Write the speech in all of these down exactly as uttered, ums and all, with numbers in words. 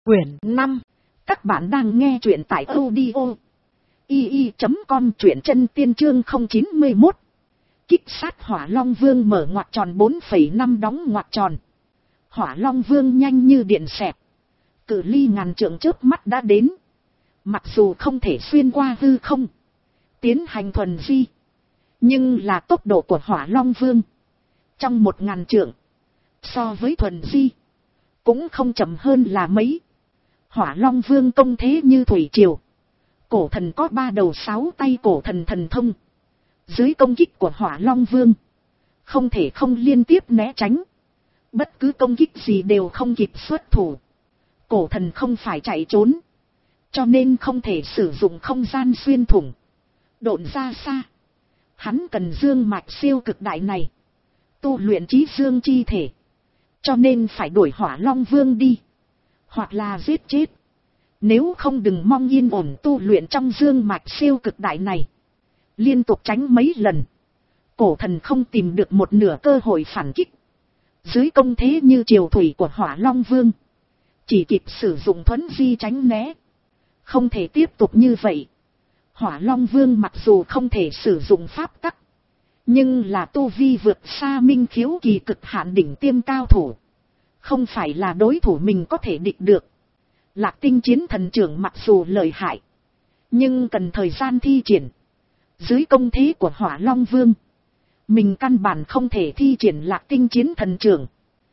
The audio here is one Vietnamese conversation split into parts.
Quyển năm. Các bạn đang nghe truyện tại audio i i chấm com, truyện chân tiên chương không chín mốt. Kích sát Hỏa Long Vương mở ngoặc tròn bốn phẩy năm đóng ngoặc tròn. Hỏa Long Vương nhanh như điện xẹt, cự ly ngàn trượng chớp mắt đã đến. Mặc dù không thể xuyên qua hư không tiến hành thuần di, nhưng là tốc độ của Hỏa Long Vương trong một ngàn trượng so với thuần di cũng không chậm hơn là mấy. Hỏa Long Vương công thế như thủy triều, cổ thần có ba đầu sáu tay cổ thần thần thông. Dưới công kích của Hỏa Long Vương, không thể không liên tiếp né tránh, bất cứ công kích gì đều không kịp xuất thủ. Cổ thần không phải chạy trốn, cho nên không thể sử dụng không gian xuyên thủng độn ra xa. Hắn cần dương mạch siêu cực đại này tu luyện chí dương chi thể, cho nên phải đuổi Hỏa Long Vương đi, hoặc là giết chết. Nếu không đừng mong yên ổn tu luyện trong dương mạch siêu cực đại này. Liên tục tránh mấy lần, cổ thần không tìm được một nửa cơ hội phản kích. Dưới công thế như triều thủy của Hỏa Long Vương, chỉ kịp sử dụng thuấn di tránh né. Không thể tiếp tục như vậy. Hỏa Long Vương mặc dù không thể sử dụng pháp tắc, nhưng là tu vi vượt xa minh khiếu kỳ cực hạn đỉnh tiêm cao thủ, không phải là đối thủ mình có thể địch được. Lạc Tinh chiến thần trưởng mặc dù lợi hại, nhưng cần thời gian thi triển. Dưới công thế của Hỏa Long Vương, mình căn bản không thể thi triển Lạc Tinh chiến thần trưởng.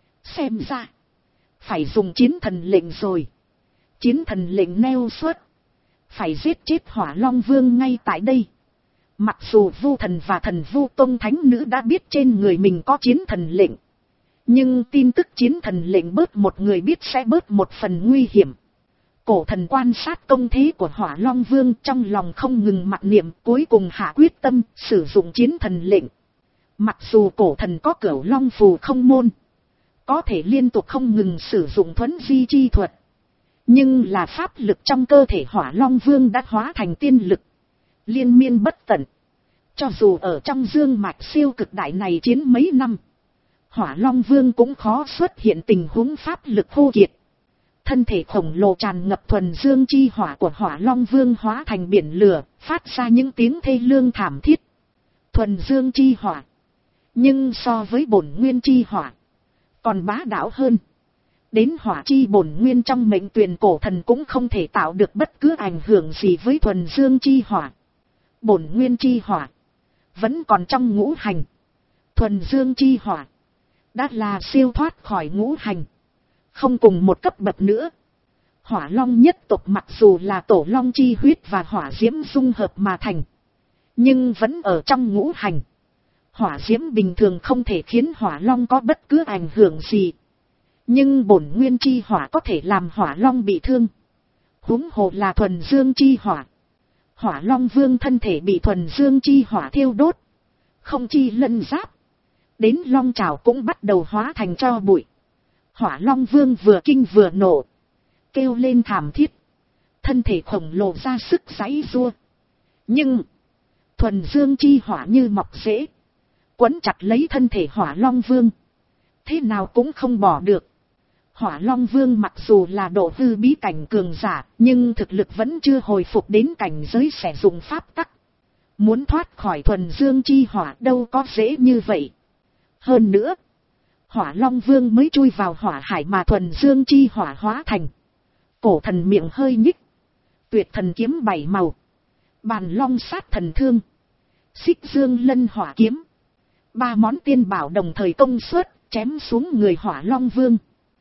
Xem ra phải dùng chiến thần lệnh rồi. Chiến thần lệnh nêu xuất, phải giết chết Hỏa Long Vương ngay tại đây. Mặc dù Vu Thần và Thần Vu Tông Thánh Nữ đã biết trên người mình có chiến thần lệnh, nhưng tin tức chiến thần lệnh bớt một người biết sẽ bớt một phần nguy hiểm. Cổ thần quan sát công thế của Hỏa Long Vương, trong lòng không ngừng mặc niệm, cuối cùng hạ quyết tâm sử dụng chiến thần lệnh. Mặc dù cổ thần có Cửu Long phù không môn, có thể liên tục không ngừng sử dụng thuấn di chi thuật, nhưng là pháp lực trong cơ thể Hỏa Long Vương đã hóa thành tiên lực, liên miên bất tận. Cho dù ở trong dương mạch siêu cực đại này chiến mấy năm, Hỏa Long Vương cũng khó xuất hiện tình huống pháp lực khô kiệt. Thân thể khổng lồ tràn ngập thuần dương chi hỏa của Hỏa Long Vương hóa thành biển lửa, phát ra những tiếng thê lương thảm thiết. Thuần dương chi hỏa, nhưng so với bổn nguyên chi hỏa còn bá đạo hơn. Đến hỏa chi bổn nguyên trong mệnh tuyển, cổ thần cũng không thể tạo được bất cứ ảnh hưởng gì với thuần dương chi hỏa. Bổn nguyên chi hỏa vẫn còn trong ngũ hành, thuần dương chi hỏa đã là siêu thoát khỏi ngũ hành, không cùng một cấp bậc nữa. Hỏa Long nhất tộc mặc dù là tổ long chi huyết và hỏa diễm dung hợp mà thành, nhưng vẫn ở trong ngũ hành. Hỏa diễm bình thường không thể khiến Hỏa Long có bất cứ ảnh hưởng gì, nhưng bổn nguyên chi hỏa có thể làm Hỏa Long bị thương, huống hồ là thuần dương chi hỏa. Hỏa Long Vương thân thể bị thuần dương chi hỏa thiêu đốt, không chi lân giáp, đến long trảo cũng bắt đầu hóa thành tro bụi. Hỏa Long Vương vừa kinh vừa nộ, kêu lên thảm thiết, thân thể khổng lồ ra sức giãy giụa. Nhưng thuần dương chi hỏa như mọc rễ, quấn chặt lấy thân thể Hỏa Long Vương, thế nào cũng không bỏ được. Hỏa Long Vương mặc dù là độ hư bí cảnh cường giả, nhưng thực lực vẫn chưa hồi phục đến cảnh giới sẽ dùng pháp tắc. Muốn thoát khỏi thuần dương chi hỏa đâu có dễ như vậy. Hơn nữa, Hỏa Long Vương mới chui vào hỏa hải mà thuần dương chi hỏa hóa thành. Cổ thần miệng hơi nhích, tuyệt thần kiếm bảy màu, bàn long sát thần thương, xích dương lân hỏa kiếm, ba món tiên bảo đồng thời công suất chém xuống người Hỏa Long Vương.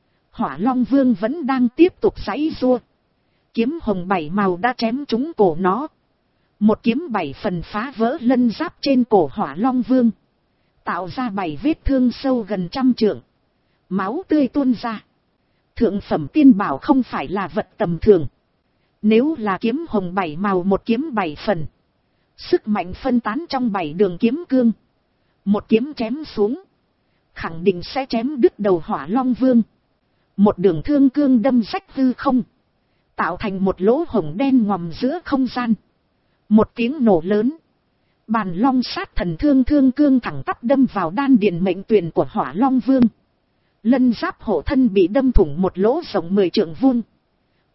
Hỏa Long Vương vẫn đang tiếp tục giãy giụa, kiếm hồng bảy màu đã chém trúng cổ nó. Một kiếm bảy phần phá vỡ lân giáp trên cổ Hỏa Long Vương, tạo ra bảy vết thương sâu gần trăm trượng, máu tươi tuôn ra. Thượng phẩm tiên bảo không phải là vật tầm thường. Nếu là kiếm hồng bảy màu một kiếm bảy phần, sức mạnh phân tán trong bảy đường kiếm cương, một kiếm chém xuống, khẳng định sẽ chém đứt đầu Hỏa Long Vương. Một đường thương cương đâm rách hư không, tạo thành một lỗ hổng đen ngòm giữa không gian. Một tiếng nổ lớn, bàn long sát thần thương thương cương thẳng tắp đâm vào đan điền mệnh tuyển của Hỏa Long Vương. Lân giáp hộ thân bị đâm thủng một lỗ rộng mười trượng vuông,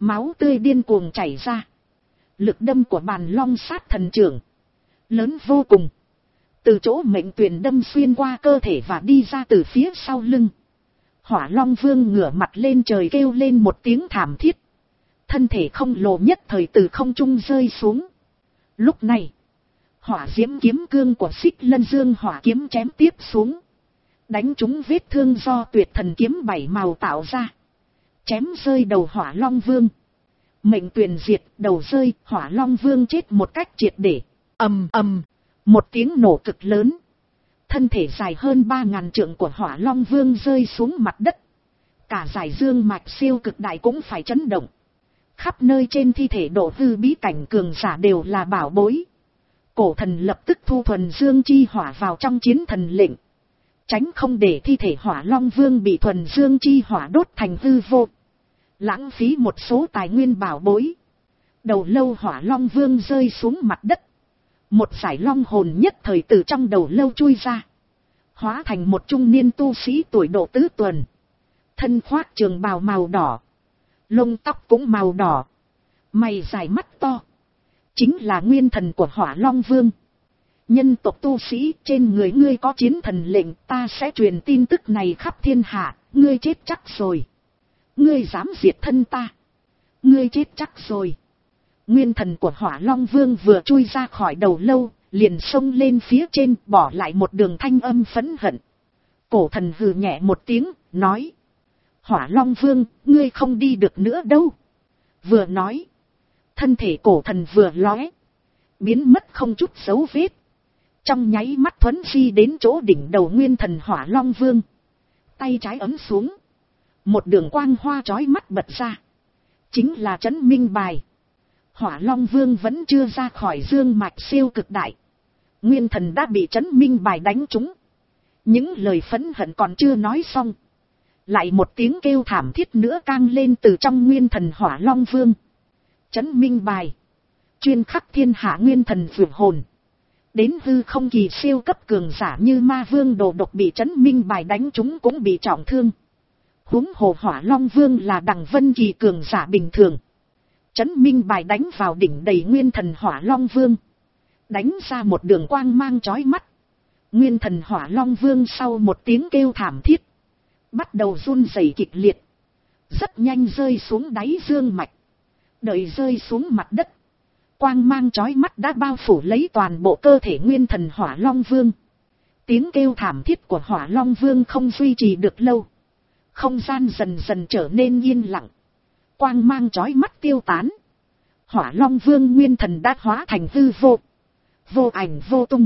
Máu tươi điên cuồng chảy ra. Lực đâm của bàn long sát thần trưởng lớn vô cùng. Từ chỗ mệnh tuyển đâm xuyên qua cơ thể và đi ra từ phía sau lưng. Hỏa Long Vương ngửa mặt lên trời kêu lên một tiếng thảm thiết. Thân thể khổng lồ nhất thời từ không trung rơi xuống. Lúc này, hỏa diễm kiếm cương của Xích Lân Dương hỏa kiếm chém tiếp xuống. Đánh trúng vết thương do tuyệt thần kiếm bảy màu tạo ra. Chém rơi đầu Hỏa Long Vương. Mệnh tuyển diệt, đầu rơi, Hỏa Long Vương chết một cách triệt để. Ầm ầm, một tiếng nổ cực lớn. Thân thể dài hơn ba ngàn trượng của Hỏa Long Vương rơi xuống mặt đất. Cả dải dương mạch siêu cực đại cũng phải chấn động. Khắp nơi trên thi thể độ hư bí cảnh cường giả đều là bảo bối. Cổ thần lập tức thu thuần dương chi hỏa vào trong chiến thần lệnh. Tránh không để thi thể Hỏa Long Vương bị thuần dương chi hỏa đốt thành hư vô. Lãng phí một số tài nguyên bảo bối. Đầu lâu Hỏa Long Vương rơi xuống mặt đất. Một giải long hồn nhất thời từ trong đầu lâu chui ra. Hóa thành một trung niên tu sĩ tuổi độ tứ tuần. Thân khoác trường bào màu đỏ. Lông tóc cũng màu đỏ. Mày dài mắt to. Chính là nguyên thần của Hỏa Long Vương. Nhân tộc tu sĩ, trên người ngươi có chiến thần lệnh, ta sẽ truyền tin tức này khắp thiên hạ, ngươi chết chắc rồi. Ngươi dám diệt thân ta. Ngươi chết chắc rồi. Nguyên thần của Hỏa Long Vương vừa chui ra khỏi đầu lâu, liền xông lên phía trên, bỏ lại một đường thanh âm phẫn hận. Cổ thần hừ nhẹ một tiếng, nói. Hỏa Long Vương, ngươi không đi được nữa đâu. Vừa nói, thân thể cổ thần vừa lóe, biến mất không chút dấu vết. Trong nháy mắt thuấn di đến chỗ đỉnh đầu nguyên thần Hỏa Long Vương. Tay trái ấn xuống. Một đường quang hoa chói mắt bật ra. Chính là Trấn Minh Bài. Hỏa Long Vương vẫn chưa ra khỏi dương mạch siêu cực đại. Nguyên thần đã bị Trấn Minh Bài đánh trúng. Những lời phẫn hận còn chưa nói xong. Lại một tiếng kêu thảm thiết nữa cang lên từ trong nguyên thần Hỏa Long Vương. Trấn Minh Bài. Chuyên khắc thiên hạ nguyên thần vượt hồn. Đến hư không kỳ siêu cấp cường giả như Ma Vương Đồ Độc bị Trấn Minh Bài đánh trúng cũng bị trọng thương. Huống hồ Hỏa Long Vương là đằng vân kỳ cường giả bình thường. Trấn Minh Bài đánh vào đỉnh đầy nguyên thần Hỏa Long Vương. Đánh ra một đường quang mang chói mắt. Nguyên thần Hỏa Long Vương sau một tiếng kêu thảm thiết. Bắt đầu run rẩy kịch liệt. Rất nhanh rơi xuống đáy dương mạch. Đợi rơi xuống mặt đất. Quang mang chói mắt đã bao phủ lấy toàn bộ cơ thể nguyên thần Hỏa Long Vương. Tiếng kêu thảm thiết của Hỏa Long Vương không duy trì được lâu. Không gian dần dần trở nên yên lặng. Quang mang chói mắt tiêu tán. Hỏa Long Vương nguyên thần đã hóa thành hư vô. Vô ảnh vô tung.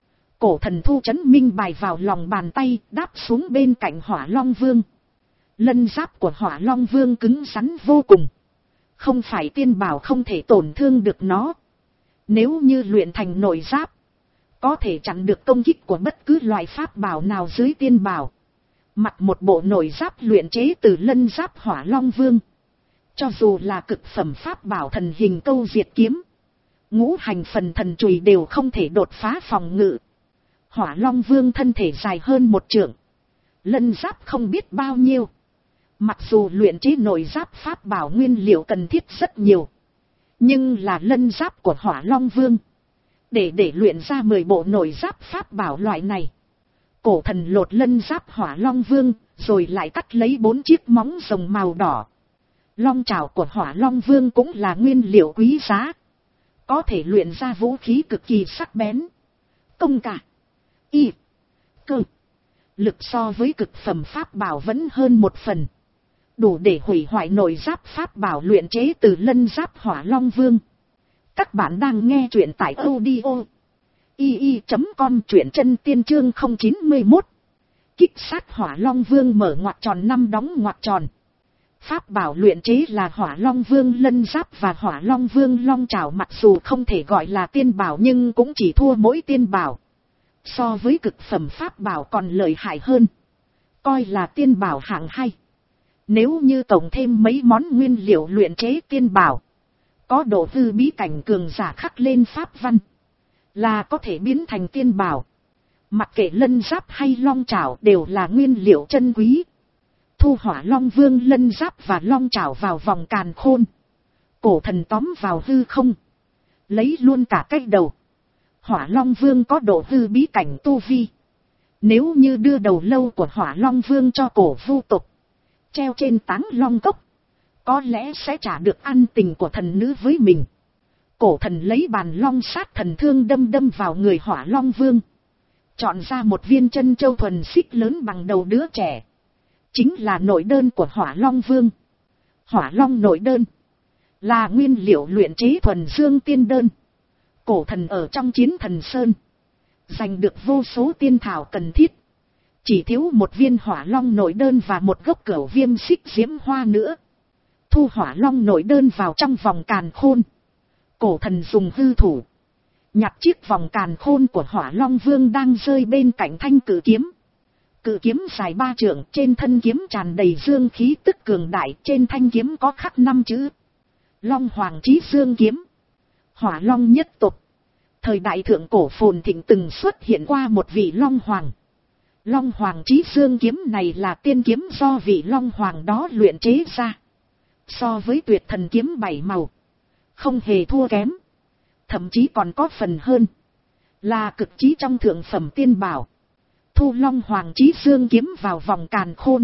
Cổ thần thu Trấn Minh Bài vào lòng bàn tay, đáp xuống bên cạnh Hỏa Long Vương. Lân giáp của Hỏa Long Vương cứng rắn vô cùng. Không phải tiên bảo không thể tổn thương được nó. Nếu như luyện thành nội giáp, có thể chặn được công kích của bất cứ loại pháp bảo nào dưới tiên bảo. Mặc một bộ nội giáp luyện chế từ lân giáp Hỏa Long Vương. Cho dù là cực phẩm pháp bảo thần hình câu diệt kiếm, ngũ hành phần thần chùy đều không thể đột phá phòng ngự. Hỏa Long Vương thân thể dài hơn một trượng. Lân giáp không biết bao nhiêu. Mặc dù luyện chế nội giáp pháp bảo nguyên liệu cần thiết rất nhiều. Nhưng là lân giáp của Hỏa Long Vương. Để để luyện ra mười bộ nội giáp pháp bảo loại này. Cổ thần lột lân giáp Hỏa Long Vương, rồi lại cắt lấy bốn chiếc móng rồng màu đỏ. Long trảo của Hỏa Long Vương cũng là nguyên liệu quý giá. Có thể luyện ra vũ khí cực kỳ sắc bén. Công cả. Y. Cơ. Lực so với cực phẩm pháp bảo vẫn hơn một phần. Đủ để hủy hoại nội giáp pháp bảo luyện chế từ lân giáp Hỏa Long Vương. Các bạn đang nghe truyện tại audio i i chấm com truyện chân tiên chương không chín mươi mốt. Kích sát Hỏa Long Vương mở ngoặc tròn năm đóng ngoặc tròn. Pháp bảo luyện chế là Hỏa Long Vương lân giáp và Hỏa Long Vương long trảo, mặc dù không thể gọi là tiên bảo nhưng cũng chỉ thua mỗi tiên bảo. So với cực phẩm pháp bảo còn lợi hại hơn. Coi là tiên bảo hạng hay. Nếu như tổng thêm mấy món nguyên liệu luyện chế tiên bảo, có độ hư bí cảnh cường giả khắc lên pháp văn, là có thể biến thành tiên bảo. Mặc kệ lân giáp hay long trảo đều là nguyên liệu chân quý. Thu Hỏa Long Vương lân giáp và long trảo vào vòng càn khôn. Cổ thần tóm vào hư không. Lấy luôn cả cái đầu. Hỏa Long Vương có độ hư bí cảnh tu vi. Nếu như đưa đầu lâu của Hỏa Long Vương cho cổ vu tộc, treo trên táng long cốc, có lẽ sẽ trả được ăn tình của thần nữ với mình. Cổ thần lấy bàn long sát thần thương đâm đâm vào người Hỏa Long Vương. Chọn ra một viên chân châu thuần xích lớn bằng đầu đứa trẻ. Chính là nội đơn của Hỏa Long Vương. Hỏa Long nội đơn là nguyên liệu luyện chế thuần dương tiên đơn. Cổ thần ở trong chiến thần sơn giành được vô số tiên thảo cần thiết. Chỉ thiếu một viên Hỏa Long nội đơn và một gốc cửu viêm xích diễm hoa nữa. Thu Hỏa Long nội đơn vào trong vòng càn khôn. Cổ thần dùng hư thủ nhặt chiếc vòng càn khôn của Hỏa Long Vương đang rơi bên cạnh thanh cự kiếm. Cự kiếm dài ba trượng, trên thân kiếm tràn đầy dương khí tức cường đại, trên thanh kiếm có khắc năm chữ: Long Hoàng Chí Dương Kiếm. Hỏa Long nhất tộc. Thời đại thượng cổ phồn thịnh từng xuất hiện qua một vị Long Hoàng. Long Hoàng Chí Dương Kiếm này là tiên kiếm do vị Long Hoàng đó luyện chế ra. So với tuyệt thần kiếm bảy màu, không hề thua kém. Thậm chí còn có phần hơn. Là cực chí trong thượng phẩm tiên bảo. Thu Long Hoàng Chí Dương Kiếm vào vòng càn khôn.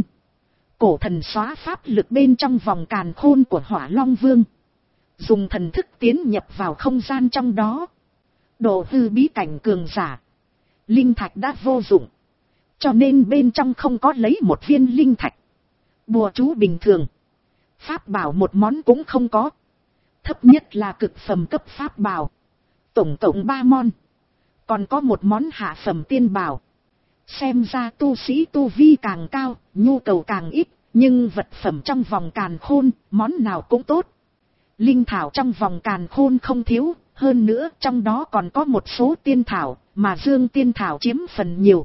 Cổ thần xóa pháp lực bên trong vòng càn khôn của Hỏa Long Vương. Dùng thần thức tiến nhập vào không gian trong đó. Độ hư bí cảnh cường giả. Linh thạch đã vô dụng. Cho nên bên trong không có lấy một viên linh thạch. Bùa chú bình thường. Pháp bảo một món cũng không có. Thấp nhất là cực phẩm cấp pháp bảo. Tổng cộng ba món. Còn có một món hạ phẩm tiên bảo. Xem ra tu sĩ tu vi càng cao, nhu cầu càng ít. Nhưng vật phẩm trong vòng càn khôn, món nào cũng tốt. Linh thảo trong vòng càn khôn không thiếu. Hơn nữa trong đó còn có một số tiên thảo, mà dương tiên thảo chiếm phần nhiều.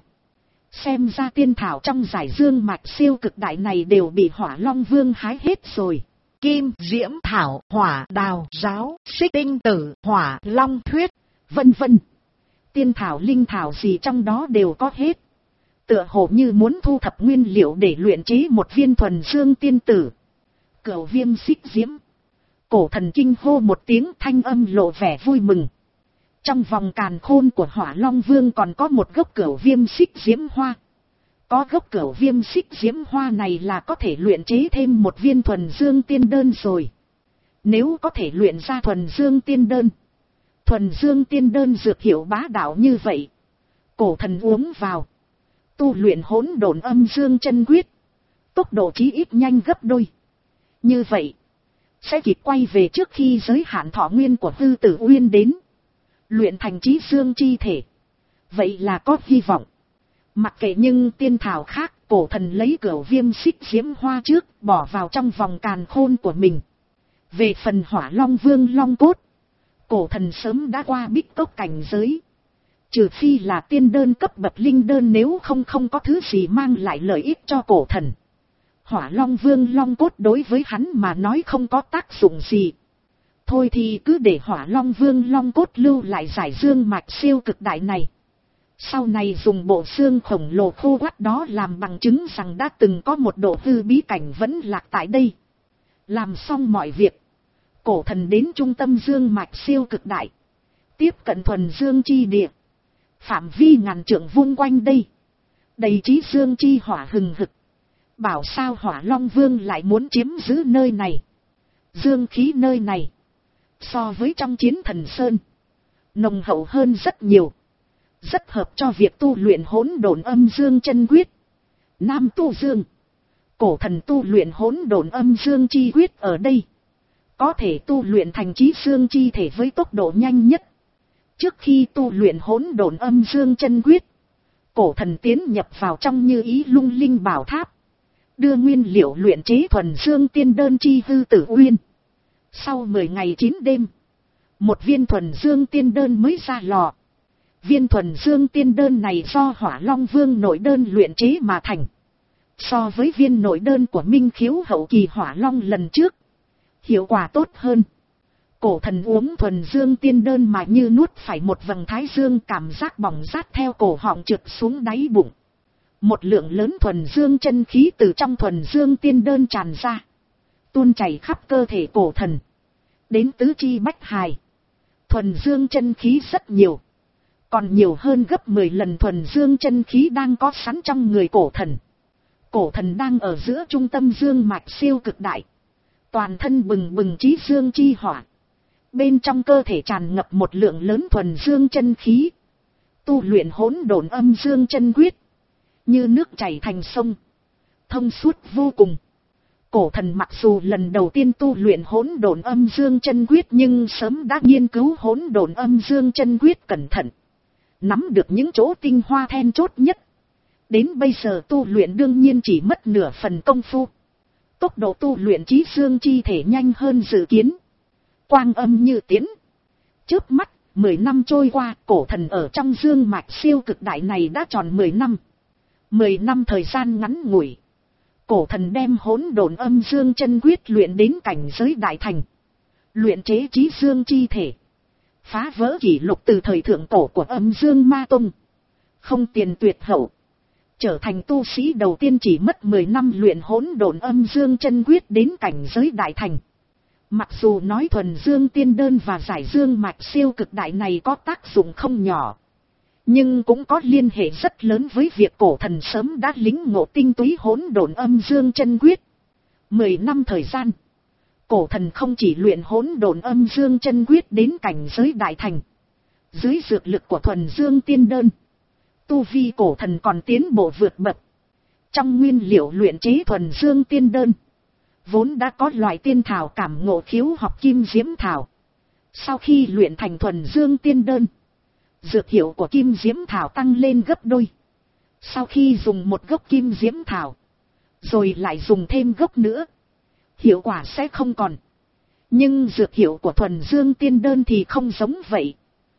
Xem ra tiên thảo trong giải dương mạch siêu cực đại này đều bị Hỏa Long Vương hái hết rồi. Kim, diễm, thảo, hỏa, đào, giáo, xích tinh tử, hỏa, long, thuyết, vân vân. Tiên thảo linh thảo gì trong đó đều có hết. Tựa hồ như muốn thu thập nguyên liệu để luyện chế một viên thuần dương tiên tử. Cửu viêm xích diễm. Cổ thần kinh hô một tiếng, thanh âm lộ vẻ vui mừng. Trong vòng càn khôn của Hỏa Long Vương còn có một gốc cửu viêm xích diễm hoa. Có gốc cửu viêm xích diễm hoa này là có thể luyện chế thêm một viên thuần dương tiên đơn rồi. Nếu có thể luyện ra thuần dương tiên đơn. Thuần dương tiên đơn dược hiệu bá đạo như vậy. Cổ thần uống vào. Tu luyện hỗn độn âm dương chân quyết. Tốc độ chí ít nhanh gấp đôi. Như vậy sẽ kịp quay về trước khi giới hạn thọ nguyên của Hư Tử Uyên đến. Luyện thành chí dương chi thể. Vậy là có hy vọng. Mặc kệ nhưng tiên thảo khác, cổ thần lấy cửu viêm xích diễm hoa trước, bỏ vào trong vòng càn khôn của mình. Về phần Hỏa Long Vương long cốt, cổ thần sớm đã qua bích cốc cảnh giới. Trừ phi là tiên đơn cấp bậc linh đơn, nếu không không có thứ gì mang lại lợi ích cho cổ thần. Hỏa Long Vương long cốt đối với hắn mà nói không có tác dụng gì. Thôi thì cứ để Hỏa Long Vương long cốt lưu lại giải dương mạch siêu cực đại này. Sau này dùng bộ xương khổng lồ khô quắt đó làm bằng chứng rằng đã từng có một độ hư bí cảnh vẫn lạc tại đây. Làm xong mọi việc, cổ thần đến trung tâm dương mạch siêu cực đại. Tiếp cận thuần dương chi địa. Phạm vi ngàn trượng vuông quanh đây. Đầy trí dương chi hỏa hừng hực. Bảo sao Hỏa Long Vương lại muốn chiếm giữ nơi này. Dương khí nơi này so với trong chiến thần sơn nồng hậu hơn rất nhiều. Rất hợp cho việc tu luyện hỗn độn âm dương chân quyết. Nam tu dương. Cổ thần tu luyện hỗn độn âm dương chi quyết ở đây. Có thể tu luyện thành chí dương chi thể với tốc độ nhanh nhất. Trước khi tu luyện hỗn độn âm dương chân quyết, cổ thần tiến nhập vào trong Như Ý Lung Linh Bảo Tháp. Đưa nguyên liệu luyện chế thuần dương tiên đơn chi Hư Tử Uyên. Sau mười ngày chín đêm, một viên thuần dương tiên đơn mới ra lò. Viên thuần dương tiên đơn này do Hỏa Long Vương nội đơn luyện chế mà thành. So với viên nội đơn của Minh Khiếu hậu kỳ Hỏa Long lần trước, hiệu quả tốt hơn. Cổ thần uống thuần dương tiên đơn mà như nuốt phải một vầng thái dương, cảm giác bỏng rát theo cổ họng trượt xuống đáy bụng. Một lượng lớn thuần dương chân khí từ trong thuần dương tiên đơn tràn ra, tuôn chảy khắp cơ thể cổ thần. đến tứ chi bách hài. Thuần dương chân khí rất nhiều. Còn nhiều hơn gấp mười lần thuần dương chân khí đang có sẵn trong người cổ thần. Cổ thần đang ở giữa trung tâm dương mạch siêu cực đại. Toàn thân bừng bừng chí dương chi hỏa. Bên trong cơ thể tràn ngập một lượng lớn thuần dương chân khí. Tu luyện hỗn độn âm dương chân quyết. Như nước chảy thành sông. Thông suốt vô cùng. Cổ thần mặc dù lần đầu tiên tu luyện hỗn độn âm dương chân quyết nhưng sớm đã nghiên cứu hỗn độn âm dương chân quyết cẩn thận. Nắm được những chỗ tinh hoa then chốt nhất. Đến bây giờ tu luyện đương nhiên chỉ mất nửa phần công phu. Tốc độ tu luyện chí dương chi thể nhanh hơn dự kiến. Quang âm như tiến. Chớp mắt, mười năm trôi qua, cổ thần ở trong dương mạch siêu cực đại này đã tròn mười năm. Mười năm thời gian ngắn ngủi. Cổ thần đem hỗn độn âm dương chân quyết luyện đến cảnh giới đại thành. Luyện chế chí dương chi thể. Phá vỡ kỷ lục từ thời thượng cổ của âm dương ma tông. Không tiền tuyệt hậu. Trở thành tu sĩ đầu tiên chỉ mất mười năm luyện hỗn độn âm dương chân quyết đến cảnh giới đại thành. Mặc dù nói thuần dương tiên đơn và giải dương mạch siêu cực đại này có tác dụng không nhỏ. Nhưng cũng có liên hệ rất lớn với việc cổ thần sớm đã lĩnh ngộ tinh túy hỗn độn âm dương chân quyết. Mười năm thời gian. Cổ thần không chỉ luyện hỗn độn âm dương chân quyết đến cảnh giới đại thành. Dưới dược lực của thuần dương tiên đơn. Tu vi cổ thần còn tiến bộ vượt bậc. Trong nguyên liệu luyện chế thuần dương tiên đơn. Vốn đã có loại tiên thảo cảm ngộ khiếu học kim diễm thảo. Sau khi luyện thành thuần dương tiên đơn. Dược hiệu của kim diễm thảo tăng lên gấp đôi. Sau khi dùng một gốc kim diễm thảo. Rồi lại dùng thêm gốc nữa. Hiệu quả sẽ không còn. Nhưng dược hiệu của thuần dương tiên đơn thì không giống vậy.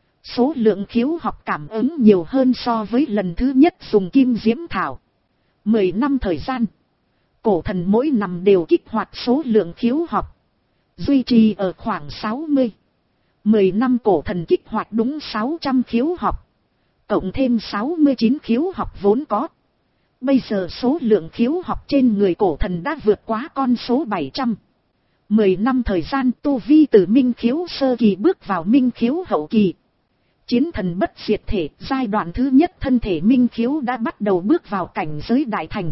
Số lượng khiếu học cảm ứng nhiều hơn so với lần thứ nhất dùng kim diễm thảo. Mười năm thời gian. Cổ thần mỗi năm đều kích hoạt số lượng khiếu học. Duy trì ở khoảng sáu mươi. Mười năm cổ thần kích hoạt đúng sáu trăm khiếu học. Cộng thêm sáu mươi chín khiếu học vốn có. Bây giờ số lượng khiếu học trên người cổ thần đã vượt quá con số bảy trăm. Mười năm thời gian tu vi từ minh khiếu sơ kỳ bước vào minh khiếu hậu kỳ. Chiến thần bất diệt thể, giai đoạn thứ nhất thân thể minh khiếu đã bắt đầu bước vào cảnh giới đại thành.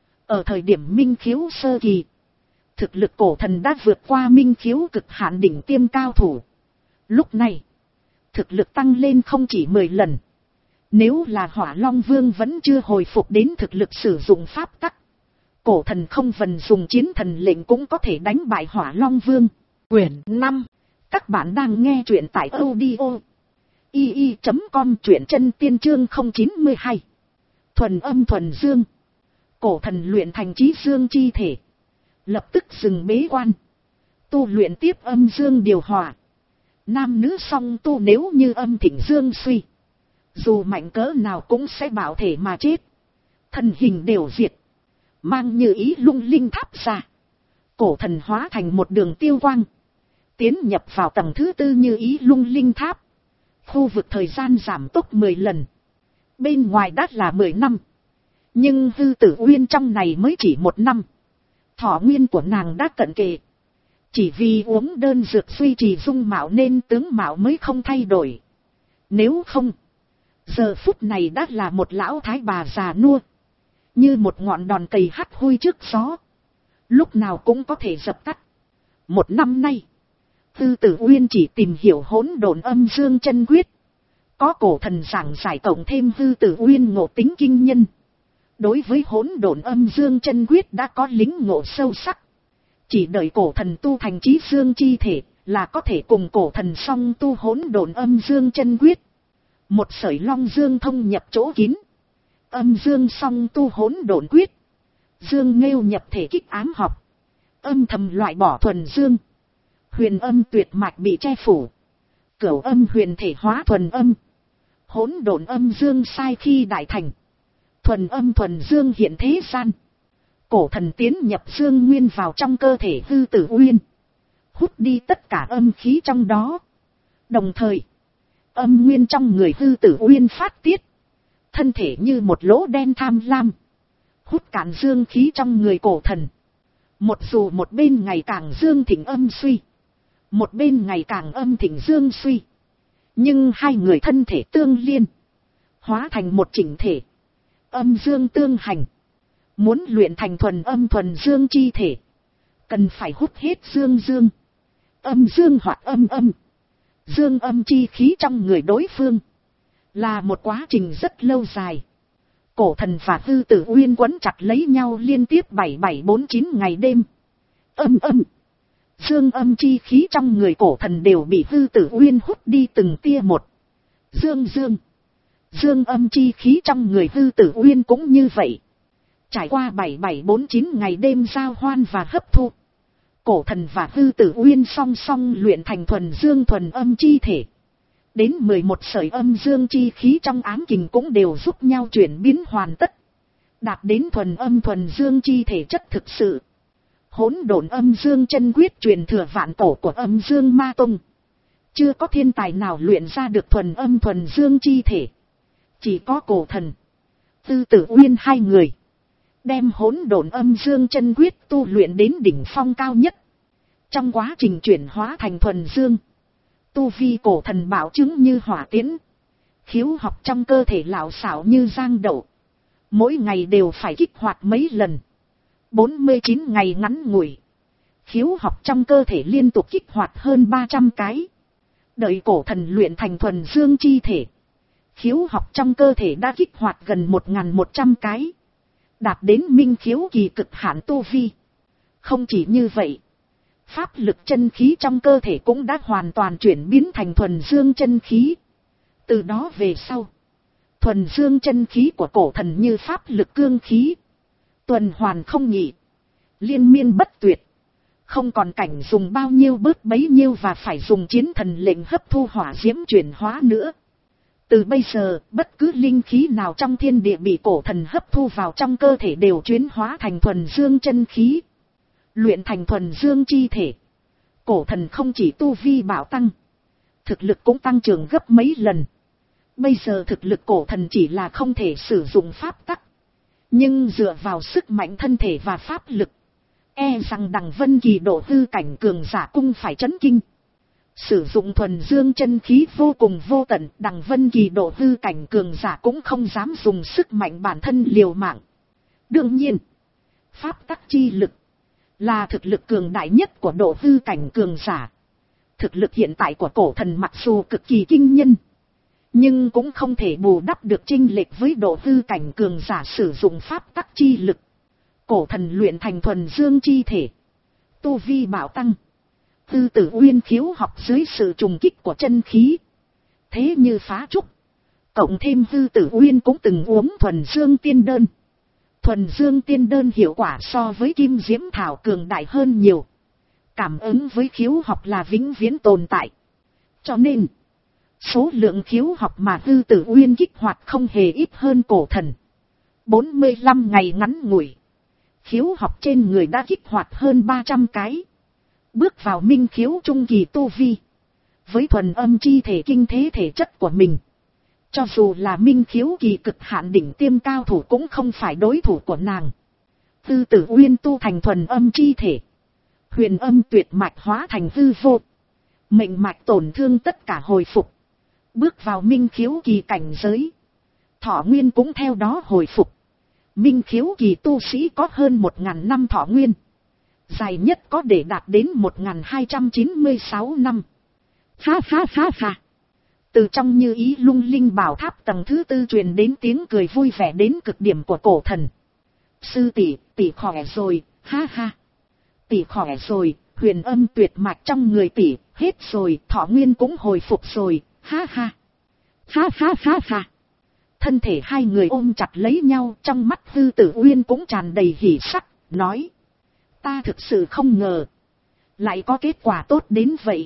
Ở thời điểm minh khiếu sơ kỳ, thực lực cổ thần đã vượt qua minh khiếu cực hạn đỉnh tiêm cao thủ. Lúc này, thực lực tăng lên không chỉ mười lần. Nếu là Hỏa Long Vương vẫn chưa hồi phục đến thực lực sử dụng pháp tắc, cổ thần không cần dùng chiến thần lệnh cũng có thể đánh bại Hỏa Long Vương. Quyển năm. Các bạn đang nghe truyện tại audio i i chấm com, truyện chân tiên chương không chín hai. Thuần âm thuần dương. Cổ thần luyện thành chí dương chi thể. Lập tức dừng bế quan. Tu luyện tiếp âm dương điều hòa. Nam nữ song tu nếu như âm thịnh dương suy. Dù mạnh cỡ nào cũng sẽ bảo thể mà chết. Thân hình đều diệt. Mang như ý lung linh tháp ra. Cổ thần hóa thành một đường tiêu quang. Tiến nhập vào tầng thứ tư như ý lung linh tháp. Khu vực thời gian giảm tốc mười lần. Bên ngoài đắt là mười năm. Nhưng hư tử uyên trong này mới chỉ một năm. Thọ nguyên của nàng đã cận kề. Chỉ vì uống đơn dược duy trì dung mạo nên tướng mạo mới không thay đổi. Nếu không, giờ phút này đã là một lão thái bà già nua. Như một ngọn đòn cầy hắt hôi trước gió. Lúc nào cũng có thể dập tắt. Một năm nay, Tư Tử Uyên chỉ tìm hiểu hỗn độn âm dương chân quyết. Có cổ thần giảng giải cộng thêm Tư Tử Uyên ngộ tính kinh nhân. Đối với hỗn độn âm dương chân quyết đã có lính ngộ sâu sắc. Chỉ đợi cổ thần tu thành chí dương chi thể là có thể cùng cổ thần song tu hỗn độn âm dương chân quyết. Một sợi long dương thông nhập chỗ kín. Âm dương song tu hỗn độn quyết. Dương nghêu nhập thể kích ám học. Âm thầm loại bỏ thuần dương. Huyền âm tuyệt mạch bị che phủ. Cửu âm huyền thể hóa thuần âm. Hỗn độn âm dương sai khi đại thành. Thuần âm thuần dương hiện thế gian. Cổ thần tiến nhập dương nguyên vào trong cơ thể Tư Tử Uyên. Hút đi tất cả âm khí trong đó. Đồng thời, âm nguyên trong người Tư Tử Uyên phát tiết. Thân thể như một lỗ đen tham lam. Hút cạn dương khí trong người cổ thần. Một dù một bên ngày càng dương thịnh âm suy. Một bên ngày càng âm thịnh dương suy. Nhưng hai người thân thể tương liên. Hóa thành một chỉnh thể. Âm dương tương hành. Muốn luyện thành thuần âm thuần dương chi thể. Cần phải hút hết dương dương. Âm dương hoặc âm âm. Dương âm chi khí trong người đối phương. Là một quá trình rất lâu dài. Cổ thần và hư tử uyên quấn chặt lấy nhau liên tiếp bảy bảy bốn chín ngày đêm. Âm âm. Dương âm chi khí trong người cổ thần đều bị hư tử uyên hút đi từng tia một. Dương dương. Dương âm chi khí trong người hư tử uyên cũng như vậy. Trải qua bảy bảy bốn chín ngày đêm giao hoan và hấp thu. Cổ thần và hư tử uyên song song luyện thành thuần dương thuần âm chi thể. Đến mười một sợi âm dương chi khí trong ám kình cũng đều giúp nhau chuyển biến hoàn tất. Đạt đến thuần âm thuần dương chi thể chất thực sự. Hỗn độn âm dương chân quyết truyền thừa vạn cổ của âm dương ma tông. Chưa có thiên tài nào luyện ra được thuần âm thuần dương chi thể. Chỉ có cổ thần, Tư Tử Uyên hai người. Đem hỗn độn âm dương chân quyết tu luyện đến đỉnh phong cao nhất. Trong quá trình chuyển hóa thành thuần dương. Tu vi cổ thần bảo chứng như hỏa tiễn. Khiếu học trong cơ thể lão xảo như giang đậu. Mỗi ngày đều phải kích hoạt mấy lần. bốn mươi chín ngày ngắn ngủi. Khiếu học trong cơ thể liên tục kích hoạt hơn ba trăm cái. Đợi cổ thần luyện thành thuần dương chi thể. Khiếu học trong cơ thể đã kích hoạt gần một nghìn một trăm cái. Đạt đến minh khiếu kỳ cực hạn tu vi. Không chỉ như vậy. Pháp lực chân khí trong cơ thể cũng đã hoàn toàn chuyển biến thành thuần dương chân khí. Từ đó về sau. Thuần dương chân khí của cổ thần như pháp lực cương khí. Tuần hoàn không nghỉ. Liên miên bất tuyệt. Không còn cảnh dùng bao nhiêu bớt bấy nhiêu và phải dùng chiến thần lệnh hấp thu hỏa diễm chuyển hóa nữa. Từ bây giờ, bất cứ linh khí nào trong thiên địa bị cổ thần hấp thu vào trong cơ thể đều chuyển hóa thành thuần dương chân khí. Luyện thành thuần dương chi thể. Cổ thần không chỉ tu vi bảo tăng. Thực lực cũng tăng trưởng gấp mấy lần. Bây giờ thực lực cổ thần chỉ là không thể sử dụng pháp tắc. Nhưng dựa vào sức mạnh thân thể và pháp lực. E rằng đằng vân kỳ độ hư cảnh cường giả cung phải chấn kinh. Sử dụng thuần dương chân khí vô cùng vô tận. Đằng vân kỳ độ hư cảnh cường giả cũng không dám dùng sức mạnh bản thân liều mạng. Đương nhiên. Pháp tắc chi lực. Là thực lực cường đại nhất của độ hư cảnh cường giả. Thực lực hiện tại của cổ thần mặc dù cực kỳ kinh nhân. Nhưng cũng không thể bù đắp được chênh lệch với độ hư cảnh cường giả sử dụng pháp tắc chi lực. Cổ thần luyện thành thuần dương chi thể. Tu vi bảo tăng. Tư Tử Uyên khiếu học dưới sự trùng kích của chân khí. Thế như phá trúc. Cộng thêm Tư Tử Uyên cũng từng uống thuần dương tiên đơn. Thuần dương tiên đơn hiệu quả so với kim diễm thảo cường đại hơn nhiều. Cảm ứng với khiếu học là vĩnh viễn tồn tại. Cho nên, số lượng khiếu học mà Tư Tử Uyên kích hoạt không hề ít hơn cổ thần. bốn mươi lăm ngày ngắn ngủi. Khiếu học trên người đã kích hoạt hơn ba trăm cái. Bước vào minh khiếu trung kỳ tu vi. Với thuần âm chi thể kinh thế thể chất của mình. Cho dù là minh khiếu kỳ cực hạn đỉnh tiêm cao thủ cũng không phải đối thủ của nàng. Tư Tử Uyên tu thành thuần âm chi thể. Huyền âm tuyệt mạch hóa thành hư vô. Mệnh mạch tổn thương tất cả hồi phục. Bước vào minh khiếu kỳ cảnh giới. Thọ nguyên cũng theo đó hồi phục. Minh khiếu kỳ tu sĩ có hơn một nghìn năm thọ nguyên. Dài nhất có để đạt đến một nghìn hai trăm chín mươi sáu năm. Ha ha ha ha. Từ trong như ý lung linh bảo tháp tầng thứ tư truyền đến tiếng cười vui vẻ đến cực điểm của cổ thần. Sư tỷ, tỷ khỏe rồi, ha ha. Tỷ khỏe rồi, huyền âm tuyệt mạch trong người tỷ, hết rồi, thọ nguyên cũng hồi phục rồi, ha ha. Ha ha ha ha. Thân thể hai người ôm chặt lấy nhau, trong mắt Tư Tử Uyên cũng tràn đầy hỉ sắc, nói. Ta thực sự không ngờ. Lại có kết quả tốt đến vậy.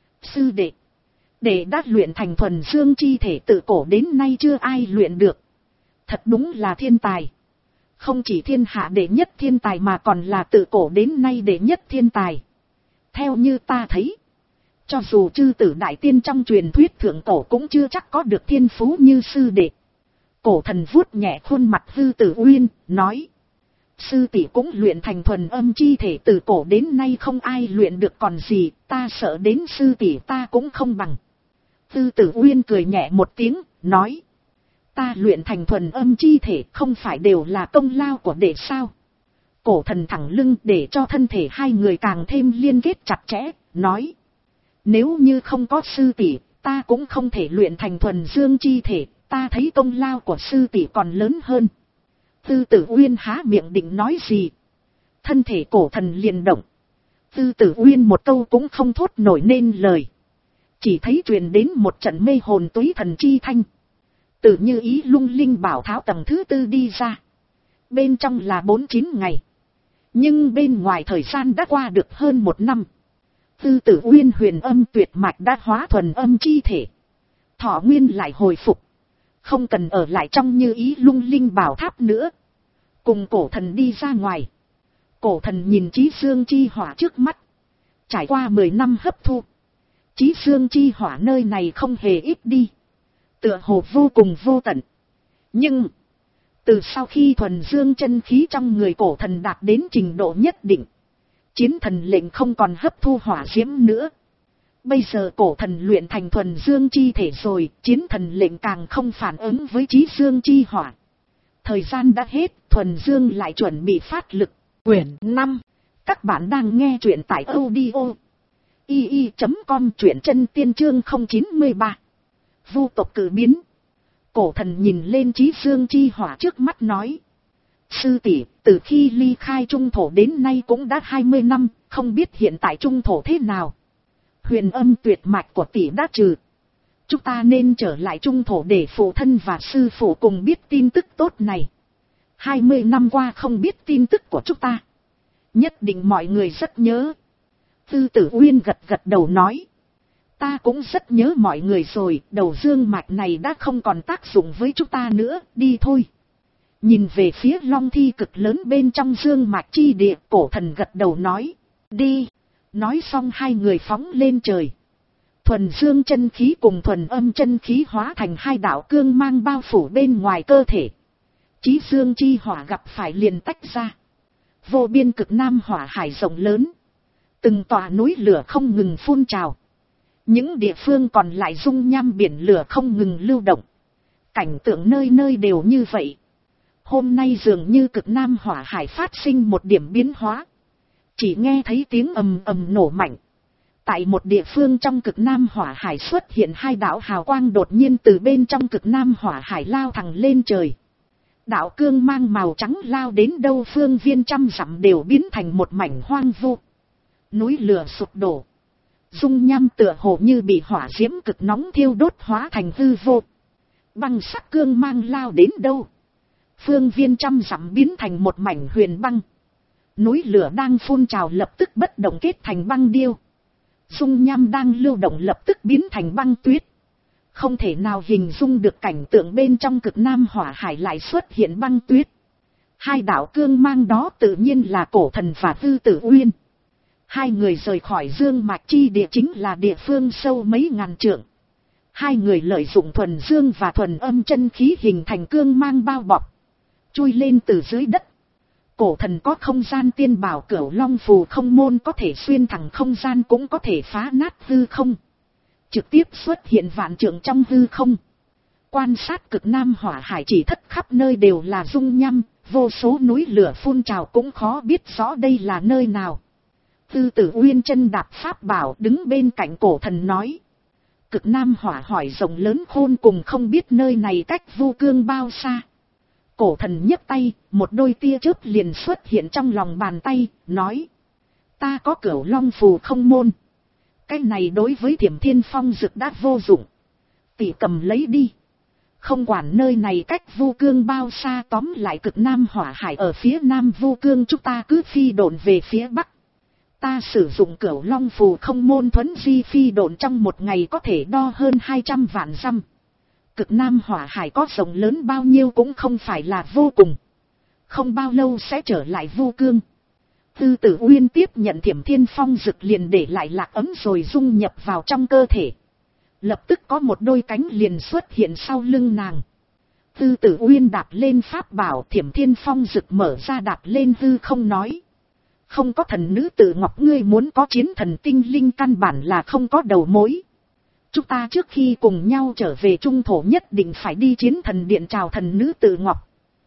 Sư đệ. Đệ đã luyện thành thuần dương chi thể tự cổ đến nay chưa ai luyện được. Thật đúng là thiên tài. Không chỉ thiên hạ đệ nhất thiên tài mà còn là tự cổ đến nay đệ nhất thiên tài. Theo như ta thấy. Cho dù chư tử đại tiên trong truyền thuyết thượng cổ cũng chưa chắc có được thiên phú như sư đệ. Cổ thần vuốt nhẹ khuôn mặt Tư Tử Uyên, nói. Sư tỷ cũng luyện thành thuần âm chi thể, từ cổ đến nay không ai luyện được còn gì, ta sợ đến sư tỷ ta cũng không bằng. Tư Tử Uyên cười nhẹ một tiếng, nói. Ta luyện thành thuần âm chi thể không phải đều là công lao của đệ sao? Cổ thần thẳng lưng để cho thân thể hai người càng thêm liên kết chặt chẽ, nói. Nếu như không có sư tỷ, ta cũng không thể luyện thành thuần dương chi thể, ta thấy công lao của sư tỷ còn lớn hơn. Tư Tử Uyên há miệng định nói gì. Thân thể cổ thần liền động. Tư Tử Uyên một câu cũng không thốt nổi nên lời. Chỉ thấy truyền đến một trận mê hồn túy thần chi thanh. Tự như ý lung linh bảo tháo tầng thứ tư đi ra. Bên trong là bốn chín ngày. Nhưng bên ngoài thời gian đã qua được hơn một năm. Tư Tử Uyên huyền âm tuyệt mạch đã hóa thuần âm chi thể. Thọ nguyên lại hồi phục. Không cần ở lại trong như ý lung linh bảo tháp nữa. Cùng cổ thần đi ra ngoài. Cổ thần nhìn chí dương chi hỏa trước mắt. Trải qua mười năm hấp thu. Chí dương chi hỏa nơi này không hề ít đi. Tựa hồ vô cùng vô tận. Nhưng. Từ sau khi thuần dương chân khí trong người cổ thần đạt đến trình độ nhất định. Chiến thần lệnh không còn hấp thu hỏa diễm nữa. Bây giờ cổ thần luyện thành thuần dương chi thể rồi, chiến thần lệnh càng không phản ứng với chí dương chi hỏa. Thời gian đã hết, thuần dương lại chuẩn bị phát lực. Quyển năm. Các bạn đang nghe truyện tại audio i i chấm com, truyện chân tiên chương không chín ba. Vu tộc cử biến. Cổ thần nhìn lên chí dương chi hỏa trước mắt nói. Sư tỷ, từ khi ly khai trung thổ đến nay cũng đã hai mươi năm, không biết hiện tại trung thổ thế nào. Huyền âm tuyệt mạch của tỷ đã trừ. Chúng ta nên trở lại trung thổ để phụ thân và sư phụ cùng biết tin tức tốt này. hai mươi năm qua không biết tin tức của chúng ta. Nhất định mọi người rất nhớ. Tư Tử Uyên gật gật đầu nói. Ta cũng rất nhớ mọi người rồi, đầu dương mạch này đã không còn tác dụng với chúng ta nữa, đi thôi. Nhìn về phía long thi cực lớn bên trong dương mạch chi địa, cổ thần gật đầu nói. Đi. Nói xong hai người phóng lên trời. Thuần dương chân khí cùng thuần âm chân khí hóa thành hai đạo cương mang bao phủ bên ngoài cơ thể. Chí dương chi hỏa gặp phải liền tách ra. Vô biên cực nam hỏa hải rộng lớn. Từng tòa núi lửa không ngừng phun trào. Những địa phương còn lại dung nham biển lửa không ngừng lưu động. Cảnh tượng nơi nơi đều như vậy. Hôm nay dường như cực nam hỏa hải phát sinh một điểm biến hóa. Chỉ nghe thấy tiếng ầm ầm nổ mạnh. Tại một địa phương trong cực nam hỏa hải xuất hiện hai đạo hào quang đột nhiên từ bên trong cực nam hỏa hải lao thẳng lên trời. Đạo cương mang màu trắng lao đến đâu phương viên trăm dặm đều biến thành một mảnh hoang vu. Núi lửa sụp đổ. Dung nham tựa hồ như bị hỏa diễm cực nóng thiêu đốt hóa thành hư vô. Băng sắc cương mang lao đến đâu. Phương viên trăm dặm biến thành một mảnh huyền băng. Núi lửa đang phun trào lập tức bất động kết thành băng điêu. Dung nham đang lưu động lập tức biến thành băng tuyết. Không thể nào hình dung được cảnh tượng bên trong cực nam hỏa hải lại xuất hiện băng tuyết. Hai đạo cương mang đó tự nhiên là cổ thần và Tư Tử Uyên. Hai người rời khỏi dương mạch chi địa chính là địa phương sâu mấy ngàn trượng. Hai người lợi dụng thuần dương và thuần âm chân khí hình thành cương mang bao bọc. Chui lên từ dưới đất. Cổ thần có không gian tiên bảo Cửu Long phù không môn có thể xuyên thẳng không gian cũng có thể phá nát hư không. Trực tiếp xuất hiện vạn trượng trong hư không. Quan sát cực nam hỏa hải chỉ thất khắp nơi đều là dung nham, vô số núi lửa phun trào cũng khó biết rõ đây là nơi nào. Tư Tử Uyên chân đạp pháp bảo đứng bên cạnh cổ thần nói. Cực nam hỏa hỏi rộng lớn khôn cùng không biết nơi này cách Vu Cương bao xa. Cổ thần nhấc tay, một đôi tia chớp liền xuất hiện trong lòng bàn tay, nói. Ta có Cửu Long phù không môn. Cái này đối với Thiểm Thiên Phong Dực đã vô dụng. Tỷ cầm lấy đi. Không quản nơi này cách Vu Cương bao xa, tóm lại cực nam hỏa hải ở phía nam Vu Cương chúng ta cứ phi độn về phía bắc. Ta sử dụng Cửu Long phù không môn thuấn di phi độn trong một ngày có thể đo hơn hai trăm vạn dặm. Cực nam hỏa hải có rộng lớn bao nhiêu cũng không phải là vô cùng. Không bao lâu sẽ trở lại Vu Cương. Tư Tử Uyên tiếp nhận Thiểm Thiên Phong Dực liền để lại lạc ấm rồi dung nhập vào trong cơ thể. Lập tức có một đôi cánh liền xuất hiện sau lưng nàng. Tư Tử Uyên đạp lên pháp bảo, Thiểm Thiên Phong rực mở ra đạp lên hư không nói. Không có thần nữ Tử Ngọc, ngươi muốn có chiến thần tinh linh căn bản là không có đầu mối. Chúng ta trước khi cùng nhau trở về Trung Thổ nhất định phải đi chiến thần điện chào thần nữ Tử Ngọc.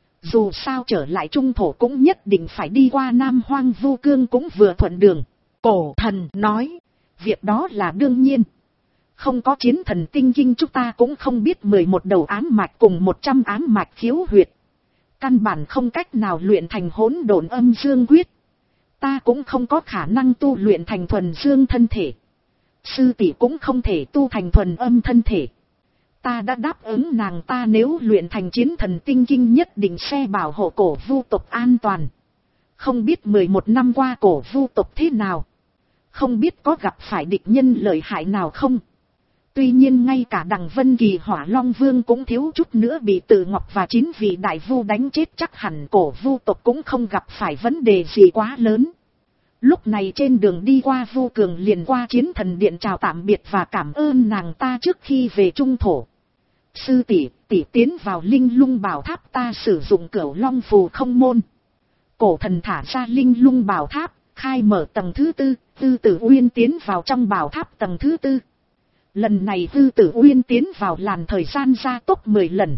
Dù sao trở lại Trung Thổ cũng nhất định phải đi qua Nam Hoang Vu Cương cũng vừa thuận đường. Cổ thần nói, việc đó là đương nhiên. Không có chiến thần tinh kinh chúng ta cũng không biết mười một đầu ám mạch cùng một trăm ám mạch khiếu huyệt. Căn bản không cách nào luyện thành hỗn độn âm dương quyết. Ta cũng không có khả năng tu luyện thành thuần dương thân thể. Sư tỷ cũng không thể tu thành thuần âm thân thể. Ta đã đáp ứng nàng ta nếu luyện thành chiến thần tinh kinh nhất định sẽ bảo hộ cổ vu tộc an toàn. Không biết mười một năm qua cổ vu tộc thế nào. Không biết có gặp phải địch nhân lợi hại nào không. Tuy nhiên ngay cả Đằng Vân Kỳ Hỏa Long Vương cũng thiếu chút nữa bị Tử Ngọc và chín vị đại vu đánh chết, chắc hẳn cổ vu tộc cũng không gặp phải vấn đề gì quá lớn. Lúc này trên đường đi qua Vu Cường liền qua chiến thần điện chào tạm biệt và cảm ơn nàng ta trước khi về Trung Thổ. Sư tỷ, tỷ tiến vào Linh Lung Bảo Tháp, ta sử dụng Cửu Long Phù không môn. Cổ thần thả ra Linh Lung Bảo Tháp, khai mở tầng thứ tư, Tư Tử Uyên tiến vào trong bảo tháp tầng thứ tư. Lần này Tư Tử Uyên tiến vào làn thời gian gia tốc mười lần.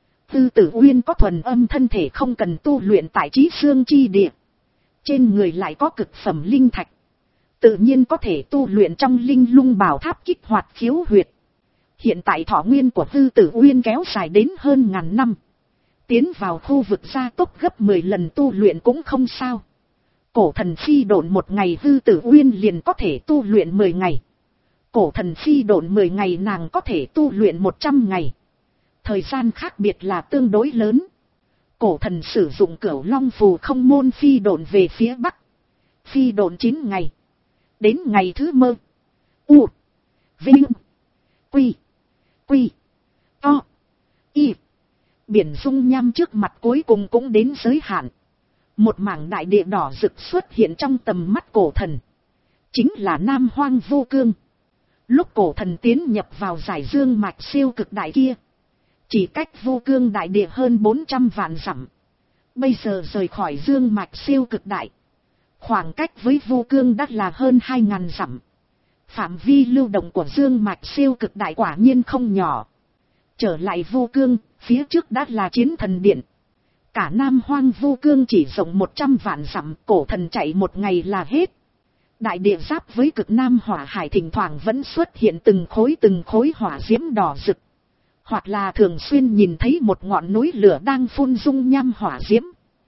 Tư Tử Uyên có thuần âm thân thể không cần tu luyện tại Chí Xương chi địa. Trên người lại có cực phẩm linh thạch. Tự nhiên có thể tu luyện trong Linh Lung Bảo Tháp kích hoạt khiếu huyệt. Hiện tại thọ nguyên của Tư Tử Uyên kéo dài đến hơn ngàn năm. Tiến vào khu vực gia tốc gấp mười lần tu luyện cũng không sao. Cổ thần phi độn một ngày Tư Tử Uyên liền có thể tu luyện mười ngày. Cổ thần phi độn mười ngày nàng có thể tu luyện một trăm ngày. Thời gian khác biệt là tương đối lớn. Cổ thần sử dụng Cửu Long Phù không môn phi độn về phía bắc. Phi độn chín ngày. Đến ngày thứ mơ. U. Vinh. Quy. Quy. To. Y. Biển dung nham trước mặt cuối cùng cũng đến giới hạn. Một mảng đại địa đỏ rực xuất hiện trong tầm mắt cổ thần. Chính là Nam Hoang Vu Cương. Lúc cổ thần tiến nhập vào giải dương mạch siêu cực đại kia. Chỉ cách Vu Cương đại địa hơn bốn trăm vạn dặm. Bây giờ rời khỏi dương mạch siêu cực đại. Khoảng cách với Vu Cương đã là hơn hai ngàn dặm. Phạm vi lưu động của dương mạch siêu cực đại quả nhiên không nhỏ. Trở lại Vu Cương, phía trước đã là chiến thần điện. Cả Nam Hoang Vu Cương chỉ rộng một trăm vạn dặm, cổ thần chạy một ngày là hết. Đại địa giáp với cực Nam hỏa hải thỉnh thoảng vẫn xuất hiện từng khối từng khối hỏa diễm đỏ rực. Hoặc là thường xuyên nhìn thấy một ngọn núi lửa đang phun dung nham hỏa diễm.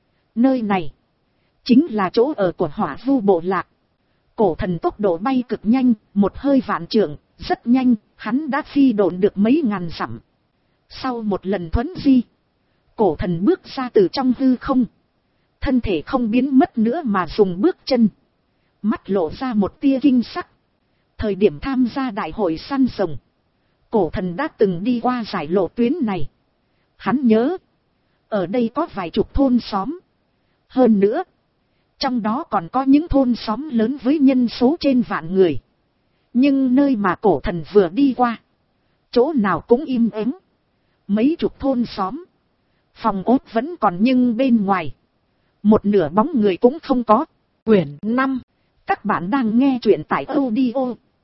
Nơi này chính là chỗ ở của hỏa vu bộ lạc. Cổ thần tốc độ bay cực nhanh, một hơi vạn trượng, rất nhanh, hắn đã phi độn được mấy ngàn dặm. Sau một lần thuấn di, cổ thần bước ra từ trong hư không. Thân thể không biến mất nữa mà dùng bước chân. Mắt lộ ra một tia kinh sắc. Thời điểm tham gia đại hội săn rồng, cổ thần đã từng đi qua giải lộ tuyến này. Hắn nhớ, ở đây có vài chục thôn xóm. Hơn nữa, trong đó còn có những thôn xóm lớn với nhân số trên vạn người. Nhưng nơi mà cổ thần vừa đi qua, chỗ nào cũng im ắng. Mấy chục thôn xóm, phòng ốt vẫn còn nhưng bên ngoài, một nửa bóng người cũng không có. Quyển năm. Các bạn đang nghe truyện tại audio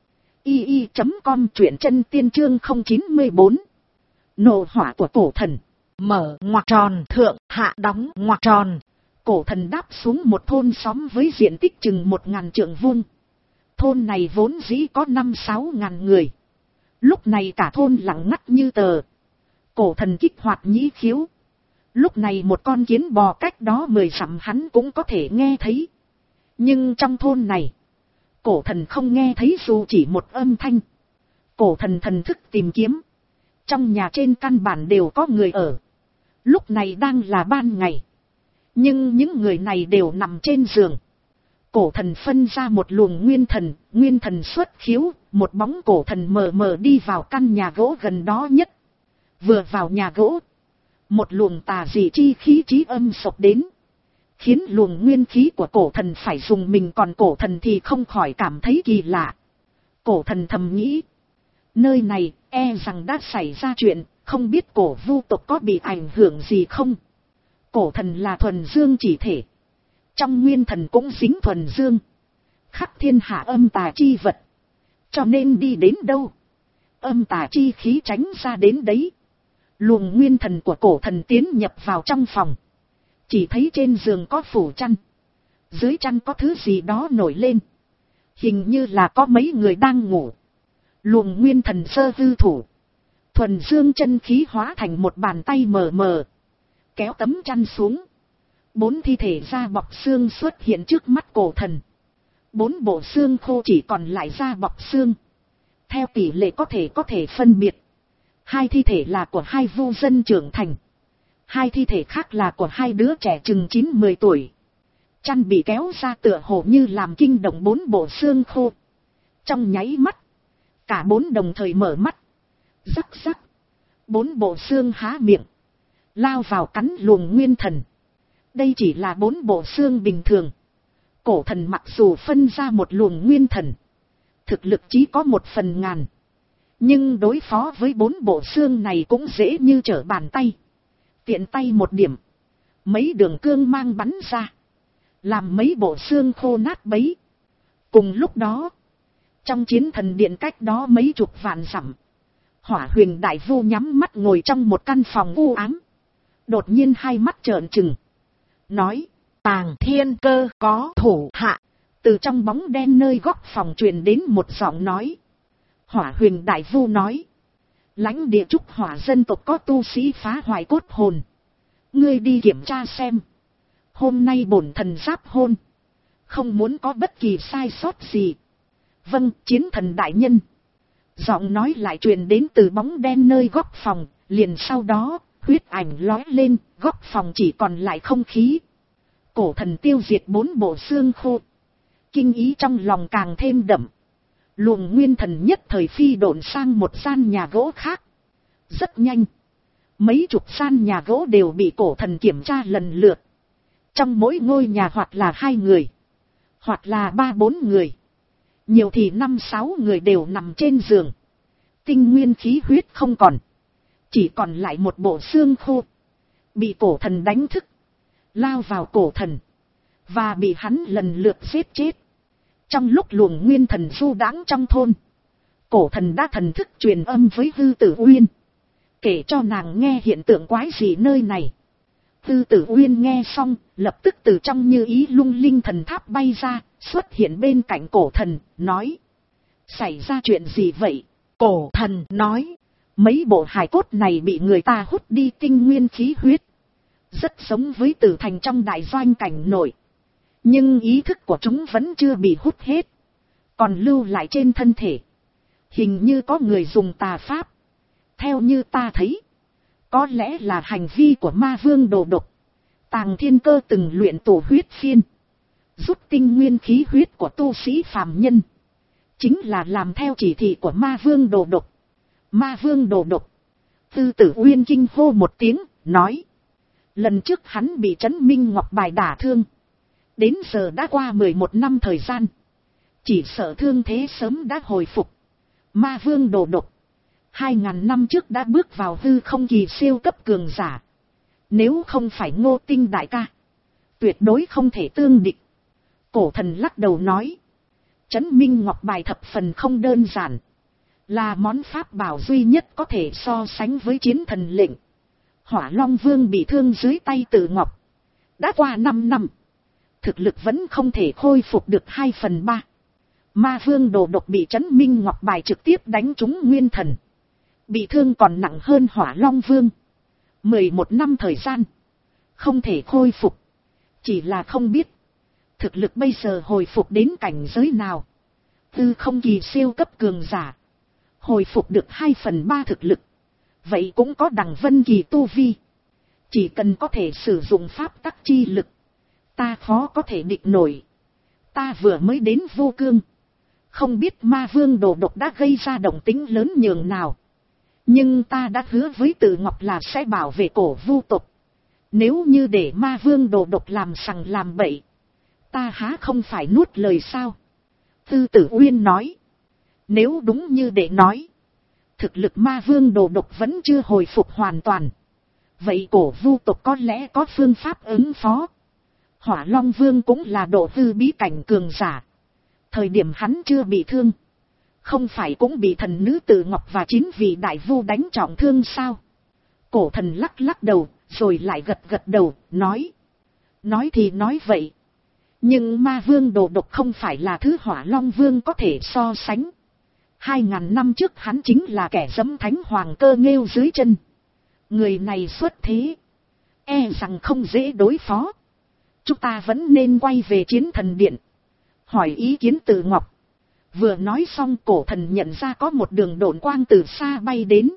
i i chấm com, truyện chân tiên chương không chín bốn. Nộ hỏa của cổ thần. Mở ngoặc tròn thượng hạ đóng ngoặc tròn. Cổ thần đáp xuống một thôn xóm với diện tích chừng một ngàn trượng vuông. Thôn này vốn dĩ có năm sáu ngàn người. Lúc này cả thôn lặng ngắt như tờ. Cổ thần kích hoạt nhĩ khiếu. Lúc này một con kiến bò cách đó mười dặm hắn cũng có thể nghe thấy. Nhưng trong thôn này, cổ thần không nghe thấy dù chỉ một âm thanh. Cổ thần thần thức tìm kiếm. Trong nhà trên căn bản đều có người ở. Lúc này đang là ban ngày. Nhưng những người này đều nằm trên giường. Cổ thần phân ra một luồng nguyên thần, nguyên thần xuất khiếu, một bóng cổ thần mờ mờ đi vào căn nhà gỗ gần đó nhất. Vừa vào nhà gỗ, một luồng tà dị chi khí trí âm sộc đến. Khiến luồng nguyên khí của cổ thần phải dùng mình, còn cổ thần thì không khỏi cảm thấy kỳ lạ. Cổ thần thầm nghĩ, nơi này e rằng đã xảy ra chuyện, Không biết cổ vu tộc có bị ảnh hưởng gì không? Cổ thần là thuần dương chỉ thể. Trong nguyên thần cũng dính thuần dương. Khắp thiên hạ âm tà chi vật. Cho nên đi đến đâu? Âm tà chi khí tránh ra đến đấy. Luồng nguyên thần của cổ thần tiến nhập vào trong phòng. Chỉ thấy trên giường có phủ chăn. Dưới chăn có thứ gì đó nổi lên. Hình như là có mấy người đang ngủ. Luồng nguyên thần sơ hư thủ. Thuần dương chân khí hóa thành một bàn tay mờ mờ. Kéo tấm chăn xuống. Bốn thi thể da bọc xương xuất hiện trước mắt cổ thần. Bốn bộ xương khô chỉ còn lại da bọc xương. Theo tỷ lệ có thể có thể phân biệt. Hai thi thể là của hai vu dân trưởng thành. Hai thi thể khác là của hai đứa trẻ chừng chín mười tuổi. Chăn bị kéo ra tựa hồ như làm kinh động bốn bộ xương khô. Trong nháy mắt. Cả bốn đồng thời mở mắt. Rắc rắc. Bốn bộ xương há miệng. Lao vào cắn luồng nguyên thần. Đây chỉ là bốn bộ xương bình thường. Cổ thần mặc dù phân ra một luồng nguyên thần. Thực lực chỉ có một phần ngàn. Nhưng đối phó với bốn bộ xương này cũng dễ như trở bàn tay. Tiện tay một điểm. Mấy đường cương mang bắn ra. Làm mấy bộ xương khô nát bấy. Cùng lúc đó. Trong chiến thần điện cách đó mấy chục vạn dặm. Hỏa huyền đại vu nhắm mắt ngồi trong một căn phòng u ám. Đột nhiên hai mắt trợn trừng. Nói. Tàng thiên cơ có thủ hạ. Từ trong bóng đen nơi góc phòng truyền đến một giọng nói. Hỏa huyền đại vu nói. Lãnh địa trúc hỏa dân tộc có tu sĩ phá hoại cốt hồn. Ngươi đi kiểm tra xem. Hôm nay bổn thần giáp hôn. Không muốn có bất kỳ sai sót gì. Vâng, chiến thần đại nhân. Giọng nói lại truyền đến từ bóng đen nơi góc phòng. Liền sau đó, huyết ảnh lói lên, góc phòng chỉ còn lại không khí. Cổ thần tiêu diệt bốn bộ xương khô. Kinh ý trong lòng càng thêm đậm. Luồng nguyên thần nhất thời phi độn sang một gian nhà gỗ khác. Rất nhanh. Mấy chục gian nhà gỗ đều bị cổ thần kiểm tra lần lượt. Trong mỗi ngôi nhà hoặc là hai người. Hoặc là ba bốn người. Nhiều thì năm sáu người đều nằm trên giường. Tinh nguyên khí huyết không còn. Chỉ còn lại một bộ xương khô. Bị cổ thần đánh thức. Lao vào cổ thần. Và bị hắn lần lượt giết chết. Trong lúc luồng nguyên thần du đãng trong thôn. Cổ thần đã thần thức truyền âm với Hư Tử Uyên. Kể cho nàng nghe hiện tượng quái gì nơi này. Hư Tử Uyên nghe xong, lập tức từ trong như ý lung linh thần tháp bay ra, xuất hiện bên cạnh cổ thần, nói. Xảy ra chuyện gì vậy? Cổ thần nói. Mấy bộ hài cốt này bị người ta hút đi tinh nguyên khí huyết. Rất giống với Tử Thành trong đại doanh cảnh nổi. Nhưng ý thức của chúng vẫn chưa bị hút hết. Còn lưu lại trên thân thể. Hình như có người dùng tà pháp. Theo như ta thấy. Có lẽ là hành vi của ma vương đồ độc. Tàng thiên cơ từng luyện tổ huyết phiên. Rút tinh nguyên khí huyết của tu sĩ phàm nhân. Chính là làm theo chỉ thị của ma vương đồ độc. Ma vương đồ độc. Tư Tử Uyên kinh hô một tiếng, nói. Lần trước hắn bị Trấn Minh Ngọc Bài đả thương. Đến giờ đã qua mười một năm thời gian. Chỉ sợ thương thế sớm đã hồi phục. Ma vương đồ độc. Hai ngàn năm trước đã bước vào hư không kỳ siêu cấp cường giả. Nếu không phải Ngô Tinh đại ca. Tuyệt đối không thể tương địch. Cổ thần lắc đầu nói. Trấn Minh Ngọc Bài thập phần không đơn giản. Là món pháp bảo duy nhất có thể so sánh với chiến thần lệnh. Hỏa Long Vương bị thương dưới tay Tử Ngọc. Đã qua năm năm. Thực lực vẫn không thể khôi phục được hai phần ba. Ma vương đồ độc bị Trấn Minh Ngọc Bài trực tiếp đánh trúng nguyên thần. Bị thương còn nặng hơn Hỏa Long Vương. Mười một năm thời gian. Không thể khôi phục. Chỉ là không biết. Thực lực bây giờ hồi phục đến cảnh giới nào. Tư không kỳ siêu cấp cường giả. Hồi phục được hai phần ba thực lực. Vậy cũng có đằng vân kỳ tu vi. Chỉ cần có thể sử dụng pháp tắc chi lực. Ta khó có thể địch nổi. Ta vừa mới đến Vô Cương. Không biết ma vương đồ độc đã gây ra động tĩnh lớn nhường nào. Nhưng ta đã hứa với Tử Ngọc là sẽ bảo vệ cổ vu tộc. Nếu như để ma vương đồ độc làm sằng làm bậy. Ta há không phải nuốt lời sao? Tư Tử Uyên nói. Nếu đúng như để nói. Thực lực ma vương Đồ Độc vẫn chưa hồi phục hoàn toàn. Vậy cổ vu tộc có lẽ có phương pháp ứng phó. Hỏa Long Vương cũng là độ hư bí cảnh cường giả. Thời điểm hắn chưa bị thương, không phải cũng bị thần nữ Tử Ngọc và chín vị đại vu đánh trọng thương sao? Cổ thần lắc lắc đầu, rồi lại gật gật đầu, nói. Nói thì nói vậy. Nhưng ma vương Đồ Độc không phải là thứ Hỏa Long Vương có thể so sánh. Hai ngàn năm trước hắn chính là kẻ giẫm thánh hoàng cơ nghêu dưới chân. Người này xuất thế, e rằng không dễ đối phó. Chúng ta vẫn nên quay về Chiến Thần Điện, hỏi ý kiến Tử Ngọc. Vừa nói xong, cổ thần nhận ra có một đường độn quang từ xa bay đến.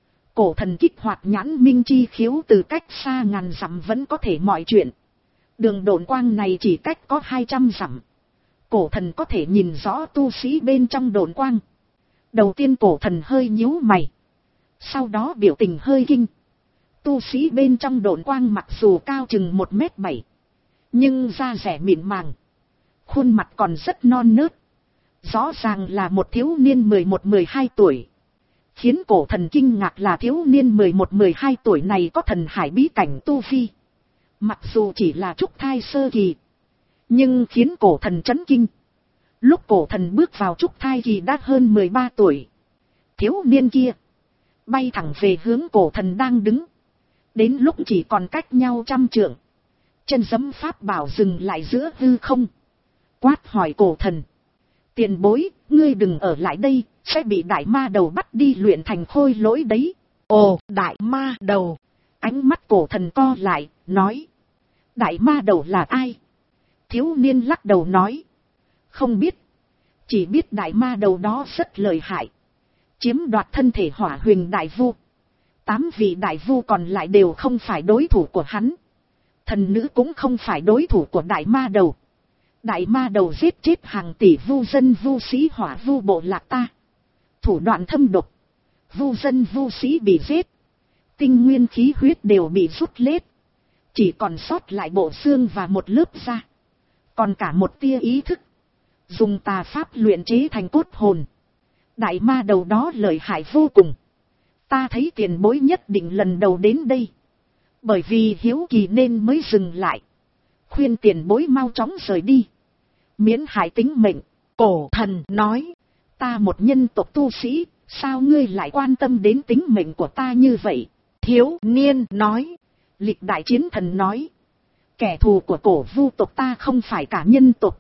Cổ thần kích hoạt nhãn minh chi khiếu, từ cách xa ngàn dặm vẫn có thể mọi chuyện. Đường độn quang này chỉ cách có hai trăm dặm. Cổ thần có thể nhìn rõ tu sĩ bên trong độn quang. Đầu tiên cổ thần hơi nhíu mày, sau đó biểu tình hơi kinh. Tu sĩ bên trong độn quang mặc dù cao chừng một mét bảy, nhưng da rẻ mịn màng, khuôn mặt còn rất non nớt. Rõ ràng là một thiếu niên mười một mười hai tuổi. Khiến cổ thần kinh ngạc là thiếu niên mười một mười hai tuổi này có thần hải bí cảnh tu vi. Mặc dù chỉ là trúc thai sơ kỳ, nhưng khiến cổ thần chấn kinh. Lúc cổ thần bước vào trúc thai kỳ đã hơn mười ba tuổi. Thiếu niên kia bay thẳng về hướng cổ thần đang đứng. Đến lúc chỉ còn cách nhau trăm trượng, chân giẫm pháp bảo dừng lại giữa hư không. Quát hỏi cổ thần. Tiền bối, ngươi đừng ở lại đây, sẽ bị đại ma đầu bắt đi luyện thành khôi lỗi đấy. Ồ, đại ma đầu. Ánh mắt cổ thần co lại, nói. Đại ma đầu là ai? Thiếu niên lắc đầu nói. Không biết. Chỉ biết đại ma đầu đó rất lợi hại, chiếm đoạt thân thể Hỏa Huyền đại vu. Tám vị đại vu còn lại đều không phải đối thủ của hắn. Thần nữ cũng không phải đối thủ của đại ma đầu. Đại ma đầu giết chết hàng tỷ vu dân vu sĩ hỏa vu bộ lạc ta. Thủ đoạn thâm độc. Vu dân vu sĩ bị giết. Tinh nguyên khí huyết đều bị rút lết. Chỉ còn sót lại bộ xương và một lớp da. Còn cả một tia ý thức. Dùng tà pháp luyện chế thành cốt hồn. Đại ma đầu đó lợi hại vô cùng. Ta thấy tiền bối nhất định lần đầu đến đây. Bởi vì hiếu kỳ nên mới dừng lại. Khuyên tiền bối mau chóng rời đi, miễn hại tính mệnh. Cổ thần nói. Ta một nhân tộc tu sĩ, sao ngươi lại quan tâm đến tính mệnh của ta như vậy? Thiếu niên nói. Lịch đại chiến thần nói. Kẻ thù của cổ vu tộc ta không phải cả nhân tộc,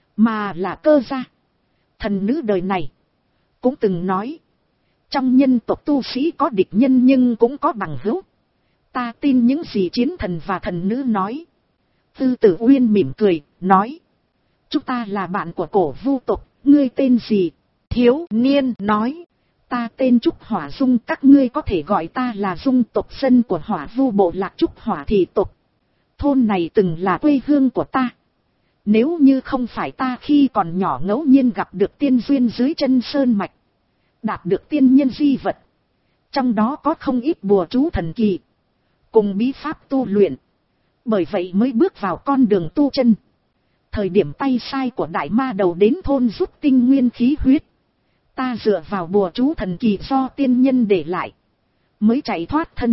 mà là cơ gia. Thần nữ đời này cũng từng nói. Trong nhân tộc tu sĩ có địch nhân nhưng cũng có bằng hữu. Ta tin những gì chiến thần và thần nữ nói. Tư Tử Uyên mỉm cười, nói. Chúng ta là bạn của cổ vu tộc, ngươi tên gì? Thiếu niên nói. Ta tên Trúc Hỏa Dung, các ngươi có thể gọi ta là Dung tộc dân của Hỏa vu bộ lạc Trúc Hỏa thị tộc. Thôn này từng là quê hương của ta. Nếu như không phải ta khi còn nhỏ ngẫu nhiên gặp được tiên duyên dưới chân sơn mạch, đạt được tiên nhân di vật, trong đó có không ít bùa chú thần kỳ, cùng bí pháp tu luyện, bởi vậy mới bước vào con đường tu chân. Thời điểm tay sai của đại ma đầu đến thôn rút tinh nguyên khí huyết, ta dựa vào bùa chú thần kỳ do tiên nhân để lại, mới chạy thoát thân.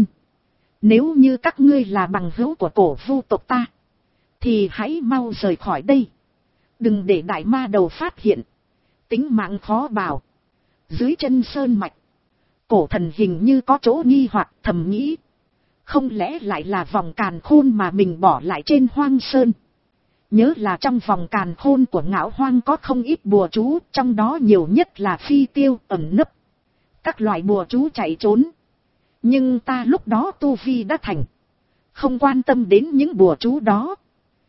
Nếu như các ngươi là bằng hữu của cổ vu tộc ta, thì hãy mau rời khỏi đây. Đừng để đại ma đầu phát hiện, tính mạng khó bảo. Dưới chân sơn mạch, cổ thần hình như có chỗ nghi hoặc, thầm nghĩ. Không lẽ lại là vòng càn khôn mà mình bỏ lại trên hoang sơn? Nhớ là trong vòng càn khôn của Ngạo Hoang có không ít bùa chú, trong đó nhiều nhất là phi tiêu, ẩn nấp, các loại bùa chú chạy trốn. Nhưng ta lúc đó tu vi đã thành, không quan tâm đến những bùa chú đó,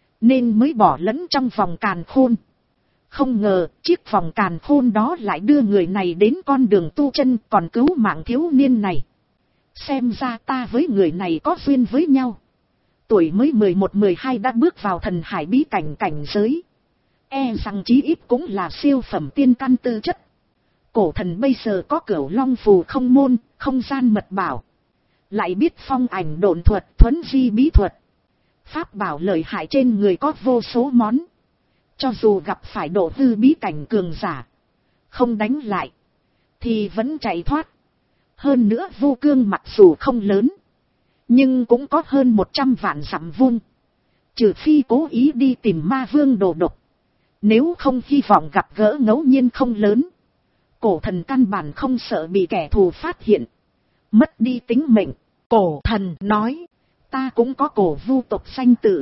nên mới bỏ lẫn trong vòng càn khôn. Không ngờ chiếc vòng càn khôn đó lại đưa người này đến con đường tu chân, còn cứu mạng thiếu niên này. Xem ra ta với người này có duyên với nhau. Tuổi mới mười một mười hai đã bước vào thần hải bí cảnh cảnh giới. E rằng chí ít cũng là siêu phẩm tiên căn tư chất. Cổ thần bây giờ có cửu long phù không môn, không gian mật bảo. Lại biết phong ảnh độn thuật, thuấn di bí thuật. Pháp bảo lợi hại trên người có vô số món. Cho dù gặp phải độ hư bí cảnh cường giả, không đánh lại, thì vẫn chạy thoát. Hơn nữa Vu Cương mặc dù không lớn, nhưng cũng có hơn một trăm vạn dặm vuông. Trừ phi cố ý đi tìm ma vương đồ độc, nếu không hy vọng gặp gỡ ngẫu nhiên không lớn. Cổ thần căn bản không sợ bị kẻ thù phát hiện, mất đi tính mệnh. Cổ thần nói, ta cũng có cổ vu tộc danh tự,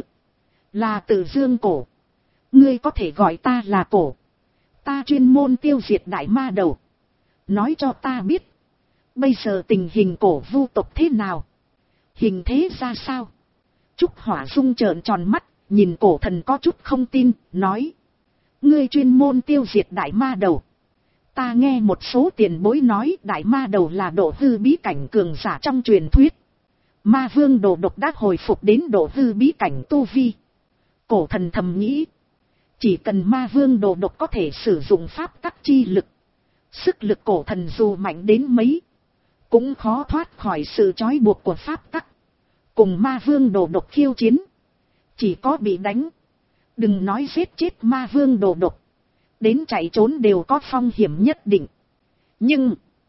là Từ Dương Cổ. Ngươi có thể gọi ta là Cổ. Ta chuyên môn tiêu diệt đại ma đầu. Nói cho ta biết, bây giờ tình hình cổ vu tộc thế nào? Hình thế ra sao? Trúc Hỏa Dung trợn tròn mắt, nhìn cổ thần có chút không tin, nói. Ngươi chuyên môn tiêu diệt đại ma đầu. Ta nghe một số tiền bối nói đại ma đầu là độ hư bí cảnh cường giả trong truyền thuyết. Ma vương đồ độc đã hồi phục đến độ hư bí cảnh tu vi. Cổ thần thầm nghĩ, chỉ cần ma vương đồ độc có thể sử dụng pháp tắc chi lực, sức lực cổ thần dù mạnh đến mấy, cũng khó thoát khỏi sự trói buộc của pháp tắc. Cùng ma vương đồ độc khiêu chiến, chỉ có bị đánh. Đừng nói giết chết ma vương đồ độc, đến chạy trốn đều có phong hiểm nhất định. Nhưng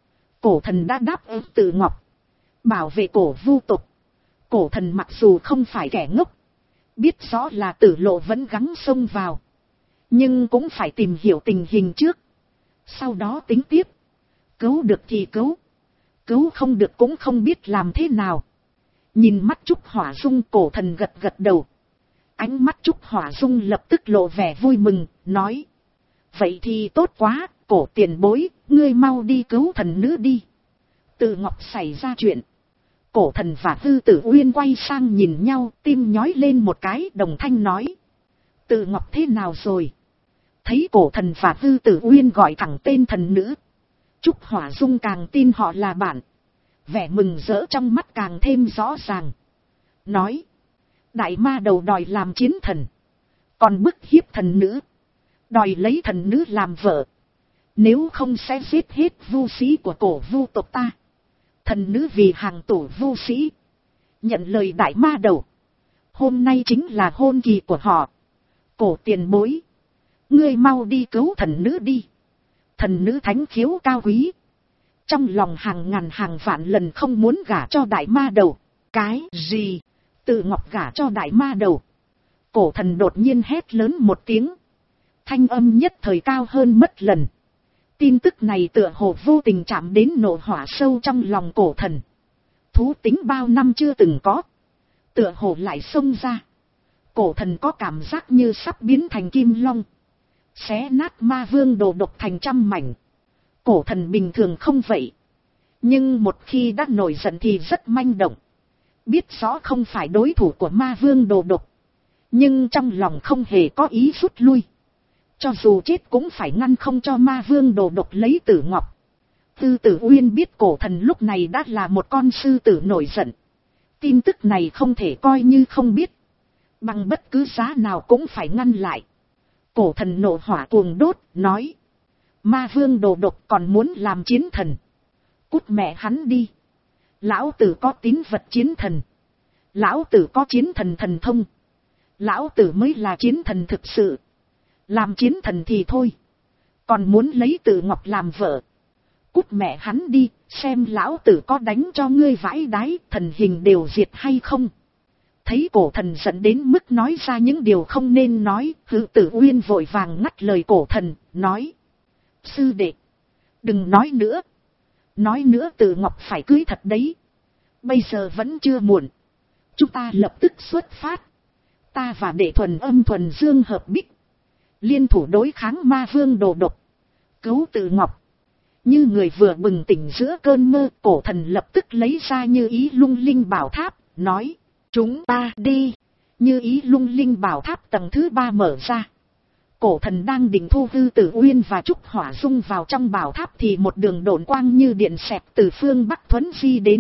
cổ thần đã đáp ứng Từ Ngọc bảo vệ cổ vu tộc. Cổ thần mặc dù không phải kẻ ngốc, biết rõ là Tử Lộ vẫn gắng xông vào, nhưng cũng phải tìm hiểu tình hình trước, sau đó tính tiếp. Cứu được thì cứu, cứu không được cũng không biết làm thế nào. Nhìn mắt Trúc Hỏa Dung, cổ thần gật gật đầu. Ánh mắt Trúc Hỏa Dung lập tức lộ vẻ vui mừng, nói. Vậy thì tốt quá, cổ tiền bối, ngươi mau đi cứu thần nữ đi. Từ Ngọc xảy ra chuyện. Cổ thần và Tư Tử Uyên quay sang nhìn nhau, tim nhói lên một cái, đồng thanh nói. Từ Ngọc thế nào rồi? Thấy cổ thần và Tư Tử Uyên gọi thẳng tên thần nữ, Trúc Hỏa Dung càng tin họ là bạn. Vẻ mừng rỡ trong mắt càng thêm rõ ràng. Nói. Đại ma đầu đòi làm chiến thần, còn bức hiếp thần nữ, đòi lấy thần nữ làm vợ. Nếu không sẽ giết hết vu sĩ của cổ vu tộc ta. Thần nữ vì hàng tổ vu sĩ, nhận lời đại ma đầu. Hôm nay chính là hôn kỳ của họ. Cổ tiền bối, ngươi mau đi cứu thần nữ đi. Thần nữ thánh khiếu cao quý, trong lòng hàng ngàn hàng vạn lần không muốn gả cho đại ma đầu. Cái gì? Từ Ngọc gả cho đại ma đầu? Cổ thần đột nhiên hét lớn một tiếng, thanh âm nhất thời cao hơn mất lần. Tin tức này tựa hồ vô tình chạm đến nộ hỏa sâu trong lòng cổ thần. Thú tính bao năm chưa từng có, tựa hồ lại xông ra. Cổ thần có cảm giác như sắp biến thành kim long, xé nát ma vương đồ độc thành trăm mảnh. Cổ thần bình thường không vậy, nhưng một khi đã nổi giận thì rất manh động. Biết rõ không phải đối thủ của ma vương đồ độc, nhưng trong lòng không hề có ý rút lui. Cho dù chết cũng phải ngăn không cho ma vương đồ độc lấy Tử Ngọc. Tư Tử Uyên biết cổ thần lúc này đã là một con sư tử nổi giận. Tin tức này không thể coi như không biết, bằng bất cứ giá nào cũng phải ngăn lại. Cổ thần nộ hỏa cuồng đốt, nói. Ma vương đồ độc còn muốn làm chiến thần, cút mẹ hắn đi. Lão tử có tín vật chiến thần, lão tử có chiến thần thần thông, lão tử mới là chiến thần thực sự. Làm chiến thần thì thôi, còn muốn lấy Tử Ngọc làm vợ. Cút mẹ hắn đi, xem lão tử có đánh cho ngươi vãi đái, thần hình đều diệt hay không. Thấy cổ thần giận đến mức nói ra những điều không nên nói, Hữu Tử Uyên vội vàng ngắt lời cổ thần, nói. Sư đệ, đừng nói nữa. Nói nữa Tử Ngọc phải cưới thật đấy. Bây giờ vẫn chưa muộn, chúng ta lập tức xuất phát. Ta và đệ thuần âm thuần dương hợp bích, liên thủ đối kháng ma vương đồ độc, cứu Tử Ngọc. Như người vừa bừng tỉnh giữa cơn mơ, cổ thần lập tức lấy ra Như Ý Lung Linh Bảo Tháp, nói. Chúng ta đi. Như Ý Lung Linh Bảo Tháp tầng thứ ba mở ra. Cổ thần đang định thu Hư Tử Uyên và Trúc Hỏa Dung vào trong bảo tháp thì một đường độn quang như điện xẹt từ phương Bắc thuấn di đến.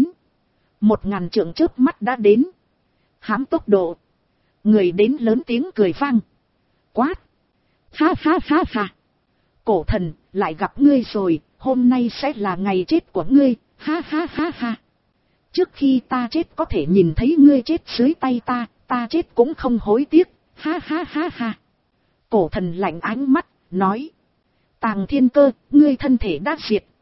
Một ngàn trượng chớp mắt đã đến. Hãm tốc độ, người đến lớn tiếng cười vang. Quát. Ha ha ha ha. Cổ thần, lại gặp ngươi rồi, hôm nay sẽ là ngày chết của ngươi, ha ha ha ha. Trước khi ta chết có thể nhìn thấy ngươi chết dưới tay ta, ta chết cũng không hối tiếc, ha ha ha ha. Cổ thần lạnh ánh mắt, nói. Tàng Thiên Cơ, ngươi thân thể đã diệt,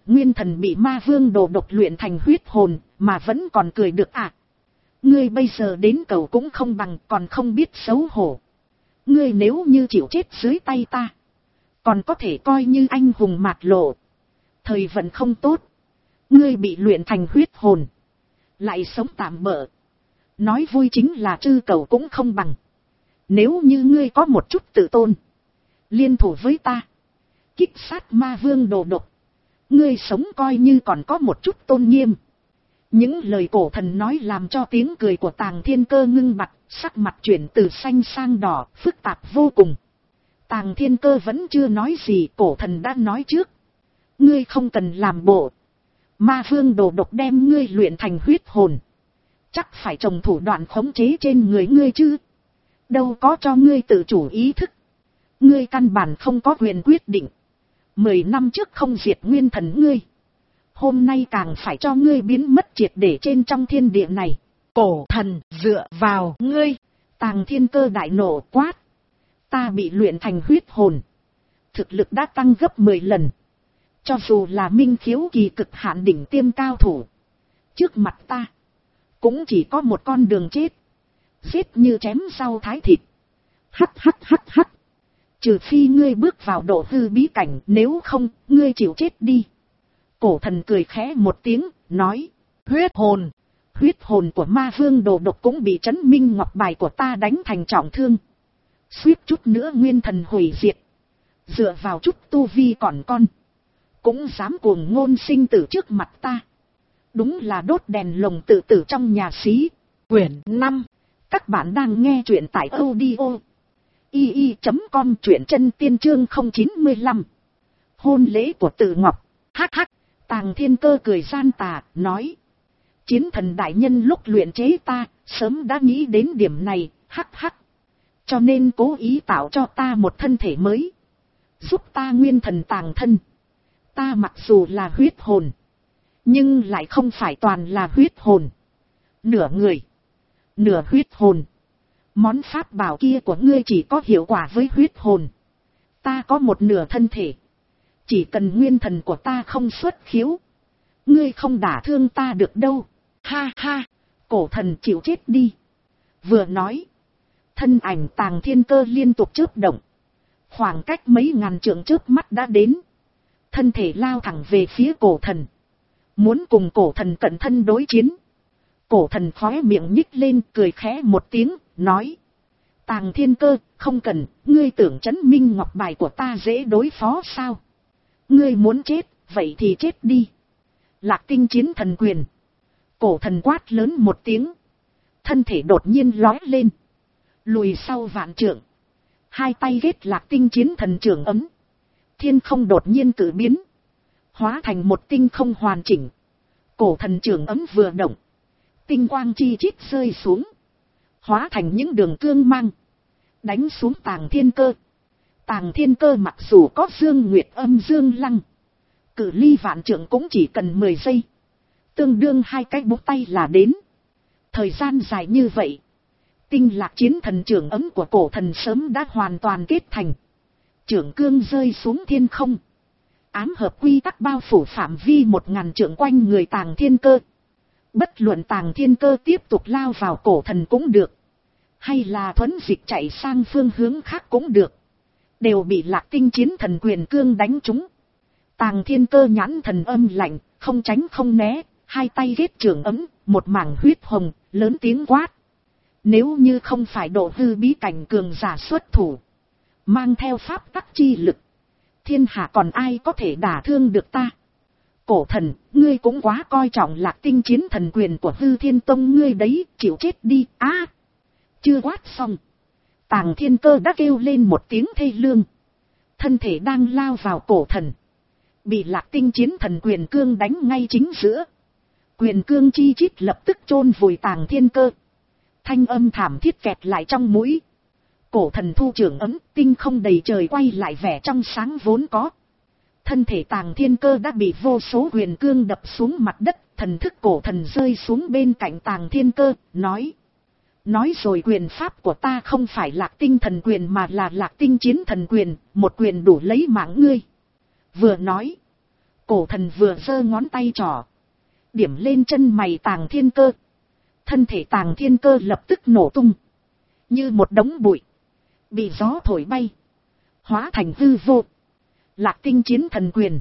nguyên thần bị ma vương đồ độc luyện thành huyết hồn, mà vẫn còn cười được à. Ngươi bây giờ đến cầu cũng không bằng, còn không biết xấu hổ. Ngươi nếu như chịu chết dưới tay ta, còn có thể coi như anh hùng mạt lộ. Thời vận không tốt, ngươi bị luyện thành huyết hồn, lại sống tạm bợ. Nói vui chính là chư cầu cũng không bằng. Nếu như ngươi có một chút tự tôn, liên thủ với ta, kích sát ma vương đồ độc, ngươi sống coi như còn có một chút tôn nghiêm. Những lời cổ thần nói làm cho tiếng cười của Tàng Thiên Cơ ngưng bặt, sắc mặt chuyển từ xanh sang đỏ, phức tạp vô cùng. Tàng Thiên Cơ vẫn chưa nói gì, cổ thần đã nói trước. Ngươi không cần làm bộ. Ma vương đồ độc đem ngươi luyện thành huyết hồn, chắc phải trồng thủ đoạn khống chế trên người ngươi chứ. Đâu có cho ngươi tự chủ ý thức. Ngươi căn bản không có quyền quyết định. Mười năm trước không diệt nguyên thần ngươi, hôm nay càng phải cho ngươi biến mất triệt để trên trong thiên địa này. Cổ thần dựa vào ngươi. Tàng Thiên Cơ đại nổ quát. Ta bị luyện thành huyết hồn, thực lực đã tăng gấp mười lần. Cho dù là minh khiếu kỳ cực hạn đỉnh tiêm cao thủ, trước mặt ta cũng chỉ có một con đường chết. Giết như chém rau thái thịt. Hắt hắt hắt hắt. Trừ phi ngươi bước vào độ hư bí cảnh, nếu không, ngươi chịu chết đi. Cổ thần cười khẽ một tiếng, nói. Huyết hồn. Huyết hồn của ma vương đồ độc cũng bị trấn minh ngọc bài của ta đánh thành trọng thương. Suýt chút nữa nguyên thần hủy diệt. Dựa vào chút tu vi còn con, cũng dám cuồng ngôn sinh tử trước mặt ta. Đúng là đốt đèn lồng tự tử trong nhà xí. Quyển năm. Các bạn đang nghe truyện tại audio i i chấm com, truyện chân tiên chương không chín lăm. Hôn lễ của Tử Ngọc. Hắc hắc. Tàng Thiên Cơ cười gian tà, nói. Chiến thần đại nhân lúc luyện chế ta, sớm đã nghĩ đến điểm này, hắc hắc. Cho nên cố ý tạo cho ta một thân thể mới, giúp ta nguyên thần tàng thân. Ta mặc dù là huyết hồn, nhưng lại không phải toàn là huyết hồn. Nửa người, nửa huyết hồn. Món pháp bảo kia của ngươi chỉ có hiệu quả với huyết hồn. Ta có một nửa thân thể, chỉ cần nguyên thần của ta không xuất khiếu, ngươi không đả thương ta được đâu. Ha ha, cổ thần chịu chết đi. Vừa nói, thân ảnh Tàng Thiên Cơ liên tục chớp động, khoảng cách mấy ngàn trượng chớp mắt đã đến. Thân thể lao thẳng về phía cổ thần, muốn cùng cổ thần cận thân đối chiến. Cổ thần khóe miệng nhích lên, cười khẽ một tiếng, nói. Tàng Thiên Cơ, không cần, ngươi tưởng trấn minh ngọc bài của ta dễ đối phó sao? Ngươi muốn chết, vậy thì chết đi. Lạc tinh chiến thần quyền. Cổ thần quát lớn một tiếng, thân thể đột nhiên lói lên, lùi sau vạn trượng. Hai tay ghét lạc tinh chiến thần trưởng ấm. Thiên không đột nhiên cử biến, hóa thành một tinh không hoàn chỉnh. Cổ thần trưởng ấm vừa động, tinh quang chi chít rơi xuống, hóa thành những đường cương mang, đánh xuống Tàng Thiên Cơ. Tàng Thiên Cơ mặc dù có dương nguyệt âm dương lăng, cử ly vạn trượng cũng chỉ cần mười giây, tương đương hai cái búng tay là đến. Thời gian dài như vậy, tinh lạc chiến thần trưởng ấm của cổ thần sớm đã hoàn toàn kết thành. Trưởng cương rơi xuống thiên không, ám hợp quy tắc bao phủ phạm vi một ngàn trượng quanh người Tàng Thiên Cơ. Bất luận Tàng Thiên Cơ tiếp tục lao vào cổ thần cũng được, hay là thuấn dịch chạy sang phương hướng khác cũng được, đều bị lạc tinh chiến thần quyền cương đánh trúng. Tàng Thiên Cơ nhãn thần âm lạnh, không tránh không né, hai tay ghét trường ấm, một mảng huyết hồng, lớn tiếng quát. Nếu như không phải độ hư bí cảnh cường giả xuất thủ, mang theo pháp tắc chi lực, thiên hạ còn ai có thể đả thương được ta? Cổ thần, ngươi cũng quá coi trọng lạc tinh chiến thần quyền của hư thiên tông ngươi đấy, chịu chết đi. Á, à, chưa quát xong, Tàng Thiên Cơ đã kêu lên một tiếng thê lương. Thân thể đang lao vào cổ thần, bị lạc tinh chiến thần quyền cương đánh ngay chính giữa. Quyền cương chi chít lập tức chôn vùi Tàng Thiên Cơ, thanh âm thảm thiết kẹt lại trong mũi. Cổ thần thu trưởng ấm, tinh không đầy trời quay lại vẻ trong sáng vốn có. Thân thể Tàng Thiên Cơ đã bị vô số quyền cương đập xuống mặt đất, thần thức cổ thần rơi xuống bên cạnh Tàng Thiên Cơ, nói. Nói rồi, quyền pháp của ta không phải lạc tinh thần quyền mà là lạc tinh chiến thần quyền, một quyền đủ lấy mạng ngươi. Vừa nói, Cổ thần vừa giơ ngón tay trỏ, điểm lên chân mày Tàng Thiên Cơ. Thân thể Tàng Thiên Cơ lập tức nổ tung, như một đống bụi, bị gió thổi bay, hóa thành hư vô. Lạc Tinh Chiến Thần Quyền,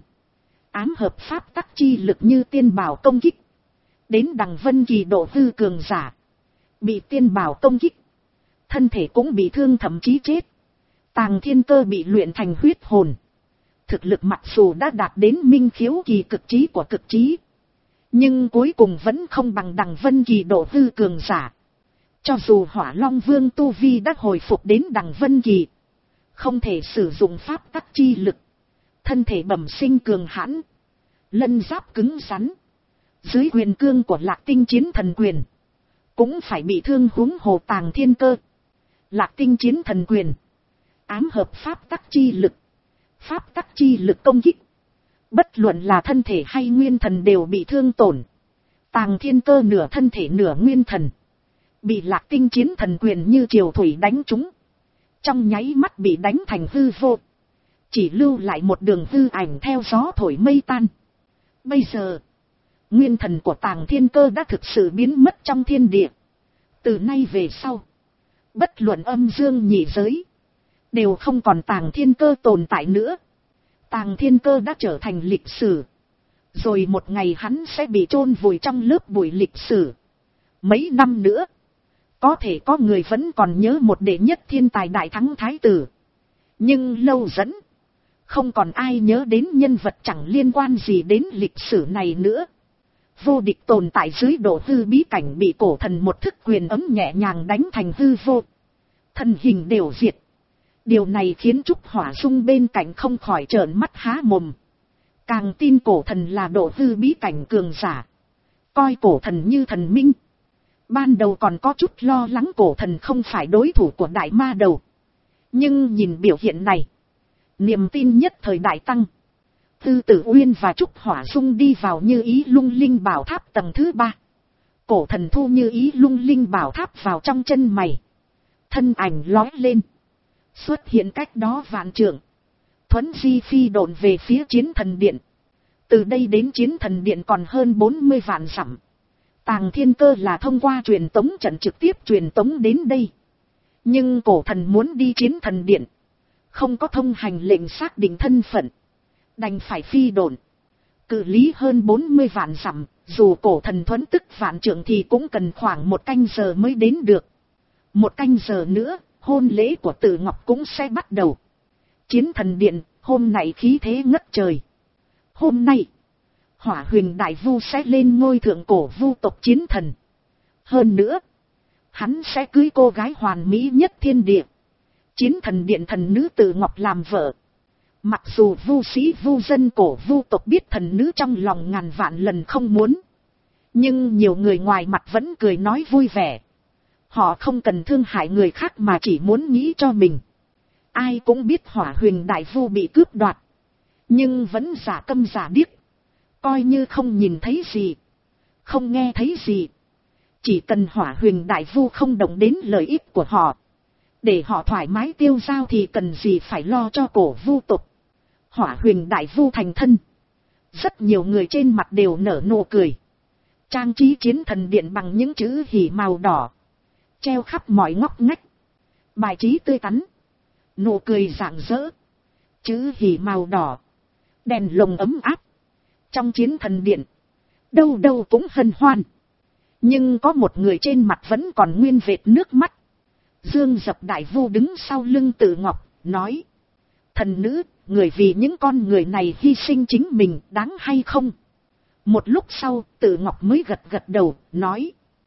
ám hợp pháp tắc chi lực như tiên bảo công kích. Đến đằng Vân Kỳ độ hư cường giả, bị tiên bảo công kích, thân thể cũng bị thương thậm chí chết. Tàng Thiên Cơ bị luyện thành huyết hồn, thực lực mặc dù đã đạt đến minh khiếu kỳ cực trí của cực trí, nhưng cuối cùng vẫn không bằng đằng Vân Kỳ độ hư cường giả. Cho dù Hỏa Long Vương tu vi đã hồi phục đến đằng Vân Kỳ, không thể sử dụng pháp tắc chi lực, thân thể bẩm sinh cường hãn, lân giáp cứng rắn, dưới quyền cương của Lạc Tinh Chiến Thần Quyền cũng phải bị thương, huống hồ Tàng Thiên Cơ. Lạc Tinh Chiến Thần Quyền, ám hợp pháp tắc chi lực, pháp tắc chi lực công kích, bất luận là thân thể hay nguyên thần đều bị thương tổn. Tàng Thiên Cơ nửa thân thể nửa nguyên thần, bị Lạc Tinh Chiến Thần Quyền như triều thủy đánh trúng, trong nháy mắt bị đánh thành hư vô, chỉ lưu lại một đường hư ảnh theo gió thổi mây tan. Bây giờ, nguyên thần của Tàng Thiên Cơ đã thực sự biến mất trong thiên địa. Từ nay về sau, bất luận âm dương nhị giới, đều không còn Tàng Thiên Cơ tồn tại nữa. Tàng Thiên Cơ đã trở thành lịch sử, rồi một ngày hắn sẽ bị chôn vùi trong lớp bụi lịch sử. Mấy năm nữa, có thể có người vẫn còn nhớ một đệ nhất thiên tài đại thắng thái tử, nhưng lâu dẫn, không còn ai nhớ đến nhân vật chẳng liên quan gì đến lịch sử này nữa. Vô địch tồn tại dưới độ hư bí cảnh bị cổ thần một thức quyền ấm nhẹ nhàng đánh thành hư vô, thân hình đều diệt. Điều này khiến Trúc Hỏa Dung bên cạnh không khỏi trợn mắt há mồm. Càng tin cổ thần là độ hư bí cảnh cường giả, coi cổ thần như thần minh. Ban đầu còn có chút lo lắng cổ thần không phải đối thủ của đại ma đầu, nhưng nhìn biểu hiện này, niềm tin nhất thời đại tăng. Tư Tử Uyên và Trúc Hỏa Dung đi vào Như Ý Lung Linh Bảo Tháp tầng thứ ba. Cổ thần thu Như Ý Lung Linh Bảo Tháp vào trong chân mày, thân ảnh lói lên, xuất hiện cách đó vạn trượng, thuấn di phi độn về phía Chiến Thần Điện. Từ đây đến Chiến Thần Điện còn hơn bốn mươi vạn dặm. Tàng Thiên Cơ là thông qua truyền tống trận trực tiếp truyền tống đến đây, nhưng cổ thần muốn đi Chiến Thần Điện, không có thông hành lệnh xác định thân phận, đành phải phi độn. Cự lý hơn bốn mươi vạn dặm, dù cổ thần thuấn tức vạn trượng thì cũng cần khoảng một canh giờ mới đến được. Một canh giờ nữa, hôn lễ của Tử Ngọc cũng sẽ bắt đầu. Chiến Thần Điện, hôm nay khí thế ngất trời. Hôm nay, Hỏa Huyền Đại Vu sẽ lên ngôi thượng cổ vu tộc chiến thần. Hơn nữa, hắn sẽ cưới cô gái hoàn mỹ nhất thiên địa, Chiến Thần Điện thần nữ Tử Ngọc làm vợ. Mặc dù vu sĩ vu dân cổ vu tộc biết thần nữ trong lòng ngàn vạn lần không muốn, nhưng nhiều người ngoài mặt vẫn cười nói vui vẻ. Họ không cần thương hại người khác mà chỉ muốn nghĩ cho mình. Ai cũng biết Hỏa Huyền Đại Vu bị cướp đoạt, nhưng vẫn giả câm giả điếc, coi như không nhìn thấy gì, không nghe thấy gì. Chỉ cần Hỏa Huyền Đại Vu không động đến lợi ích của họ, để họ thoải mái tiêu dao thì cần gì phải lo cho cổ vu tộc. Hỏa Huyền Đại Vu thành thân, rất nhiều người trên mặt đều nở nụ cười. Trang trí Chiến Thần Điện bằng những chữ hỉ màu đỏ, treo khắp mọi ngóc ngách, bài trí tươi tắn, nụ cười rạng rỡ, chữ hỉ màu đỏ, đèn lồng ấm áp. Trong Chiến Thần Điện, đâu đâu cũng hân hoan, nhưng có một người trên mặt vẫn còn nguyên vệt nước mắt. Dương Dập Đại Vu đứng sau lưng Tử Ngọc, nói: thần nữ, người vì những con người này hy sinh chính mình đáng hay không? Một lúc sau, Tử Ngọc mới gật gật đầu, nói: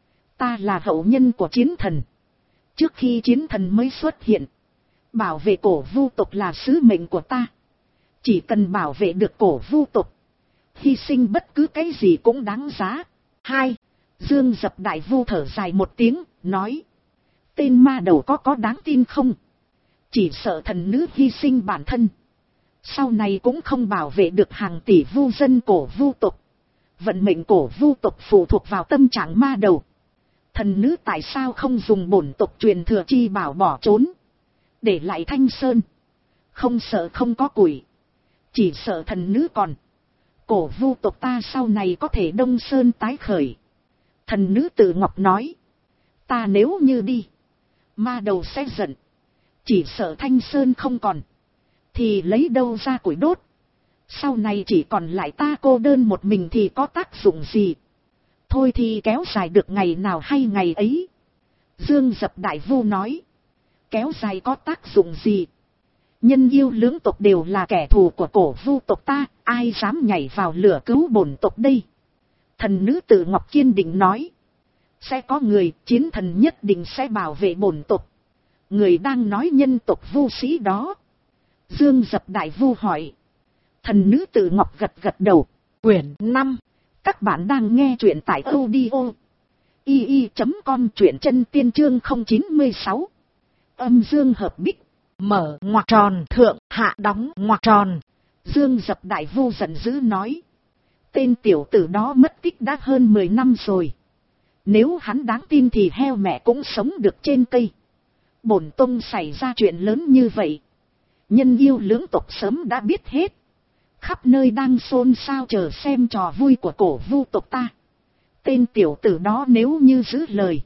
ta là hậu nhân của chiến thần. Trước khi chiến thần mới xuất hiện, bảo vệ cổ vu tộc là sứ mệnh của ta. Chỉ cần bảo vệ được cổ vu tộc, hy sinh bất cứ cái gì cũng đáng giá. Hai, Dương Dập Đại Vu thở dài một tiếng, nói: tên ma đầu có có đáng tin không? Chỉ sợ thần nữ hy sinh bản thân, sau này cũng không bảo vệ được hàng tỷ vu dân cổ vu tộc. Vận mệnh cổ vu tộc phụ thuộc vào tâm trạng ma đầu. Thần nữ tại sao không dùng bổn tộc truyền thừa chi bảo bỏ trốn, để lại Thanh Sơn? Không sợ không có củi, chỉ sợ thần nữ còn Cổ vu tộc ta sau này có thể đông sơn tái khởi. Thần nữ Tử Ngọc nói. Ta nếu như đi, ma đầu sẽ giận. Chỉ sợ Thanh Sơn không còn, thì lấy đâu ra củi đốt. Sau này chỉ còn lại ta cô đơn một mình thì có tác dụng gì. Thôi thì kéo dài được ngày nào hay ngày ấy. Dương Dập Đại Vu nói. Kéo dài có tác dụng gì? Nhân yêu lưỡng tộc đều là kẻ thù của cổ vu tộc ta, ai dám nhảy vào lửa cứu bổn tộc đây? Thần nữ Tử Ngọc kiên định nói. Sẽ có người, chiến thần nhất định sẽ bảo vệ bổn tộc. Người đang nói nhân tộc vu sĩ đó. Dương Dập Đại Vu hỏi. Thần nữ Tử Ngọc gật gật đầu. Quyển năm. Các bạn đang nghe truyện tại audio i i chấm com, truyện chân tiên chương không chín sáu. Âm dương hợp bích. Mở ngoặc tròn thượng hạ đóng ngoặc tròn. Dương Dập Đại Vu giận dữ nói. Tên tiểu tử đó mất tích đã hơn mười năm rồi. Nếu hắn đáng tin thì heo mẹ cũng sống được trên cây. Bổn tông xảy ra chuyện lớn như vậy, nhân yêu lưỡng tộc sớm đã biết hết. Khắp nơi đang xôn xao chờ xem trò vui của cổ vu tộc ta. Tên tiểu tử đó nếu như giữ lời,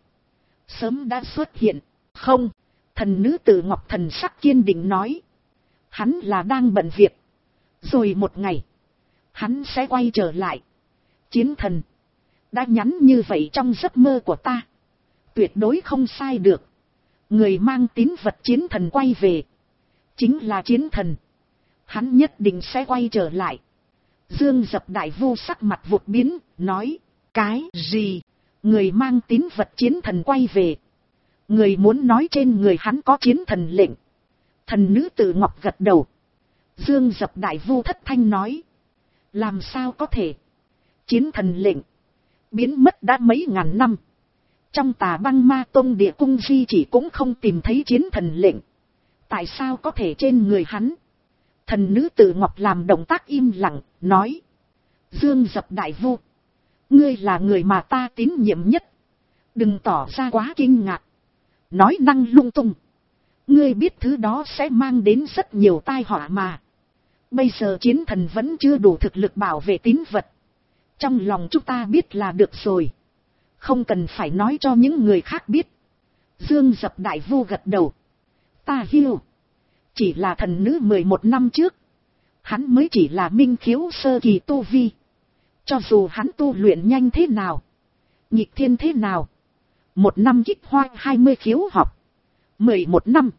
sớm đã xuất hiện. Không. Thần nữ Tử Ngọc thần sắc kiên định nói. Hắn là đang bận việc, rồi một ngày hắn sẽ quay trở lại. Chiến thần đã nhắn như vậy trong giấc mơ của ta, tuyệt đối không sai được. Người mang tín vật chiến thần quay về chính là chiến thần. Hắn nhất định sẽ quay trở lại. Dương Dập Đại Vu sắc mặt vụt biến, nói. Cái gì? Người mang tín vật chiến thần quay về? Người muốn nói trên người hắn có chiến thần lệnh? Thần nữ Tử Ngọc gật đầu. Dương Dập Đại Vu thất thanh nói. Làm sao có thể? Chiến thần lệnh biến mất đã mấy ngàn năm. Trong Tà Băng Ma Tông địa cung di chỉ cũng không tìm thấy chiến thần lệnh. Tại sao có thể trên người hắn? Thần nữ Tử Ngọc làm động tác im lặng, nói. Dương Dập Đại Vu, ngươi là người mà ta tín nhiệm nhất. Đừng tỏ ra quá kinh ngạc, nói năng lung tung. Ngươi biết thứ đó sẽ mang đến rất nhiều tai họa mà. Bây giờ chiến thần vẫn chưa đủ thực lực bảo vệ tín vật. Trong lòng chúng ta biết là được rồi, không cần phải nói cho những người khác biết. Dương Dập Đại Vu gật đầu. Ta hiểu. Chỉ là thần nữ mười một năm trước, hắn mới chỉ là minh khiếu sơ kỳ tu vi. Cho dù hắn tu luyện nhanh thế nào, nghịch thiên thế nào, một năm kích hoạt hai mươi khiếu học, mười một năm,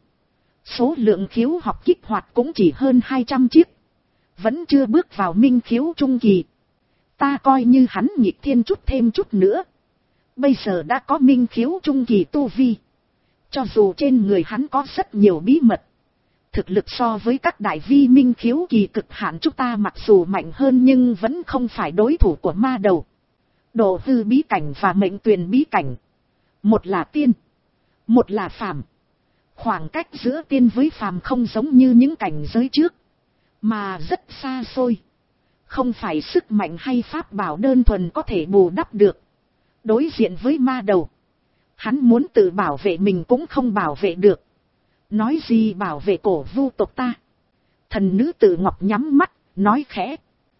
số lượng khiếu học kích hoạt cũng chỉ hơn hai trăm chiếc, vẫn chưa bước vào minh khiếu trung kỳ. Ta coi như hắn nghịch thiên chút thêm chút nữa, bây giờ đã có minh khiếu trung kỳ tu vi. Cho dù trên người hắn có rất nhiều bí mật, thực lực so với các đại vi minh khiếu kỳ cực hạn chúng ta mặc dù mạnh hơn nhưng vẫn không phải đối thủ của ma đầu. Độ hư bí cảnh và mệnh tuyền bí cảnh, một là tiên, một là phàm. Khoảng cách giữa tiên với phàm không giống như những cảnh giới trước, mà rất xa xôi. Không phải sức mạnh hay pháp bảo đơn thuần có thể bù đắp được. Đối diện với ma đầu, hắn muốn tự bảo vệ mình cũng không bảo vệ được, nói gì bảo vệ cổ vu tộc ta. Thần nữ Tử Ngọc nhắm mắt, nói khẽ.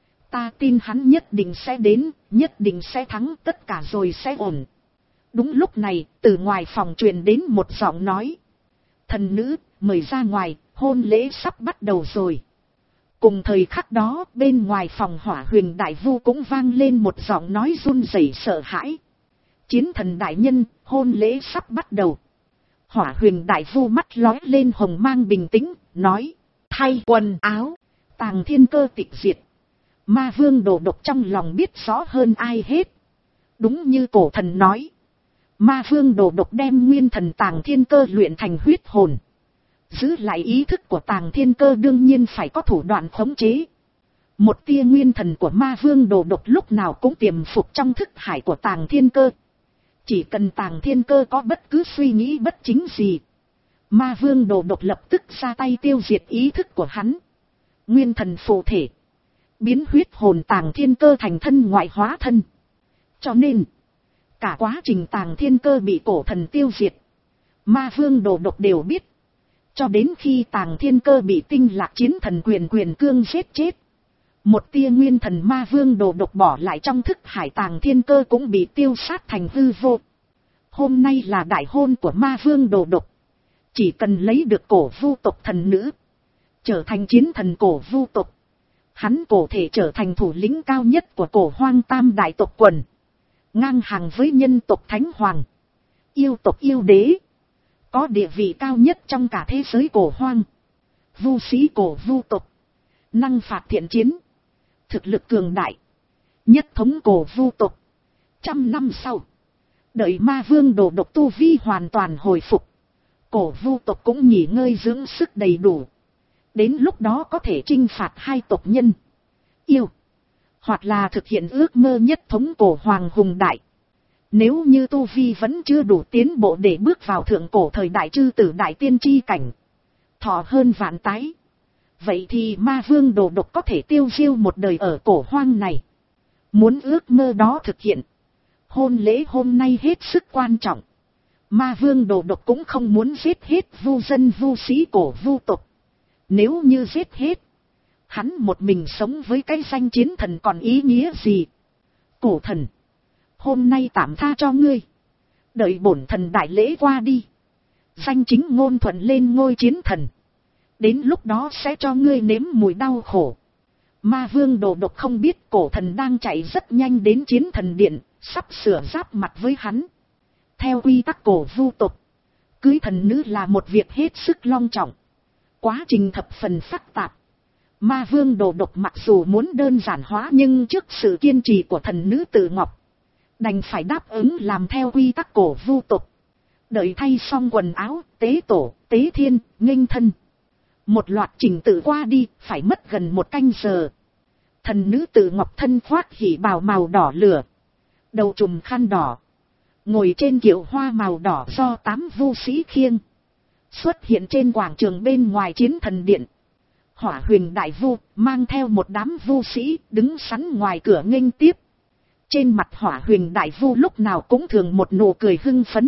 Ta tin hắn nhất định sẽ đến, nhất định sẽ thắng, tất cả rồi sẽ ổn. Đúng lúc này, từ ngoài phòng truyền đến một giọng nói. Thần nữ, mời ra ngoài, hôn lễ sắp bắt đầu rồi. Cùng thời khắc đó, bên ngoài phòng Hỏa Huyền Đại Vu cũng vang lên một giọng nói run rẩy sợ hãi. Chiến thần đại nhân, hôn lễ sắp bắt đầu. Hỏa Huyền Đại Vu mắt lóe lên hồng mang bình tĩnh, nói. Thay quần áo, Tàng Thiên Cơ tịch diệt. Ma Vương Đồ Độc trong lòng biết rõ hơn ai hết. Đúng như cổ thần nói, Ma Vương Đồ Độc đem nguyên thần Tàng Thiên Cơ luyện thành huyết hồn. Giữ lại ý thức của Tàng Thiên Cơ đương nhiên phải có thủ đoạn khống chế. Một tia nguyên thần của Ma Vương Đồ Độc lúc nào cũng tiềm phục trong thức hải của Tàng Thiên Cơ. Chỉ cần Tàng Thiên Cơ có bất cứ suy nghĩ bất chính gì, Ma Vương Đồ Độc lập tức ra tay tiêu diệt ý thức của hắn. Nguyên thần phụ thể, biến huyết hồn Tàng Thiên Cơ thành thân ngoại hóa thân. Cho nên, cả quá trình Tàng Thiên Cơ bị cổ thần tiêu diệt, Ma Vương Đồ Độc đều biết. Cho đến khi Tàng Thiên Cơ bị Tinh Lạc Chiến Thần quyền quyền cương giết chết, Một tia nguyên thần ma vương đồ độc bỏ lại trong thức hải tàng thiên cơ cũng bị tiêu sát thành hư vô. Hôm nay là đại hôn của ma vương đồ độc. Chỉ cần lấy được cổ vu tộc thần nữ, trở thành chiến thần cổ vu tộc, hắn cổ thể trở thành thủ lĩnh cao nhất của cổ hoang tam đại tộc quần, ngang hàng với nhân tộc thánh hoàng, yêu tộc yêu đế, có địa vị cao nhất trong cả thế giới cổ hoang. Vu sĩ cổ vu tộc, năng phạt thiện chiến, thực lực cường đại, nhất thống cổ vu tộc. Trăm năm sau, đợi ma vương đồ độc tu vi hoàn toàn hồi phục, cổ vu tộc cũng nghỉ ngơi dưỡng sức đầy đủ. Đến lúc đó có thể chinh phạt hai tộc nhân, yêu, hoặc là thực hiện ước mơ nhất thống cổ hoàng hùng đại. Nếu như tu vi vẫn chưa đủ tiến bộ để bước vào thượng cổ thời đại chư tử đại tiên tri cảnh, thọ hơn vạn tái, vậy thì ma vương đồ độc có thể tiêu diêu một đời ở cổ hoang này. Muốn ước mơ đó thực hiện, hôn lễ hôm nay hết sức quan trọng. Ma vương đồ độc cũng không muốn giết hết vu dân vu sĩ cổ vu tộc. Nếu như giết hết, hắn một mình sống với cái danh chiến thần còn ý nghĩa gì? Cổ thần, hôm nay tạm tha cho ngươi, đợi bổn thần đại lễ qua đi, danh chính ngôn thuận lên ngôi chiến thần, đến lúc đó sẽ cho ngươi nếm mùi đau khổ. Ma vương đồ độc không biết cổ thần đang chạy rất nhanh đến chiến thần điện, sắp sửa giáp mặt với hắn. Theo quy tắc cổ vu tộc, cưới thần nữ là một việc hết sức long trọng, quá trình thập phần phức tạp. Ma vương đồ độc mặc dù muốn đơn giản hóa, nhưng trước sự kiên trì của thần nữ Tử Ngọc, đành phải đáp ứng làm theo quy tắc cổ vu tộc. Đợi thay xong quần áo, tế tổ, tế thiên, nghênh thân, một loạt trình tự qua đi, phải mất gần một canh giờ. Thần nữ Tử Ngọc thân khoác hỉ bào màu đỏ lửa, đầu trùm khăn đỏ, ngồi trên kiệu hoa màu đỏ do tám vu sĩ khiêng, xuất hiện trên quảng trường bên ngoài chiến thần điện. Hỏa Huyền đại vu mang theo một đám vu sĩ đứng sẵn ngoài cửa nghênh tiếp. Trên mặt Hỏa Huyền đại vu lúc nào cũng thường một nụ cười hưng phấn.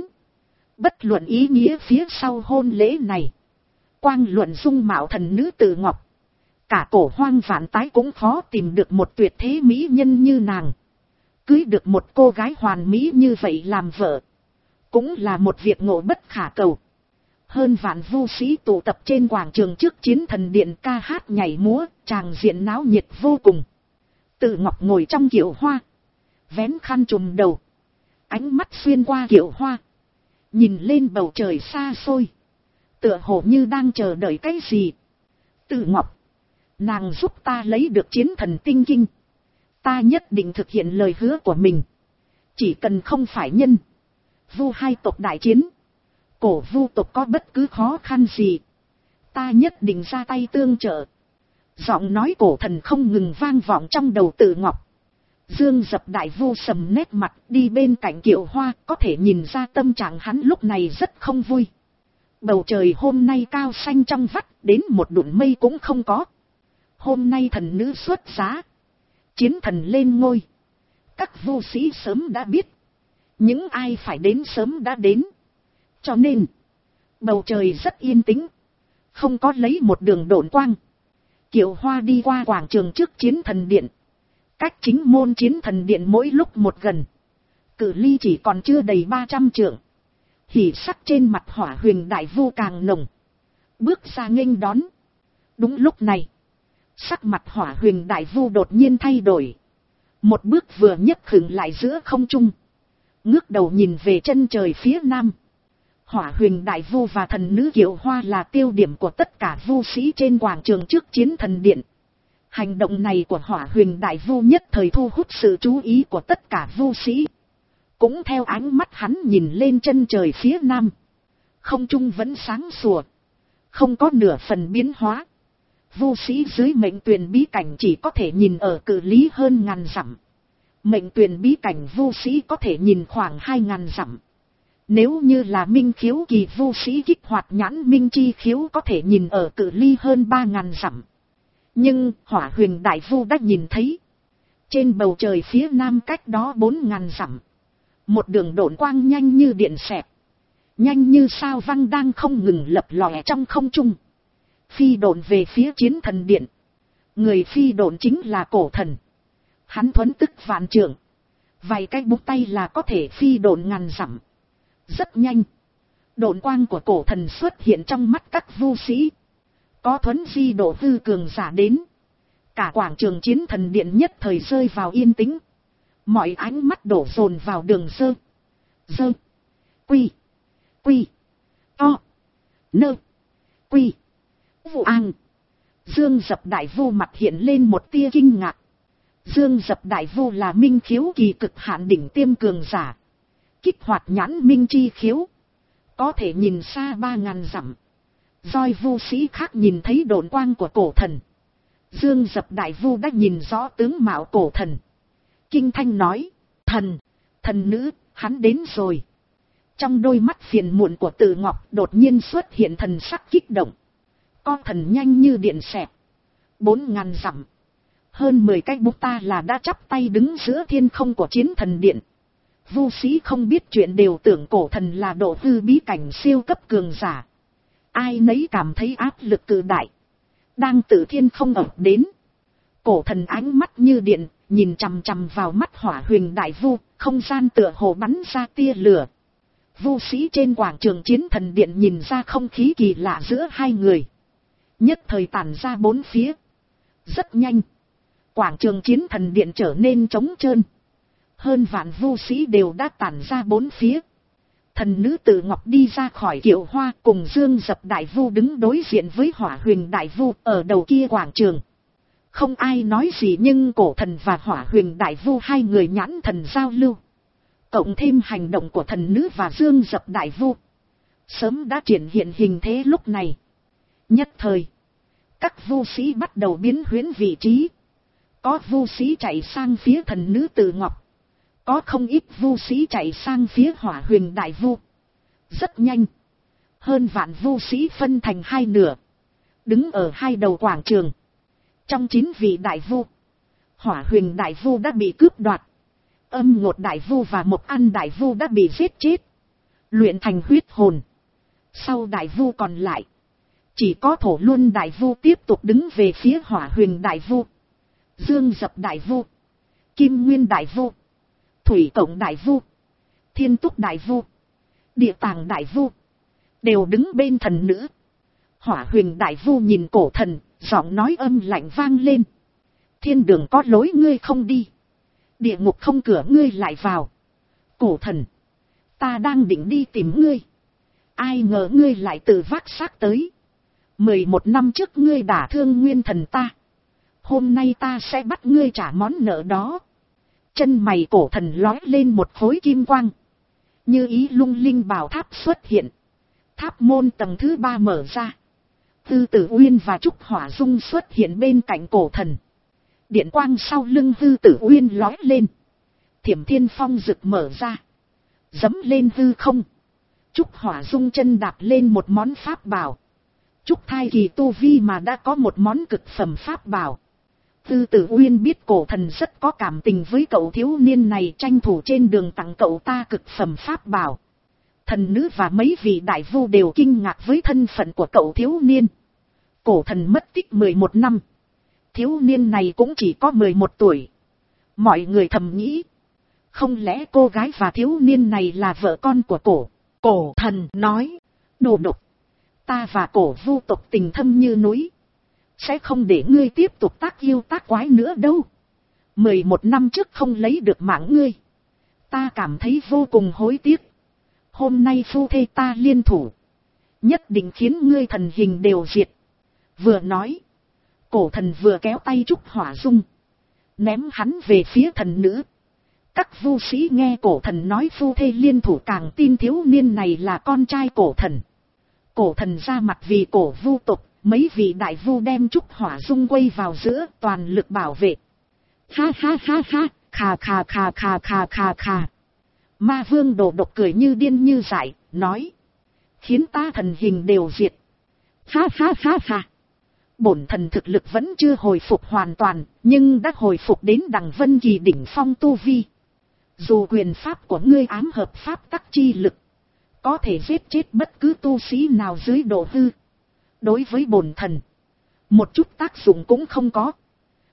Bất luận ý nghĩa phía sau hôn lễ này, quang luận dung mạo thần nữ Tử Ngọc, cả cổ hoang vạn tái cũng khó tìm được một tuyệt thế mỹ nhân như nàng. Cưới được một cô gái hoàn mỹ như vậy làm vợ, cũng là một việc ngộ bất khả cầu. Hơn vạn vu sĩ tụ tập trên quảng trường trước chiến thần điện ca hát nhảy múa, tràng diện náo nhiệt vô cùng. Tử Ngọc ngồi trong kiệu hoa, vén khăn trùm đầu, ánh mắt xuyên qua kiệu hoa, nhìn lên bầu trời xa xôi, tựa hồ như đang chờ đợi cái gì. Tử Ngọc, nàng giúp ta lấy được chiến thần tinh kinh, ta nhất định thực hiện lời hứa của mình. Chỉ cần không phải nhân vu hai tộc đại chiến, cổ vu tộc có bất cứ khó khăn gì, ta nhất định ra tay tương trợ. Giọng nói cổ thần không ngừng vang vọng trong đầu Tử Ngọc. Dương Dập đại vu sầm nét mặt đi bên cạnh kiệu hoa, có thể nhìn ra tâm trạng hắn lúc này rất không vui. Bầu trời hôm nay cao xanh trong vắt, đến một đụn mây cũng không có. Hôm nay thần nữ xuất giá, chiến thần lên ngôi. Các vu sĩ sớm đã biết, những ai phải đến sớm đã đến. Cho nên, bầu trời rất yên tĩnh, không có lấy một đường độn quang. Kiệu hoa đi qua quảng trường trước chiến thần điện, cách chính môn chiến thần điện mỗi lúc một gần, cự ly chỉ còn chưa đầy ba trăm trượng. Hỉ sắc trên mặt Hỏa Huyền đại vu càng nồng, bước ra nghênh đón. Đúng lúc này, sắc mặt Hỏa Huyền đại vu đột nhiên thay đổi, một bước vừa nhấc khựng lại giữa không trung, ngước đầu nhìn về chân trời phía nam. Hỏa Huyền đại vu và thần nữ kiệu hoa là tiêu điểm của tất cả vu sĩ trên quảng trường trước chiến thần điện. Hành động này của Hỏa Huyền đại vu nhất thời thu hút sự chú ý của tất cả vu sĩ. Cũng theo ánh mắt hắn nhìn lên chân trời phía nam, không trung vẫn sáng sủa, không có nửa phần biến hóa. Vu sĩ dưới mệnh tuyền bí cảnh chỉ có thể nhìn ở cự ly hơn ngàn dặm. Mệnh tuyền bí cảnh vu sĩ có thể nhìn khoảng hai ngàn dặm. Nếu như là minh khiếu kỳ vu sĩ kích hoạt nhãn minh chi khiếu có thể nhìn ở cự ly hơn ba ngàn dặm. Nhưng Hỏa Huyền đại vu đã nhìn thấy. Trên bầu trời phía nam cách đó bốn ngàn dặm, một đường độn quang nhanh như điện xẹt, nhanh như sao văng đang không ngừng lập lòe trong không trung, phi độn về phía chiến thần điện. Người phi độn chính là cổ thần. Hắn thuấn tức vạn trượng. Vài cái búng tay là có thể phi độn ngàn dặm. Rất nhanh. Độn quang của cổ thần xuất hiện trong mắt các vu sĩ. Có thuấn di độ hư cường giả đến. Cả quảng trường chiến thần điện nhất thời rơi vào yên tĩnh. Mọi ánh mắt đổ dồn vào đường sơ. Dơ. Quy. Quy. To. Nơ. Quy. Vụ an. Dương Dập Đại Vu mặt hiện lên một tia kinh ngạc. Dương Dập Đại Vu là minh khiếu kỳ cực hạn đỉnh tiêm cường giả. Kích hoạt nhãn minh chi khiếu. Có thể nhìn xa ba ngàn dặm. Doi vu sĩ khác nhìn thấy độn quang của cổ thần. Dương Dập Đại Vu đã nhìn rõ tướng mạo cổ thần. Kinh thanh nói, thần, thần nữ, hắn đến rồi. Trong đôi mắt phiền muộn của Từ Ngọc đột nhiên xuất hiện thần sắc kích động. Con thần nhanh như điện xẹt. Bốn ngàn dặm. Hơn mười cái bút ta là đã chắp tay đứng giữa thiên không của chiến thần điện. Vu sĩ không biết chuyện đều tưởng cổ thần là độ hư bí cảnh siêu cấp cường giả. Ai nấy cảm thấy áp lực cự đại. Đang tự thiên không ập đến. Cổ thần ánh mắt như điện, nhìn chằm chằm vào mắt Hỏa Huyền Đại Vu, không gian tựa hồ bắn ra tia lửa. Vu sĩ trên quảng trường chiến thần điện nhìn ra không khí kỳ lạ giữa hai người. Nhất thời tản ra bốn phía. Rất nhanh. Quảng trường chiến thần điện trở nên trống trơn. Hơn vạn vu sĩ đều đã tản ra bốn phía. Thần nữ Từ Ngọc đi ra khỏi kiệu hoa cùng Dương Dập Đại Vu đứng đối diện với Hỏa Huyền Đại Vu ở đầu kia quảng trường. Không ai nói gì nhưng cổ thần và Hỏa Huyền Đại Vu hai người nhãn thần giao lưu. Cộng thêm hành động của thần nữ và Dương Dập Đại Vu. Sớm đã triển hiện hình thế lúc này. Nhất thời. Các vu sĩ bắt đầu biến huyễn vị trí. Có vu sĩ chạy sang phía thần nữ Từ Ngọc. Có không ít vu sĩ chạy sang phía Hỏa Huyền Đại Vu. Rất nhanh. Hơn vạn vu sĩ phân thành hai nửa. Đứng ở hai đầu quảng trường. Trong chín vị đại vu. Hỏa Huyền Đại Vu đã bị cướp đoạt. Âm Ngột Đại Vu và Mộc An Đại Vu đã bị giết chết. Luyện thành huyết hồn. Sau Đại Vu còn lại. Chỉ có Thổ Luân Đại Vu tiếp tục đứng về phía Hỏa Huyền Đại Vu. Dương Dập Đại Vu. Kim Nguyên Đại Vu. Thủy Cộng Đại Vu. Thiên Túc Đại Vu. Địa Tàng Đại Vu. Đều đứng bên thần nữ. Hỏa Huyền Đại Vu nhìn cổ thần, giọng nói âm lạnh vang lên. Thiên đường có lối ngươi không đi. Địa ngục không cửa ngươi lại vào. Cổ thần. Ta đang định đi tìm ngươi. Ai ngờ ngươi lại tự vác xác tới. Mười một năm trước ngươi đả thương nguyên thần ta. Hôm nay ta sẽ bắt ngươi trả món nợ đó. Chân mày cổ thần lói lên một khối kim quang. Như ý lung linh bảo tháp xuất hiện. Tháp môn tầng thứ ba mở ra. Tư Tử Uyên và Trúc Hỏa Dung xuất hiện bên cạnh cổ thần. Điện quang sau lưng Tư Tử Uyên lói lên. Thiểm Thiên Phong rực mở ra. Dấm lên hư không. Trúc Hỏa Dung chân đạp lên một món pháp bảo. Trúc thai kỳ tu vi mà đã có một món cực phẩm pháp bảo. Tư Tử Uyên biết cổ thần rất có cảm tình với cậu thiếu niên này, tranh thủ trên đường tặng cậu ta cực phẩm pháp bảo. Thần nữ và mấy vị đại vu đều kinh ngạc với thân phận của cậu thiếu niên. Cổ thần mất tích mười một năm. Thiếu niên này cũng chỉ có mười một tuổi. Mọi người thầm nghĩ. Không lẽ cô gái và thiếu niên này là vợ con của cổ? Cổ thần nói. Đồ độc. Ta và cổ vu tộc tình thâm như núi. Sẽ không để ngươi tiếp tục tác yêu tác quái nữa đâu. Mười một năm trước không lấy được mạng ngươi. Ta cảm thấy vô cùng hối tiếc. Hôm nay phu thê ta liên thủ. Nhất định khiến ngươi thần hình đều diệt. Vừa nói. Cổ thần vừa kéo tay Trúc Hỏa Dung. Ném hắn về phía thần nữ. Các vu sĩ nghe cổ thần nói phu thê liên thủ càng tin thiếu niên này là con trai cổ thần. Cổ thần ra mặt vì cổ vu tộc. Mấy vị đại vu đem Trúc Hỏa Dung quay vào giữa, toàn lực bảo vệ. Ha ha ha ha, khà khà khà khà khà khà khà. Ma Vương Đồ Độc cười như điên như dại, nói. Khiến ta thần hình đều diệt. Ha ha ha ha. Bổn thần thực lực vẫn chưa hồi phục hoàn toàn, nhưng đã hồi phục đến đằng Vân Kỳ đỉnh phong tu vi. Dù quyền pháp của ngươi ám hợp pháp tắc chi lực, có thể giết chết bất cứ tu sĩ nào dưới độ hư. Đối với bổn thần, một chút tác dụng cũng không có.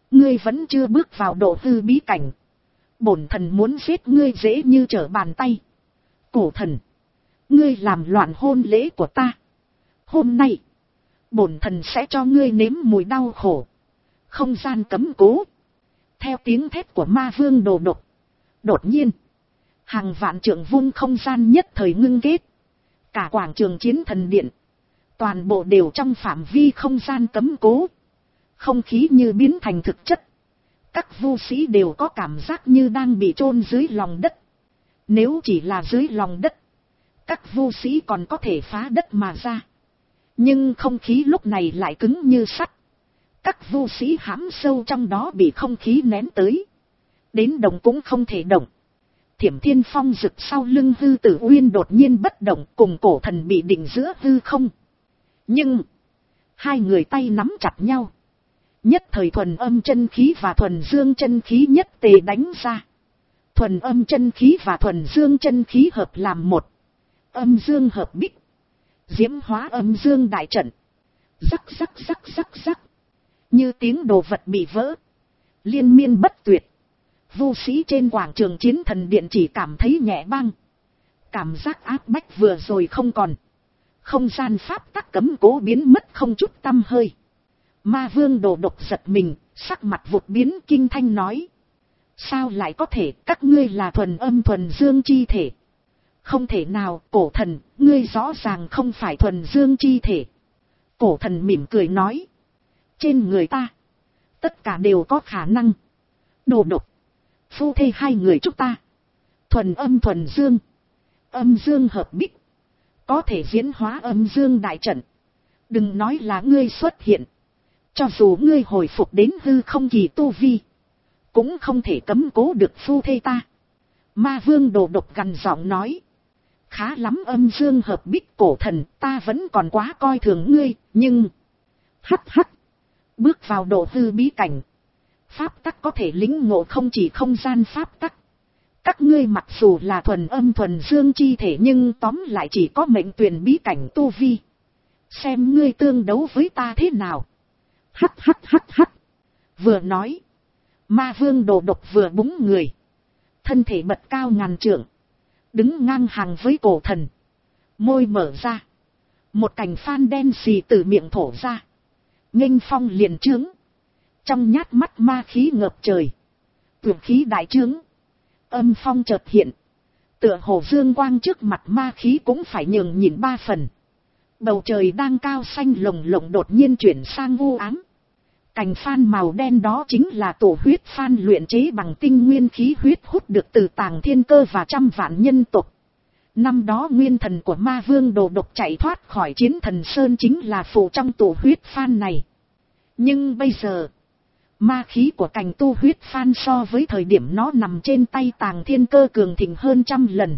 Ngươi vẫn chưa bước vào độ hư bí cảnh. Bổn thần muốn giết ngươi dễ như trở bàn tay. Cổ thần, ngươi làm loạn hôn lễ của ta. Hôm nay, bổn thần sẽ cho ngươi nếm mùi đau khổ. Không gian cấm cố. Theo tiếng thét của ma vương Đồ Độc, đột nhiên, hàng vạn trượng vung không gian nhất thời ngưng kết. Cả quảng trường chiến thần điện, toàn bộ đều trong phạm vi không gian cấm cố. Không khí như biến thành thực chất. Các vu sĩ đều có cảm giác như đang bị chôn dưới lòng đất. Nếu chỉ là dưới lòng đất, các vu sĩ còn có thể phá đất mà ra. Nhưng không khí lúc này lại cứng như sắt. Các vu sĩ hãm sâu trong đó bị không khí nén tới. Đến động cũng không thể động. Thiểm Thiên Phong rực sau lưng Hư Tử Uyên đột nhiên bất động, cùng cổ thần bị định giữa hư không. Nhưng, hai người tay nắm chặt nhau. Nhất thời thuần âm chân khí và thuần dương chân khí nhất tề đánh ra. Thuần âm chân khí và thuần dương chân khí hợp làm một. Âm dương hợp bích. Diễm hóa âm dương đại trận. Rắc rắc rắc rắc rắc. Như tiếng đồ vật bị vỡ. Liên miên bất tuyệt. Vu sĩ trên quảng trường chiến thần điện chỉ cảm thấy nhẹ băng. Cảm giác áp bách vừa rồi không còn. Không gian pháp tắc cấm cố biến mất không chút tăm hơi. Ma vương Đồ Độc giật mình, sắc mặt vụt biến kinh thanh nói. Sao lại có thể, các ngươi là thuần âm thuần dương chi thể? Không thể nào, cổ thần, ngươi rõ ràng không phải thuần dương chi thể. Cổ thần mỉm cười nói. Trên người ta, tất cả đều có khả năng. Đồ Độc, phu thê hai người chúng ta. Thuần âm thuần dương, âm dương hợp bích. Có thể diễn hóa âm dương đại trận. Đừng nói là ngươi xuất hiện. Cho dù ngươi hồi phục đến hư không kỳ tu vi, cũng không thể cấm cố được phu thê ta. Ma vương Đồ Độc gằn giọng nói. Khá lắm âm dương hợp bích cổ thần, ta vẫn còn quá coi thường ngươi, nhưng... Hắc hắc. Bước vào độ hư bí cảnh. Pháp tắc có thể lĩnh ngộ không chỉ không gian pháp tắc. Các ngươi mặc dù là thuần âm thuần dương chi thể nhưng tóm lại chỉ có mệnh tuyển bí cảnh tu vi. Xem ngươi tương đấu với ta thế nào. Hắc hắc hắc hắc. Vừa nói, ma vương Đồ Độc vừa búng người. Thân thể bật cao ngàn trượng. Đứng ngang hàng với cổ thần. Môi mở ra. Một cành phan đen xì từ miệng thổ ra. Nghênh phong liền trướng. Trong nhát mắt ma khí ngập trời. Tuyệt khí đại trướng. Âm phong chợt hiện. Tựa hồ dương quang trước mặt ma khí cũng phải nhường nhìn ba phần. Bầu trời đang cao xanh lồng lộng đột nhiên chuyển sang u ám. Cành phan màu đen đó chính là tổ huyết phan luyện chế bằng tinh nguyên khí huyết hút được từ tàng thiên cơ và trăm vạn nhân tộc. Năm đó nguyên thần của ma vương Đồ Độc chạy thoát khỏi chiến thần sơn chính là phụ trong tổ huyết phan này. Nhưng bây giờ, ma khí của cành tu huyết phan so với thời điểm nó nằm trên tay tàng thiên cơ cường thịnh hơn trăm lần.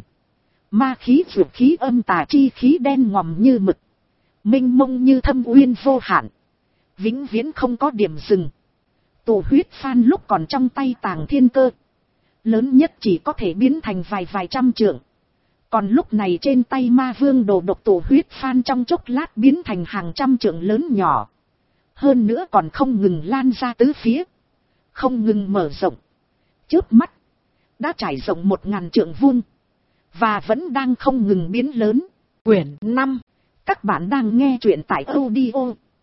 Ma khí vượt khí âm tà chi khí đen ngòm như mực. Mênh mông như thâm uyên vô hạn. Vĩnh viễn không có điểm dừng. Tổ huyết phan lúc còn trong tay tàng thiên cơ, lớn nhất chỉ có thể biến thành vài vài trăm trượng. Còn lúc này trên tay ma vương Đồ Độc tổ huyết phan trong chốc lát biến thành hàng trăm trượng lớn nhỏ. Hơn nữa còn không ngừng lan ra tứ phía. Không ngừng mở rộng. Chớp mắt, đã trải rộng một ngàn trượng vuông. Và vẫn đang không ngừng biến lớn. Quyển năm. Các bạn đang nghe truyện tại audio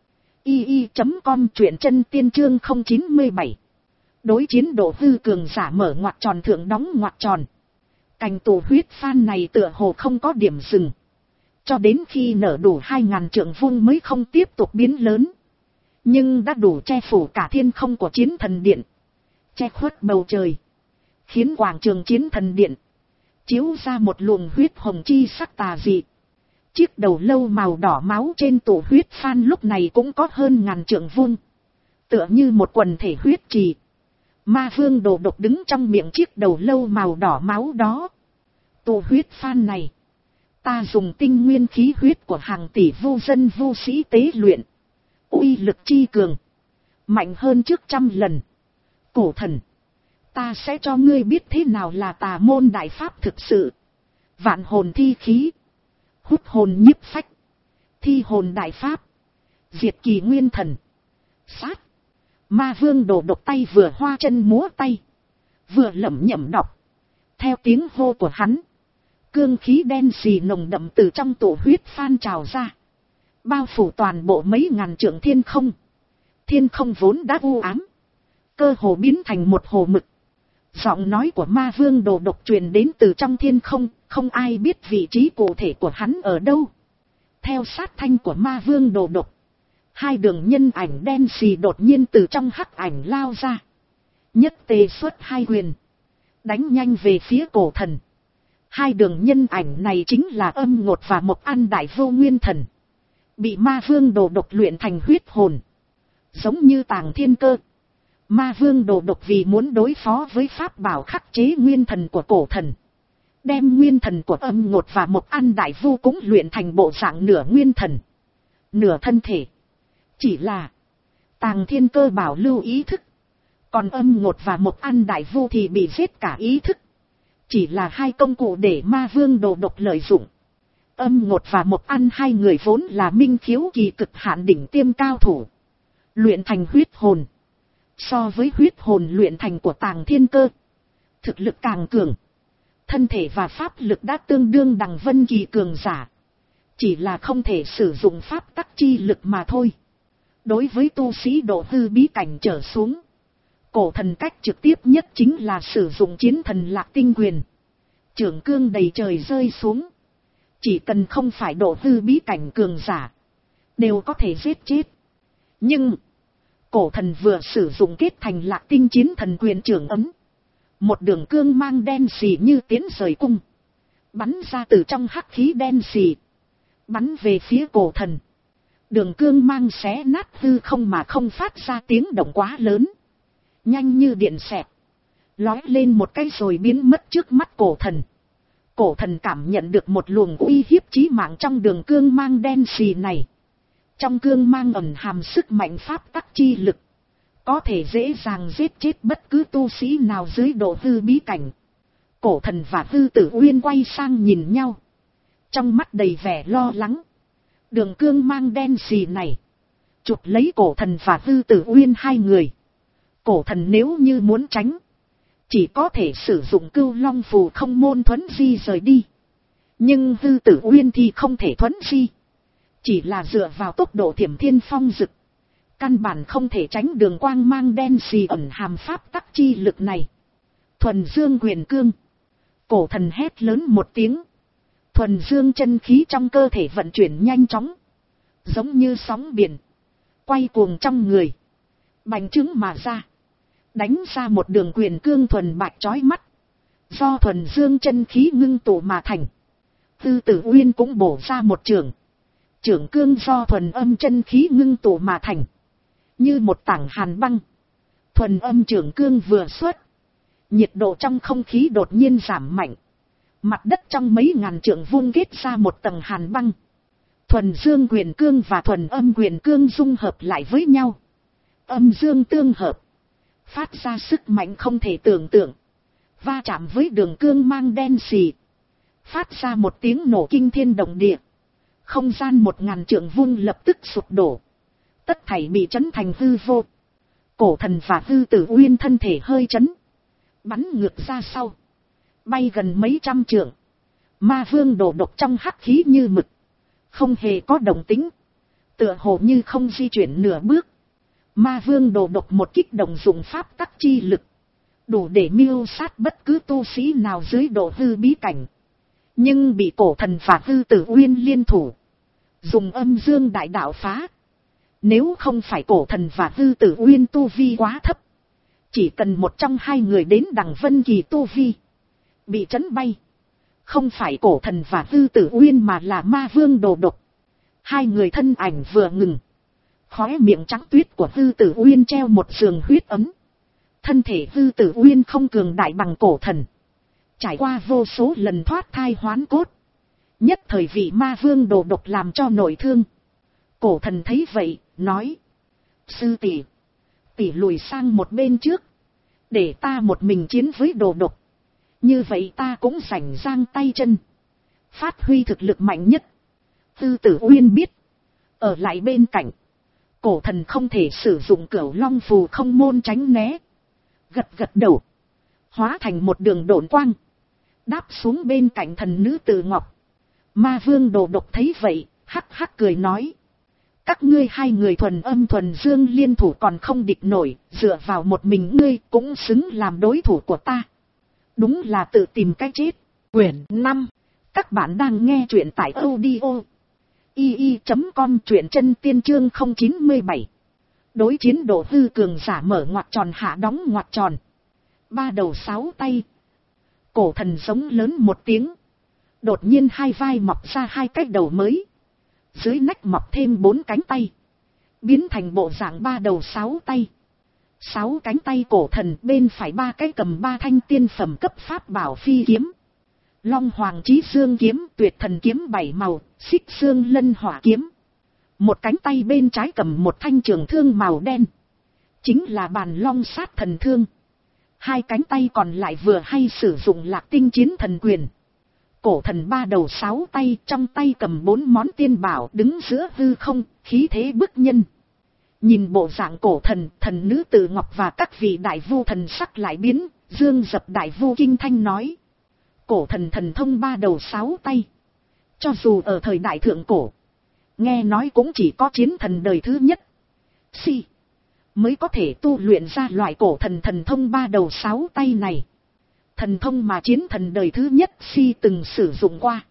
i i chấm com truyện chân tiên chương không chín bảy. Đối chiến độ hư cường giả mở ngoặc tròn thượng đóng ngoặc tròn. Cành tổ huyết phan này tựa hồ không có điểm dừng. Cho đến khi nở đủ hai ngàn trượng vuông mới không tiếp tục biến lớn. Nhưng đã đủ che phủ cả thiên không của chiến thần điện. Che khuất bầu trời. Khiến quảng trường chiến thần điện chiếu ra một luồng huyết hồng chi sắc tà dị. Chiếc đầu lâu màu đỏ máu trên tổ huyết phan lúc này cũng có hơn ngàn trượng vuông. Tựa như một quần thể huyết trì. Ma vương Đồ Độc đứng trong miệng chiếc đầu lâu màu đỏ máu đó. Tổ huyết phan này, ta dùng tinh nguyên khí huyết của hàng tỷ vu dân vu sĩ tế luyện. Uy lực chi cường, mạnh hơn trước trăm lần. Cổ thần, ta sẽ cho ngươi biết thế nào là tà môn đại pháp thực sự. Vạn hồn thi khí, hút hồn nhiếp phách, thi hồn đại pháp, diệt kỳ nguyên thần, sát, Ma vương đồ độc tay vừa hoa chân múa tay, vừa lẩm nhẩm đọc. Theo tiếng hô của hắn, cương khí đen xì nồng đậm từ trong tổ huyết phan trào ra, bao phủ toàn bộ mấy ngàn trượng thiên không. Thiên không vốn đã u ám, cơ hồ biến thành một hồ mực. Giọng nói của ma vương đồ độc truyền đến từ trong thiên không, không ai biết vị trí cụ thể của hắn ở đâu. Theo sát thanh của ma vương đồ độc, hai đường nhân ảnh đen xì đột nhiên từ trong hắc ảnh lao ra, nhất tề xuất hai quyền, đánh nhanh về phía cổ thần. Hai đường nhân ảnh này chính là Âm Ngột và Mộc An Đại Vô Nguyên Thần, bị ma vương đồ độc luyện thành huyết hồn. Giống như Tàng Thiên Cơ, ma vương đồ độc vì muốn đối phó với pháp bảo khắc chế nguyên thần của cổ thần, đem nguyên thần của Âm Ngột và Mộc An Đại Vô cũng luyện thành bộ dạng nửa nguyên thần, nửa thân thể. Chỉ là Tàng Thiên Cơ bảo lưu ý thức, còn Âm Ngột và Mộc An Đại Vô thì bị giết cả ý thức. Chỉ là hai công cụ để ma vương đồ độc lợi dụng. Âm Ngột và Mộc An hai người vốn là minh khiếu kỳ cực hạn đỉnh tiêm cao thủ, luyện thành huyết hồn. So với huyết hồn luyện thành của Tàng Thiên Cơ, thực lực càng cường, thân thể và pháp lực đã tương đương đằng vân kỳ cường giả. Chỉ là không thể sử dụng pháp tắc chi lực mà thôi. Đối với tu sĩ độ hư bí cảnh trở xuống, cổ thần cách trực tiếp nhất chính là sử dụng chiến thần lạc tinh quyền. Trưởng cương đầy trời rơi xuống, chỉ cần không phải độ hư bí cảnh cường giả, đều có thể giết chết. Nhưng cổ thần vừa sử dụng kết thành lạc tinh chiến thần quyền trưởng ấm, một đường cương mang đen xì như tiến rời cung, bắn ra từ trong hắc khí đen xì, bắn về phía cổ thần. Đường cương mang xé nát hư không mà không phát ra tiếng động quá lớn, nhanh như điện xẹt, lói lên một cái rồi biến mất trước mắt cổ thần. Cổ thần cảm nhận được một luồng uy hiếp chí mạng trong đường cương mang đen xì này. Trong cương mang ẩn hàm sức mạnh pháp tắc chi lực, có thể dễ dàng giết chết bất cứ tu sĩ nào dưới độ hư bí cảnh. Cổ thần và Hư Tử Uyên quay sang nhìn nhau, trong mắt đầy vẻ lo lắng. Đường cương mang đen xì này chụp lấy cổ thần và Hư Tử Uyên hai người. Cổ thần nếu như muốn tránh, chỉ có thể sử dụng Cưu Long Phù không môn thuấn di rời đi. Nhưng Hư Tử Uyên thì không thể thuấn di, chỉ là dựa vào tốc độ thiểm thiên phong dực, căn bản không thể tránh đường quang mang đen xì ẩn hàm pháp tắc chi lực này. Thuần dương quyền cương. Cổ thần hét lớn một tiếng, thuần dương chân khí trong cơ thể vận chuyển nhanh chóng, giống như sóng biển, quay cuồng trong người, bành trướng mà ra, đánh ra một đường quyền cương thuần bạch chói mắt, do thuần dương chân khí ngưng tụ mà thành. Tư Tử Uyên cũng bổ ra một trường, trường cương do thuần âm chân khí ngưng tụ mà thành, như một tảng hàn băng. Thuần âm trường cương vừa xuất, nhiệt độ trong không khí đột nhiên giảm mạnh, mặt đất trong mấy ngàn trượng vung kết ra một tầng hàn băng. Thuần dương quyền cương và thuần âm quyền cương dung hợp lại với nhau, âm dương tương hợp, phát ra sức mạnh không thể tưởng tượng. Va chạm với đường cương mang đen xì, phát ra một tiếng nổ kinh thiên động địa. Không gian một ngàn trượng vung lập tức sụp đổ, tất thảy bị chấn thành hư vô. Cổ thần và Hư Tử Uyên thân thể hơi chấn, bắn ngược ra sau, bay gần mấy trăm trượng. Ma vương đổ độc trong hắc khí như mực, không hề có động tĩnh, tựa hồ như không di chuyển nửa bước. Ma vương đồ độc một kích động dùng pháp tắc chi lực, đủ để miêu sát bất cứ tu sĩ nào dưới độ hư bí cảnh. Nhưng bị cổ thần và Hư Tử Uyên liên thủ, dùng âm dương đại đạo phá. Nếu không phải cổ thần và Hư Tử Uyên tu vi quá thấp, chỉ cần một trong hai người đến đằng vân kỳ tu vi, bị chấn bay. Không phải cổ thần và Hư Tử Uyên mà là ma vương đồ độc. Hai người thân ảnh vừa ngừng, khóe miệng trắng tuyết của Hư Tử Uyên treo một giường huyết ấm. Thân thể Hư Tử Uyên không cường đại bằng cổ thần, trải qua vô số lần thoát thai hoán cốt, nhất thời vị ma vương đồ độc làm cho nội thương. Cổ thần thấy vậy, nói: Sư tỷ, tỷ lùi sang một bên trước, để ta một mình chiến với đồ độc. Như vậy ta cũng rảnh giang tay chân, phát huy thực lực mạnh nhất. Tư Tử Uyên biết, ở lại bên cạnh, Cổ thần không thể sử dụng cửu long phù không môn tránh né. Gật gật đầu. Hóa thành một đường độn quang. Đáp xuống bên cạnh thần nữ Từ Ngọc. Ma vương Đồ Độc thấy vậy, hắc hắc cười nói. Các ngươi hai người thuần âm thuần dương liên thủ còn không địch nổi, dựa vào một mình ngươi cũng xứng làm đối thủ của ta. Đúng là tự tìm cách chết. Quyển năm. Các bạn đang nghe truyện tại audio i i chấm com, truyện chân tiên chương không chín bảy. Đối chiến độ hư cường giả mở ngoặc tròn hạ đóng ngoặc tròn. Ba đầu sáu tay. Cổ thần giống lớn một tiếng. Đột nhiên hai vai mọc ra hai cái đầu mới. Dưới nách mọc thêm bốn cánh tay. Biến thành bộ dạng ba đầu sáu tay. Sáu cánh tay cổ thần, bên phải ba cái cầm ba thanh tiên phẩm cấp pháp bảo phi kiếm. Long Hoàng Chí Dương kiếm, Tuyệt Thần kiếm bảy màu, Xích Xương Lân Hỏa kiếm. Một cánh tay bên trái cầm một thanh trường thương màu đen. Chính là Bàn Long Sát Thần thương. Hai cánh tay còn lại vừa hay sử dụng Lạc Tinh Chiến Thần quyền. Cổ thần ba đầu sáu tay, trong tay cầm bốn món tiên bảo, đứng giữa hư không, khí thế bức nhân. Nhìn bộ dạng cổ thần, thần nữ Từ Ngọc và các vị đại vu thần sắc lại biến. Dương Dập đại vu kinh thanh nói. Cổ thần thần thông ba đầu sáu tay. Cho dù ở thời đại thượng cổ, nghe nói cũng chỉ có chiến thần đời thứ nhất Si mới có thể tu luyện ra loại cổ thần thần thông ba đầu sáu tay này. Thần thông mà chiến thần đời thứ nhất Si từng sử dụng qua.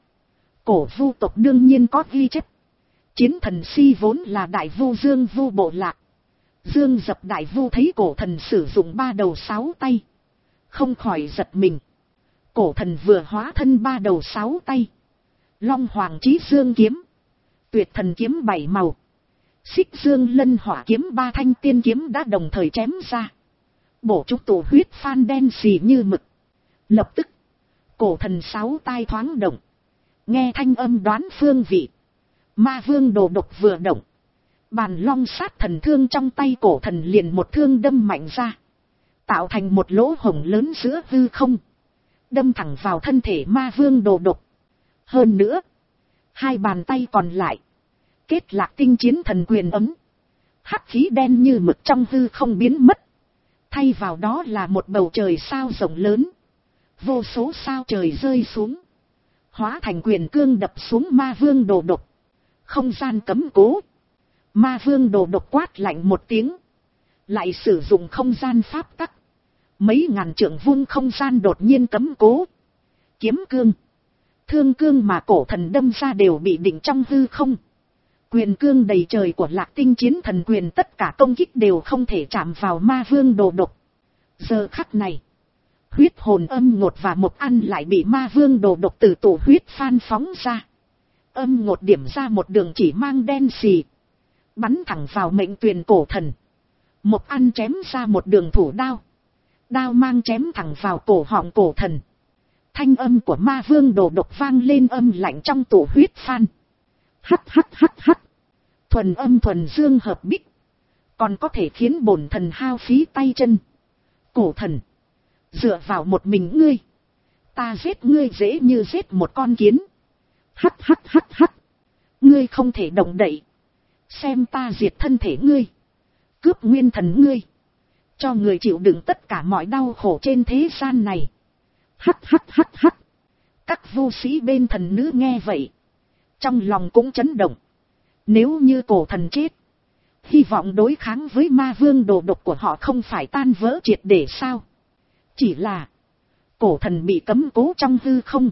Cổ vu tộc đương nhiên có ghi chép. Chiến thần Si vốn là đại vu Dương vu bộ lạc. Dương Dập đại vu thấy cổ thần sử dụng ba đầu sáu tay, không khỏi giật mình. Cổ thần vừa hóa thân ba đầu sáu tay. Long Hoàng Chí Dương kiếm, Tuyệt Thần kiếm bảy màu, Xích Dương Lân Hỏa kiếm ba thanh tiên kiếm đã đồng thời chém ra. Bổ trúc tổ huyết phan đen xì như mực. Lập tức, cổ thần sáu tai thoáng động. Nghe thanh âm đoán phương vị. Ma vương Đồ Độc vừa động. Bàn Long Sát Thần thương trong tay cổ thần liền một thương đâm mạnh ra. Tạo thành một lỗ hổng lớn giữa hư không. Đâm thẳng vào thân thể ma vương Đồ Độc. Hơn nữa, hai bàn tay còn lại kết Lạc Tinh Chiến Thần quyền ấm. Hắc khí đen như mực trong hư không biến mất. Thay vào đó là một bầu trời sao rộng lớn. Vô số sao trời rơi xuống, hóa thành quyền cương đập xuống ma vương Đồ Độc. Không gian cấm cố. Ma vương Đồ Độc quát lạnh một tiếng, lại sử dụng không gian pháp tắc. Mấy ngàn trượng vuông không gian đột nhiên cấm cố. Kiếm cương, thương cương mà cổ thần đâm ra đều bị định trong hư không. Quyền cương đầy trời của Lạc Tinh Chiến Thần quyền tất cả công kích đều không thể chạm vào ma vương Đồ Độc. Giờ khắc này, huyết hồn âm ngột và Mộc Ăn lại bị ma vương Đồ Độc từ tổ huyết phan phóng ra. Âm ngột điểm ra một đường chỉ mang đen xì, bắn thẳng vào mệnh tuyền cổ thần. Mộc Ăn chém ra một đường thủ đao. Đao mang chém thẳng vào cổ họng cổ thần. Thanh âm của ma vương Đồ Độc vang lên âm lạnh trong tổ huyết phan. Hắc hắc hắc hắc. Thuần âm thuần dương hợp bích, còn có thể khiến bổn thần hao phí tay chân. Cổ thần, dựa vào một mình ngươi, ta giết ngươi dễ như giết một con kiến. Hắc hắc hắc hắc. Ngươi không thể động đậy, xem ta diệt thân thể ngươi, cướp nguyên thần ngươi, cho người chịu đựng tất cả mọi đau khổ trên thế gian này. Hắc hắc hắc hắc. Các vu sĩ bên thần nữ nghe vậy, trong lòng cũng chấn động. Nếu như cổ thần chết, hy vọng đối kháng với ma vương Đồ Độc của họ không phải tan vỡ triệt để sao? Chỉ là cổ thần bị cấm cố trong hư không,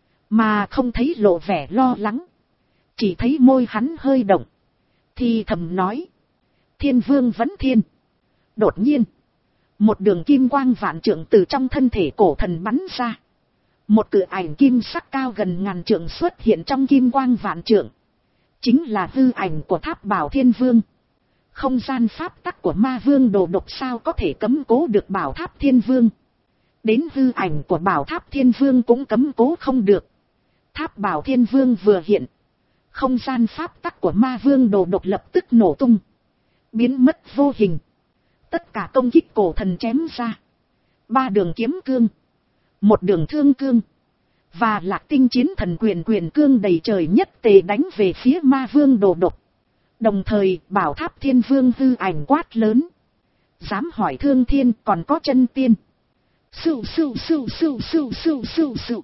mà không thấy lộ vẻ lo lắng. Chỉ thấy môi hắn hơi động, thì thầm nói: Thiên vương vẫn thiên. Đột nhiên, một đường kim quang vạn trượng từ trong thân thể cổ thần bắn ra. Một cự ảnh kim sắc cao gần ngàn trượng xuất hiện trong kim quang vạn trượng. Chính là hư ảnh của Tháp Bảo Thiên Vương. Không gian pháp tắc của ma vương Đồ Độc sao có thể cấm cố được Bảo Tháp Thiên Vương. Đến hư ảnh của Bảo Tháp Thiên Vương cũng cấm cố không được. Tháp Bảo Thiên Vương vừa hiện, không gian pháp tắc của ma vương Đồ Độc lập tức nổ tung, biến mất vô hình. Tất cả công kích cổ thần chém ra, ba đường kiếm cương, một đường thương cương, và Lạc Tinh Chiến Thần quyền quyền cương đầy trời nhất tề đánh về phía ma vương Đồ Độc. Đồng thời bảo tháp thiên vương hư ảnh quát lớn. Dám hỏi thương thiên còn có chân tiên. Sưu sưu sưu sưu sưu sưu sưu sưu.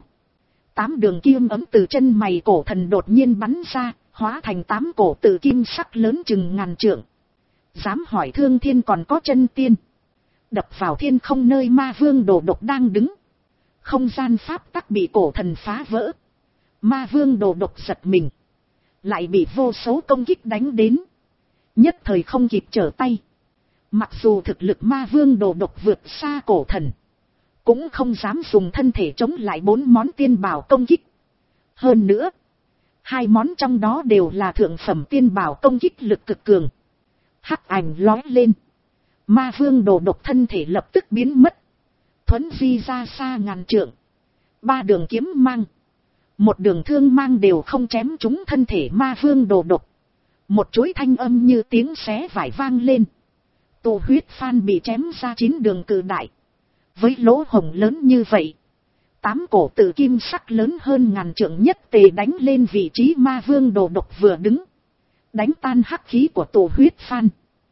Tám đường kim ấm từ chân mày cổ thần đột nhiên bắn ra, hóa thành tám cổ tự kim sắc lớn chừng ngàn trượng. Dám hỏi thương thiên còn có chân tiên. Đập vào thiên không nơi ma vương đồ độc đang đứng. Không gian pháp tắc bị cổ thần phá vỡ. Ma vương đồ độc giật mình. Lại bị vô số công kích đánh đến. Nhất thời không kịp trở tay. Mặc dù thực lực ma vương đồ độc vượt xa cổ thần. Cũng không dám dùng thân thể chống lại bốn món tiên bảo công kích. Hơn nữa. Hai món trong đó đều là thượng phẩm tiên bảo công kích lực cực cường. Hắc ảnh lói lên. Ma vương đồ độc thân thể lập tức biến mất. Thuấn di ra xa ngàn trượng. Ba đường kiếm mang. Một đường thương mang đều không chém trúng thân thể ma vương đồ độc. Một chuỗi thanh âm như tiếng xé vải vang lên. Tụ huyết phan bị chém ra chín đường cự đại. Với lỗ hổng lớn như vậy. Tám cổ tự kim sắc lớn hơn ngàn trượng nhất tề đánh lên vị trí ma vương đồ độc vừa đứng. Đánh tan hắc khí của tụ huyết phan.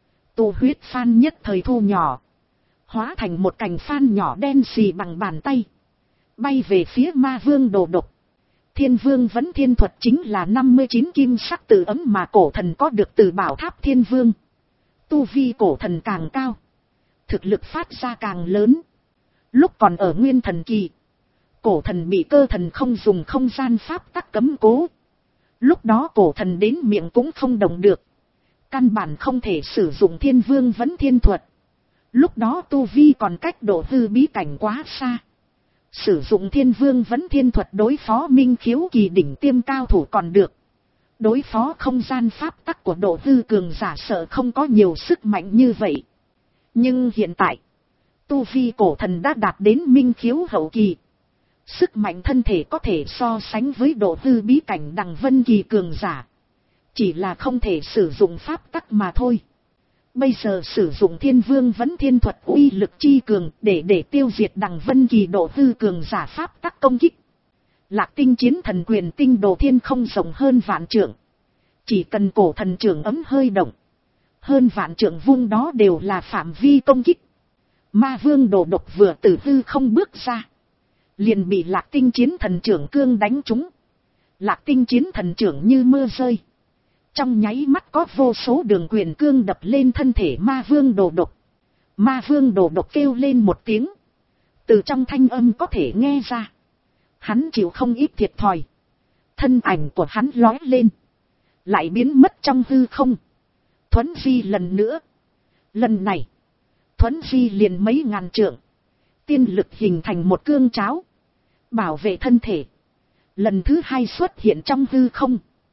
Tụ huyết phan nhất thời thu nhỏ. Hóa thành một cành phan nhỏ đen xì bằng bàn tay. Bay về phía ma vương đồ độc. Thiên vương vẫn thiên thuật chính là năm mươi chín kim sắc tự ấm mà cổ thần có được từ bảo tháp thiên vương. Tu vi cổ thần càng cao. Thực lực phát ra càng lớn. Lúc còn ở nguyên thần kỳ. Cổ thần bị cơ thần không dùng không gian pháp tắc cấm cố. Lúc đó cổ thần đến miệng cũng không động được. Căn bản không thể sử dụng thiên vương vẫn thiên thuật. Lúc đó tu vi còn cách độ hư bí cảnh quá xa. Sử dụng thiên vương vẫn thiên thuật đối phó minh khiếu kỳ đỉnh tiêm cao thủ còn được. Đối phó không gian pháp tắc của độ hư cường giả sợ không có nhiều sức mạnh như vậy. Nhưng hiện tại, tu vi cổ thần đã đạt đến minh khiếu hậu kỳ. Sức mạnh thân thể có thể so sánh với độ hư bí cảnh đằng vân kỳ cường giả. Chỉ là không thể sử dụng pháp tắc mà thôi. Bây giờ sử dụng thiên vương vẫn thiên thuật uy lực chi cường để để tiêu diệt đằng vân kỳ độ hư cường giả pháp tắc công kích. Lạc tinh chiến thần quyền tinh đồ thiên không rộng hơn vạn trượng. Chỉ cần cổ thần trưởng ấm hơi động. Hơn vạn trượng vuông đó đều là phạm vi công kích. Ma vương đồ độc vừa từ hư không bước ra. Liền bị lạc tinh chiến thần trưởng cương đánh trúng. Lạc tinh chiến thần trưởng như mưa rơi. Trong nháy mắt có vô số đường quyền cương đập lên thân thể ma vương đồ độc. Ma vương đồ độc kêu lên một tiếng. Từ trong thanh âm có thể nghe ra. Hắn chịu không ít thiệt thòi. Thân ảnh của hắn lói lên. Lại biến mất trong hư không. Thuấn di lần nữa. Lần này. Thuấn di liền mấy ngàn trượng. Tiên lực hình thành một cương cháo. Bảo vệ thân thể. Lần thứ hai xuất hiện trong hư không.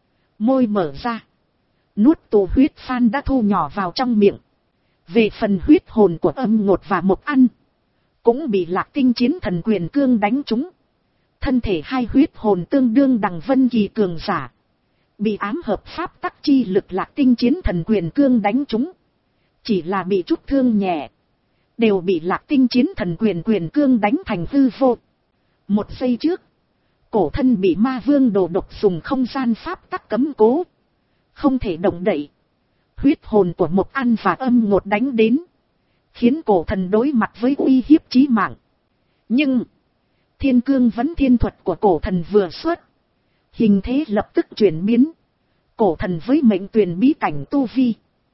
Môi mở ra. Nuốt tụ huyết phan đã thu nhỏ vào trong miệng. Về phần huyết hồn của âm ngột và mộc ăn. Cũng bị lạc tinh chiến thần quyền cương đánh trúng. Thân thể hai huyết hồn tương đương đằng vân kỳ cường giả. Bị ám hợp pháp tắc chi lực lạc tinh chiến thần quyền cương đánh trúng. Chỉ là bị chút thương nhẹ. Đều bị lạc tinh chiến thần quyền quyền cương đánh thành hư vô. Một giây trước. Cổ thân bị ma vương đồ độc dùng không gian pháp tắc cấm cố. Không thể động đậy. Huyết hồn của một ăn và âm ngột đánh đến. Khiến cổ thần đối mặt với uy hiếp chí mạng. Nhưng. Thiên cương vẫn thiên thuật của cổ thần vừa xuất. Hình thế lập tức chuyển biến. Cổ thần với mệnh tuyển bí cảnh tu vi.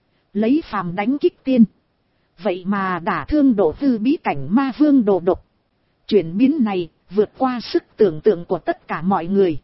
Lấy phàm đánh kích tiên. Vậy mà đả thương độ hư bí cảnh ma vương đồ độc. Chuyển biến này vượt qua sức tưởng tượng của tất cả mọi người.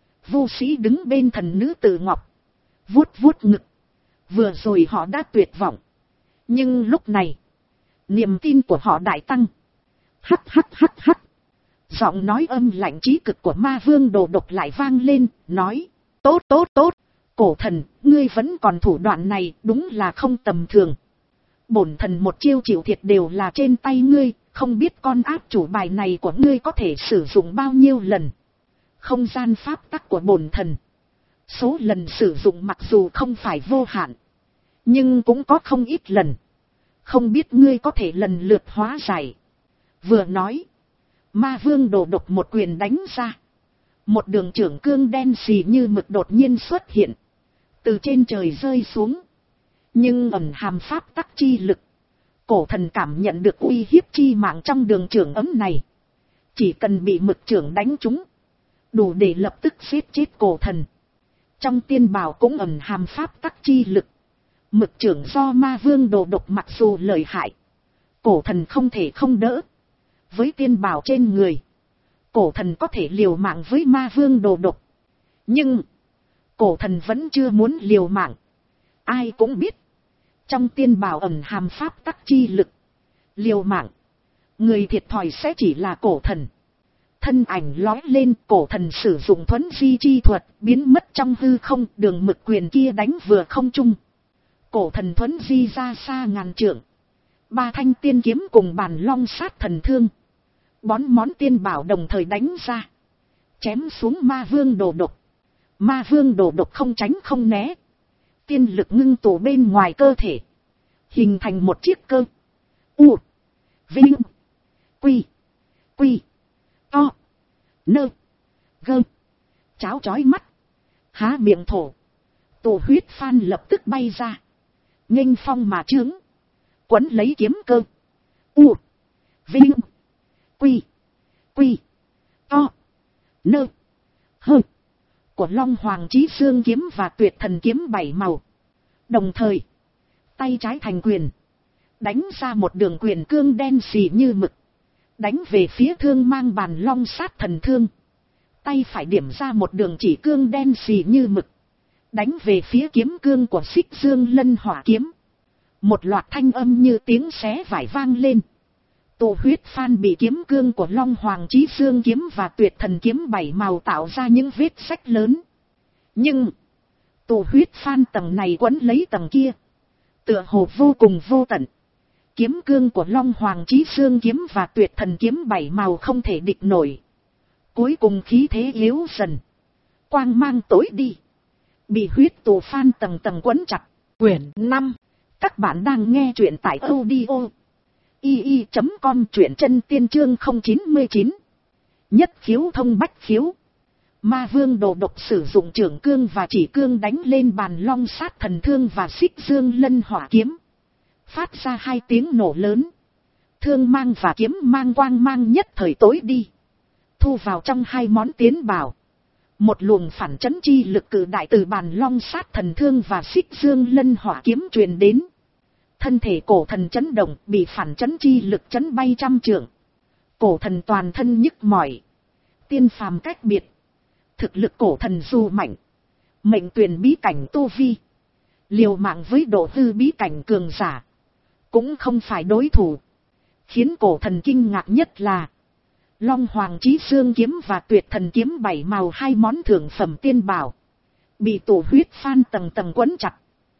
Vô sĩ đứng bên thần nữ Tử Ngọc. Vuốt vuốt ngực. Vừa rồi họ đã tuyệt vọng. Nhưng lúc này. Niềm tin của họ đại tăng. Hắc hắc hắc hắc. Giọng nói âm lạnh trí cực của ma vương đồ độc lại vang lên. Nói. Tốt tốt tốt. Cổ thần, ngươi vẫn còn thủ đoạn này, đúng là không tầm thường. Bổn thần một chiêu chịu thiệt đều là trên tay ngươi, không biết con áp chủ bài này của ngươi có thể sử dụng bao nhiêu lần. Không gian pháp tắc của bổn thần. Số lần sử dụng mặc dù không phải vô hạn, nhưng cũng có không ít lần. Không biết ngươi có thể lần lượt hóa giải. Vừa nói, ma vương đồ độc một quyền đánh ra. Một đường trưởng cương đen xì như mực đột nhiên xuất hiện. từ trên trời rơi xuống, nhưng ẩn hàm pháp tắc chi lực. Cổ thần cảm nhận được uy hiếp chi mạng trong đường trưởng ấm này. Chỉ cần bị mực trưởng đánh trúng, đủ để lập tức giết chết cổ thần. Trong tiên bảo cũng ẩn hàm pháp tắc chi lực. Mực trưởng do ma vương đồ độc mặc dù lợi hại, cổ thần không thể không đỡ. Với tiên bảo trên người, cổ thần có thể liều mạng với ma vương đồ độc. Nhưng cổ thần vẫn chưa muốn liều mạng. Ai cũng biết, trong tiên bảo ẩn hàm pháp tắc chi lực. Liều mạng, người thiệt thòi sẽ chỉ là cổ thần. Thân ảnh lói lên, cổ thần sử dụng thuấn di chi thuật, biến mất trong hư không. Đường mực quyền kia đánh vừa không trung. Cổ thần thuấn di ra xa ngàn trượng. Ba thanh tiên kiếm cùng bàn long sát thần thương, bón món tiên bảo đồng thời đánh ra, chém xuống ma vương đồ độc. Ma vương đồ độc không tránh không né, tiên lực ngưng tụ bên ngoài cơ thể, hình thành một chiếc cơ. U, Vinh, Quy, Quy, To, Nơ, Gơ, cháo chói mắt, há miệng thổ. Tổ huyết phan lập tức bay ra, nghênh phong mà trướng, quấn lấy kiếm cơ. U, Vinh, Quy, Quy, To, Nơ, Hơ của Long Hoàng Chí Xương kiếm và Tuyệt Thần kiếm bảy màu. Đồng thời, tay trái thành quyền, đánh ra một đường quyền cương đen xì như mực, đánh về phía thương mang bàn long sát thần thương. Tay phải điểm ra một đường chỉ cương đen xì như mực, đánh về phía kiếm cương của Xích Dương Lân Hỏa kiếm. Một loạt thanh âm như tiếng xé vải vang lên. Tổ huyết phan bị kiếm cương của Long Hoàng Chí Xương kiếm và Tuyệt Thần kiếm bảy màu tạo ra những vết rách lớn. Nhưng tổ huyết phan tầng này quấn lấy tầng kia, tựa hồ vô cùng vô tận. Kiếm cương của Long Hoàng Chí Xương kiếm và Tuyệt Thần kiếm bảy màu không thể địch nổi. Cuối cùng khí thế yếu dần, quang mang tối đi, bị huyết tổ phan tầng tầng quấn chặt. Quyển năm. Các bạn đang nghe truyện tại audio i i chấm com. Truyện chân tiên chương không chín chín. Nhất khiếu thông bách khiếu. Ma vương đồ độc sử dụng trưởng cương và chỉ cương đánh lên bàn long sát thần thương và Xích Dương Lân Hỏa kiếm, phát ra hai tiếng nổ lớn. Thương mang và kiếm mang quang mang nhất thời tối đi, thu vào trong hai món tiến bảo. Một luồng phản chấn chi lực cự đại từ bàn long sát thần thương và Xích Dương Lân Hỏa kiếm truyền đến. Thân thể cổ thần chấn động, bị phản chấn chi lực chấn bay trăm trượng. Cổ thần toàn thân nhức mỏi, tiên phàm cách biệt. Thực lực cổ thần dù mạnh, mệnh tuyển bí cảnh tu vi, liều mạng với độ hư bí cảnh cường giả, cũng không phải đối thủ. Khiến cổ thần kinh ngạc nhất là Long Hoàng Chí Xương kiếm và Tuyệt Thần kiếm bảy màu, hai món thượng phẩm tiên bảo, bị tổ huyết phan tầng tầng quấn chặt.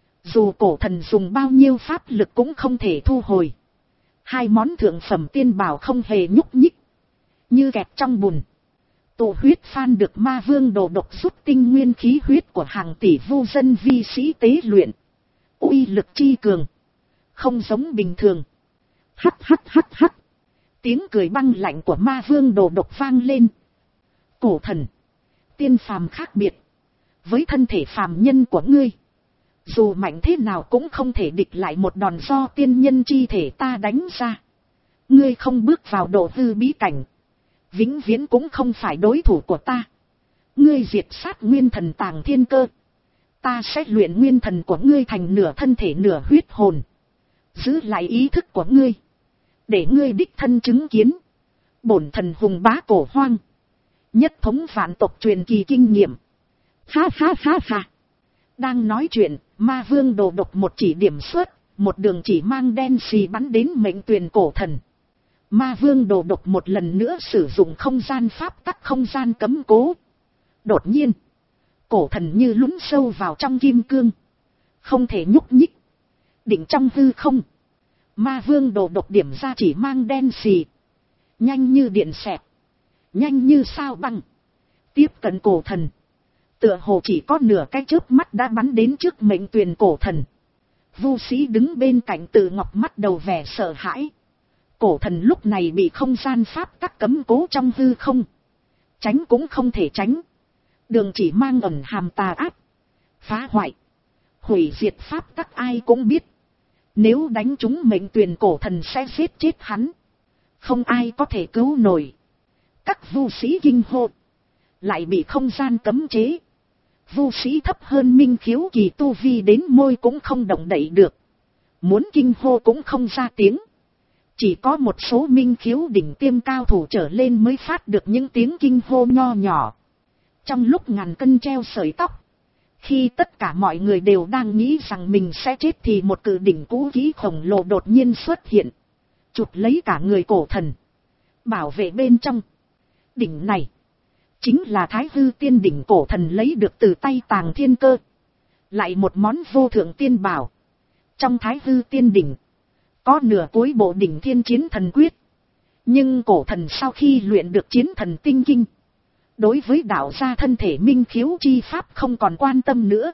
Dù cổ thần dùng bao nhiêu pháp lực cũng không thể thu hồi. Hai món thượng phẩm tiên bảo không hề nhúc nhích, như kẹt trong bùn. Tổ huyết phan được ma vương đồ độc rút tinh nguyên khí huyết của hàng tỷ vô dân vi sĩ tế luyện. Uy lực chi cường, không giống bình thường. Hắt hắt hắt hắt. Tiếng cười băng lạnh của ma vương đồ độc vang lên. Cổ thần, tiên phàm khác biệt. Với thân thể phàm nhân của ngươi, dù mạnh thế nào cũng không thể địch lại một đòn do tiên nhân chi thể ta đánh ra. Ngươi không bước vào độ hư bí cảnh, vĩnh viễn cũng không phải đối thủ của ta. Ngươi diệt sát nguyên thần tàng thiên cơ, ta sẽ luyện nguyên thần của ngươi thành nửa thân thể nửa huyết hồn, giữ lại ý thức của ngươi, để ngươi đích thân chứng kiến bổn thần hùng bá cổ hoang, nhất thống vạn tộc truyền kỳ kinh nghiệm. Ha ha ha ha. Đang nói chuyện, ma vương đồ độc một chỉ điểm xuất, một đường chỉ mang đen xì bắn đến mệnh tuyền cổ thần. Ma vương đồ độc một lần nữa sử dụng không gian pháp tắc không gian cấm cố. Đột nhiên, cổ thần như lún sâu vào trong kim cương, không thể nhúc nhích, định trong hư không. Ma vương đồ độc điểm ra chỉ mang đen xì, nhanh như điện xẹt, nhanh như sao băng, tiếp cận cổ thần. Tựa hồ chỉ có nửa cái chớp mắt đã bắn đến trước mệnh tuyền cổ thần. Vu sĩ đứng bên cạnh Tự Ngọc mắt đầu vẻ sợ hãi. Cổ thần lúc này bị không gian pháp tắc cấm cố trong hư không, tránh cũng không thể tránh. Đường chỉ mang ẩn hàm tà ác, phá hoại, Hủy diệt pháp tắc ai cũng biết. Nếu đánh trúng mệnh tuyền cổ thần sẽ giết chết hắn. Không ai có thể cứu nổi. Các vu sĩ kinh hô. Lại bị không gian cấm chế. Vu sĩ thấp hơn minh khiếu kỳ tu vi đến môi cũng không động đậy được. Muốn kinh hô cũng không ra tiếng. Chỉ có một số minh khiếu đỉnh tiêm cao thủ trở lên mới phát được những tiếng kinh hô nho nhỏ. Trong lúc ngàn cân treo sợi tóc. Khi tất cả mọi người đều đang nghĩ rằng mình sẽ chết thì một cự đỉnh cũ kỹ khổng lồ đột nhiên xuất hiện. Chụp lấy cả người cổ thần. Bảo vệ bên trong. Đỉnh này. Chính là Thái Hư Tiên Đỉnh cổ thần lấy được từ tay Tàng Thiên Cơ. Lại một món vô thượng tiên bảo. Trong Thái Hư Tiên Đỉnh. Có nửa cuối bộ đỉnh Thiên Chiến Thần Quyết. Nhưng cổ thần sau khi luyện được Chiến Thần Tinh Kinh. Đối với đạo gia thân thể minh khiếu chi pháp không còn quan tâm nữa.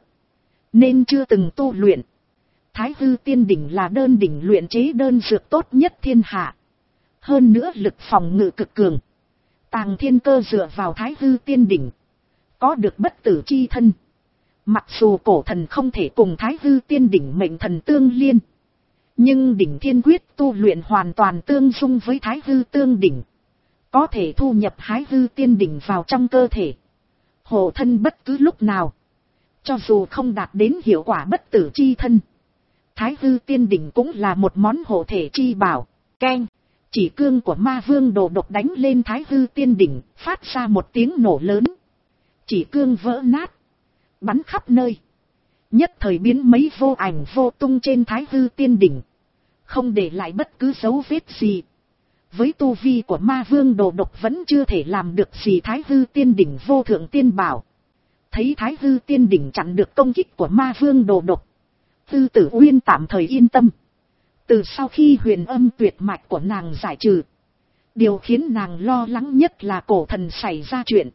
Nên chưa từng tu luyện. Thái Hư Tiên Đỉnh là đơn đỉnh luyện chế đơn dược tốt nhất thiên hạ. Hơn nữa lực phòng ngự cực cường. Tàng Thiên Cơ dựa vào Thái Hư Tiên Đỉnh. Có được bất tử chi thân. Mặc dù cổ thần không thể cùng Thái Hư Tiên Đỉnh mệnh thần tương liên. Nhưng đỉnh thiên quyết tu luyện hoàn toàn tương dung với Thái Hư Tương Đỉnh. Có thể thu nhập Thái Hư Tiên Đỉnh vào trong cơ thể. Hộ thân bất cứ lúc nào. Cho dù không đạt đến hiệu quả bất tử chi thân. Thái Hư Tiên Đỉnh cũng là một món hộ thể chi bảo. Keng. Chỉ cương của ma vương đồ độc đánh lên Thái Hư Tiên Đỉnh, phát ra một tiếng nổ lớn. Chỉ cương vỡ nát. Bắn khắp nơi. Nhất thời biến mấy vô ảnh vô tung trên Thái Hư Tiên Đỉnh. Không để lại bất cứ dấu vết gì. Với tu vi của ma vương đồ độc vẫn chưa thể làm được gì Thái Hư Tiên Đỉnh vô thượng tiên bảo. Thấy Thái Hư Tiên Đỉnh chặn được công kích của ma vương đồ độc. Tư Tử Uyên tạm thời yên tâm. Từ sau khi huyền âm tuyệt mạch của nàng giải trừ. Điều khiến nàng lo lắng nhất là cổ thần xảy ra chuyện.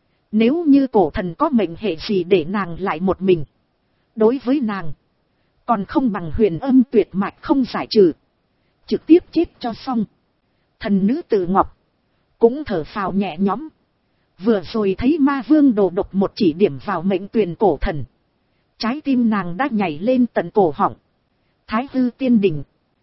Nếu như cổ thần có mệnh hệ gì để nàng lại một mình. Đối với nàng. Còn không bằng huyền âm tuyệt mạch không giải trừ. Trực tiếp chết cho xong. Thần nữ Tử Ngọc. Cũng thở phào nhẹ nhõm. Vừa rồi thấy ma vương đồ độc một chỉ điểm vào mệnh tuyền cổ thần. Trái tim nàng đã nhảy lên tận cổ họng. Thái Hư Tiên Đỉnh.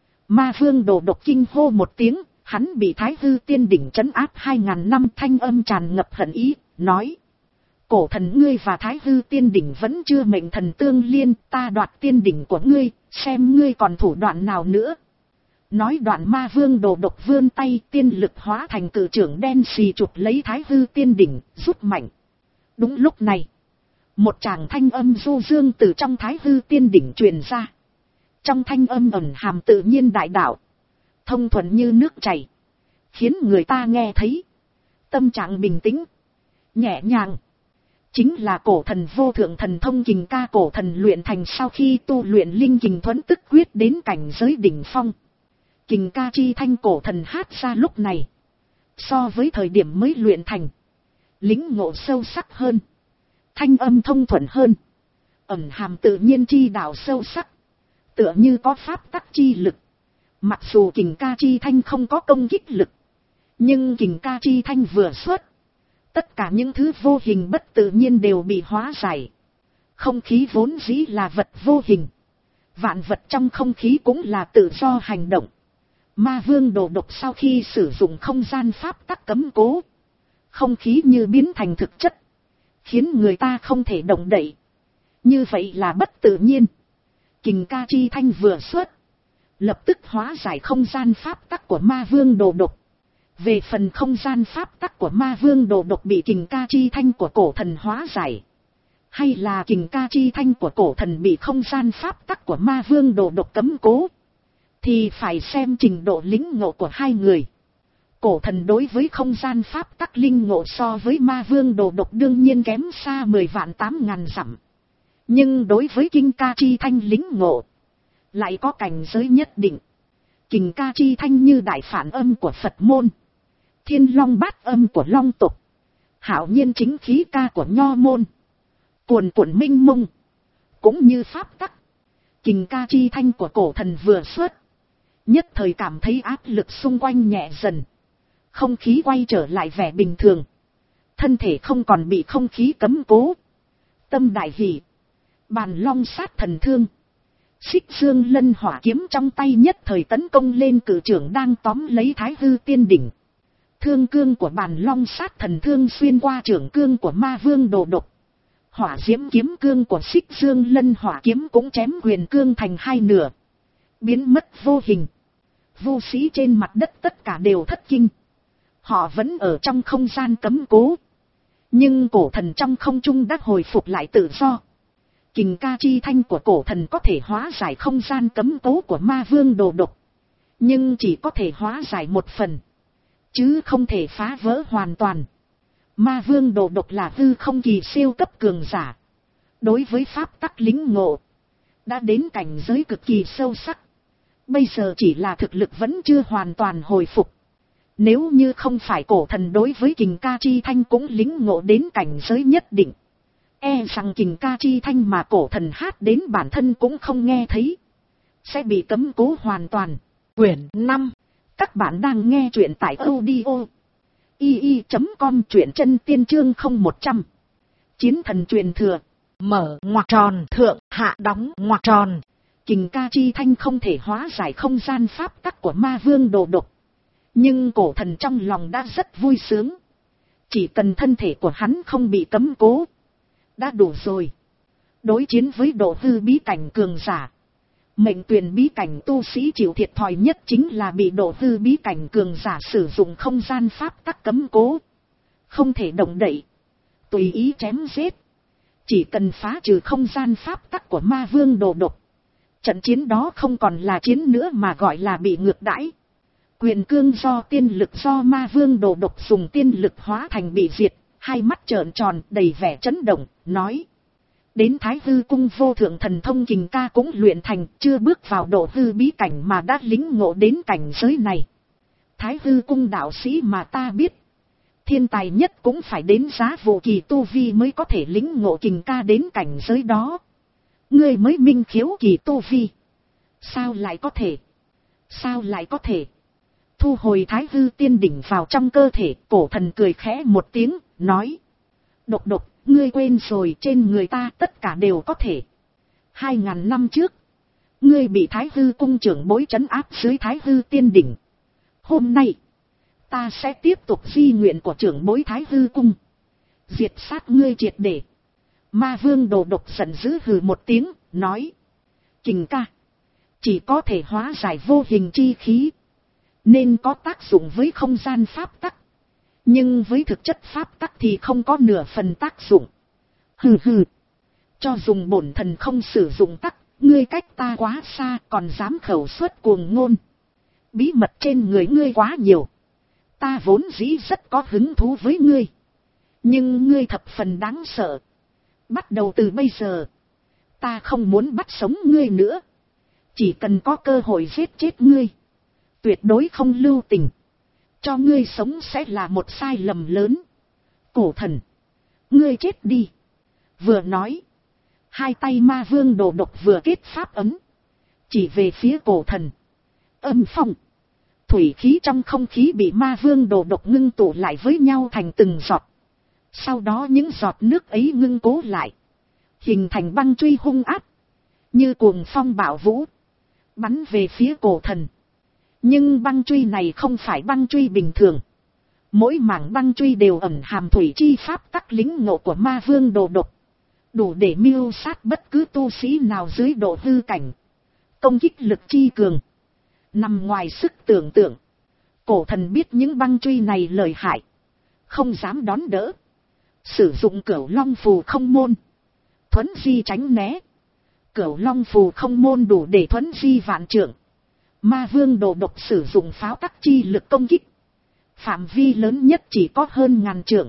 Ma vương đồ độc kinh hô một tiếng. Hắn bị Thái Hư Tiên Đỉnh trấn áp hai ngàn năm, thanh âm tràn ngập hận ý. Nói. Cổ thần ngươi và Thái Hư Tiên Đỉnh vẫn chưa mệnh thần tương liên. Ta đoạt tiên đỉnh của ngươi. Xem ngươi còn thủ đoạn nào nữa. Nói đoạn ma vương đồ độc vươn tay, tiên lực hóa thành cự trưởng đen xì chụp lấy Thái Hư Tiên Đỉnh, rút mạnh. Đúng lúc này, một tràng thanh âm du dương từ trong Thái Hư Tiên Đỉnh truyền ra. Trong thanh âm ẩn hàm tự nhiên đại đạo, thông thuận như nước chảy, khiến người ta nghe thấy tâm trạng bình tĩnh, nhẹ nhàng. Chính là cổ thần vô thượng thần thông kình ca cổ thần luyện thành sau khi tu luyện linh kình thuẫn tức quyết đến cảnh giới đỉnh phong. Kình ca chi thanh cổ thần hát ra lúc này. So với thời điểm mới luyện thành. Lính ngộ sâu sắc hơn. Thanh âm thông thuận hơn. Ẩn hàm tự nhiên chi đạo sâu sắc. Tựa như có pháp tắc chi lực. Mặc dù kình ca chi thanh không có công kích lực. Nhưng kình ca chi thanh vừa xuất. Tất cả những thứ vô hình bất tự nhiên đều bị hóa giải. Không khí vốn dĩ là vật vô hình. Vạn vật trong không khí cũng là tự do hành động. Ma vương đồ độc sau khi sử dụng không gian pháp tắc cấm cố. Không khí như biến thành thực chất. Khiến người ta không thể động đậy. Như vậy là bất tự nhiên. Kình ca chi thanh vừa xuất. Lập tức hóa giải không gian pháp tắc của ma vương đồ độc. Về phần không gian pháp tắc của ma vương đồ độc bị kình ca chi thanh của cổ thần hóa giải. Hay là kình ca chi thanh của cổ thần bị không gian pháp tắc của ma vương đồ độc cấm cố. Thì phải xem trình độ lĩnh ngộ của hai người. Cổ thần đối với không gian pháp tắc linh ngộ so với ma vương đồ độc đương nhiên kém xa mười vạn tám ngàn dặm. Nhưng đối với kinh ca chi thanh lĩnh ngộ. Lại có cảnh giới nhất định. Kình ca chi thanh như đại phản âm của Phật môn. Thiên long bát âm của long tục. Hạo nhiên chính khí ca của nho môn. Cuồn cuộn minh mông. Cũng như pháp tắc. Kình ca chi thanh của cổ thần vừa xuất. Nhất thời cảm thấy áp lực xung quanh nhẹ dần. Không khí quay trở lại vẻ bình thường. Thân thể không còn bị không khí cấm cố. Tâm đại hỷ. Bàn long sát thần thương. Xích dương lân hỏa kiếm trong tay nhất thời tấn công lên cử trưởng đang tóm lấy Thái Hư Tiên Đỉnh. Thương cương của bàn long sát thần thương xuyên qua trưởng cương của ma vương Đồ Độc. Hỏa diễm kiếm cương của xích dương lân hỏa kiếm cũng chém huyền cương thành hai nửa. Biến mất vô hình. Vô sĩ trên mặt đất tất cả đều thất kinh. Họ vẫn ở trong không gian cấm cố. Nhưng cổ thần trong không trung đã hồi phục lại tự do. Kình ca chi thanh của cổ thần có thể hóa giải không gian cấm cố của ma vương Đồ Độc. Nhưng chỉ có thể hóa giải một phần. Chứ không thể phá vỡ hoàn toàn. Ma vương Đồ Độc là hư không kỳ siêu cấp cường giả. Đối với pháp tắc lính ngộ. Đã đến cảnh giới cực kỳ sâu sắc. Bây giờ chỉ là thực lực vẫn chưa hoàn toàn hồi phục. Nếu như không phải cổ thần đối với kình ca chi thanh cũng lính ngộ đến cảnh giới nhất định. E rằng kình ca chi thanh mà cổ thần hát đến bản thân cũng không nghe thấy. Sẽ bị cấm cố hoàn toàn. Quyển năm. Các bạn đang nghe truyện tại audio i i chấm com, truyện chân tiên chương không một trăm. Chiến thần truyền thừa. Mở ngoặc tròn thượng hạ đóng ngoặc tròn. Kình ca chi thanh không thể hóa giải không gian pháp tắc của ma vương Đồ Độc. Nhưng cổ thần trong lòng đã rất vui sướng. Chỉ cần thân thể của hắn không bị cấm cố. Đã đủ rồi. Đối chiến với độ hư bí cảnh cường giả. Mệnh tuyển bí cảnh tu sĩ chịu thiệt thòi nhất chính là bị độ hư bí cảnh cường giả sử dụng không gian pháp tắc cấm cố. Không thể động đậy. Tùy ý chém giết. Chỉ cần phá trừ không gian pháp tắc của ma vương Đồ Độc. Trận chiến đó không còn là chiến nữa mà gọi là bị ngược đãi. Quyền cương do tiên lực do ma vương Đồ Độc dùng tiên lực hóa thành bị diệt. Hai mắt trợn tròn đầy vẻ chấn động, nói. Đến Thái Hư cung vô thượng thần thông kình ca cũng luyện thành, chưa bước vào độ hư bí cảnh mà đã lính ngộ đến cảnh giới này. Thái Hư cung đạo sĩ mà ta biết. Thiên tài nhất cũng phải đến giá vụ kỳ tu vi mới có thể lính ngộ kình ca đến cảnh giới đó. Ngươi mới minh khiếu kỳ tu vi. Sao lại có thể? Sao lại có thể? Thu hồi Thái Hư tiên đỉnh vào trong cơ thể, cổ thần cười khẽ một tiếng, nói. Độc độc, ngươi quên rồi, trên người ta tất cả đều có thể. Hai ngàn năm trước, ngươi bị Thái Hư cung trưởng bối trấn áp dưới Thái Hư tiên đỉnh. Hôm nay, ta sẽ tiếp tục di nguyện của trưởng bối Thái Hư cung. Diệt sát ngươi triệt để. Ma vương Đồ Độc giận dữ hừ một tiếng, nói. Kình ca, chỉ có thể hóa giải vô hình chi khí. Nên có tác dụng với không gian pháp tắc. Nhưng với thực chất pháp tắc thì không có nửa phần tác dụng. Hừ hừ. Cho dùng bổn thần không sử dụng tắc, ngươi cách ta quá xa còn dám khẩu suất cuồng ngôn. Bí mật trên người ngươi quá nhiều. Ta vốn dĩ rất có hứng thú với ngươi. Nhưng ngươi thập phần đáng sợ. Bắt đầu từ bây giờ, ta không muốn bắt sống ngươi nữa. Chỉ cần có cơ hội giết chết ngươi, tuyệt đối không lưu tình. Cho ngươi sống sẽ là một sai lầm lớn. Cổ thần, ngươi chết đi. Vừa nói, hai tay ma vương Đồ Độc vừa kết pháp ấn, chỉ về phía cổ thần. Âm phong, thủy khí trong không khí bị ma vương Đồ Độc ngưng tụ lại với nhau thành từng giọt. Sau đó những giọt nước ấy ngưng cố lại, hình thành băng truy hung ác, như cuồng phong bạo vũ, bắn về phía cổ thần. Nhưng băng truy này không phải băng truy bình thường. Mỗi mảng băng truy đều ẩn hàm thủy chi pháp tắc lính ngộ của ma vương Đồ Độc. Đủ để mưu sát bất cứ tu sĩ nào dưới độ hư cảnh. Công kích lực chi cường, nằm ngoài sức tưởng tượng. Cổ thần biết những băng truy này lợi hại, không dám đón đỡ. Sử dụng cửu long phù không môn, thuấn di tránh né. Cửu long phù không môn đủ để thuấn di vạn trượng. Ma vương Đồ Độc sử dụng pháo tắc chi lực công kích. Phạm vi lớn nhất chỉ có hơn ngàn trượng.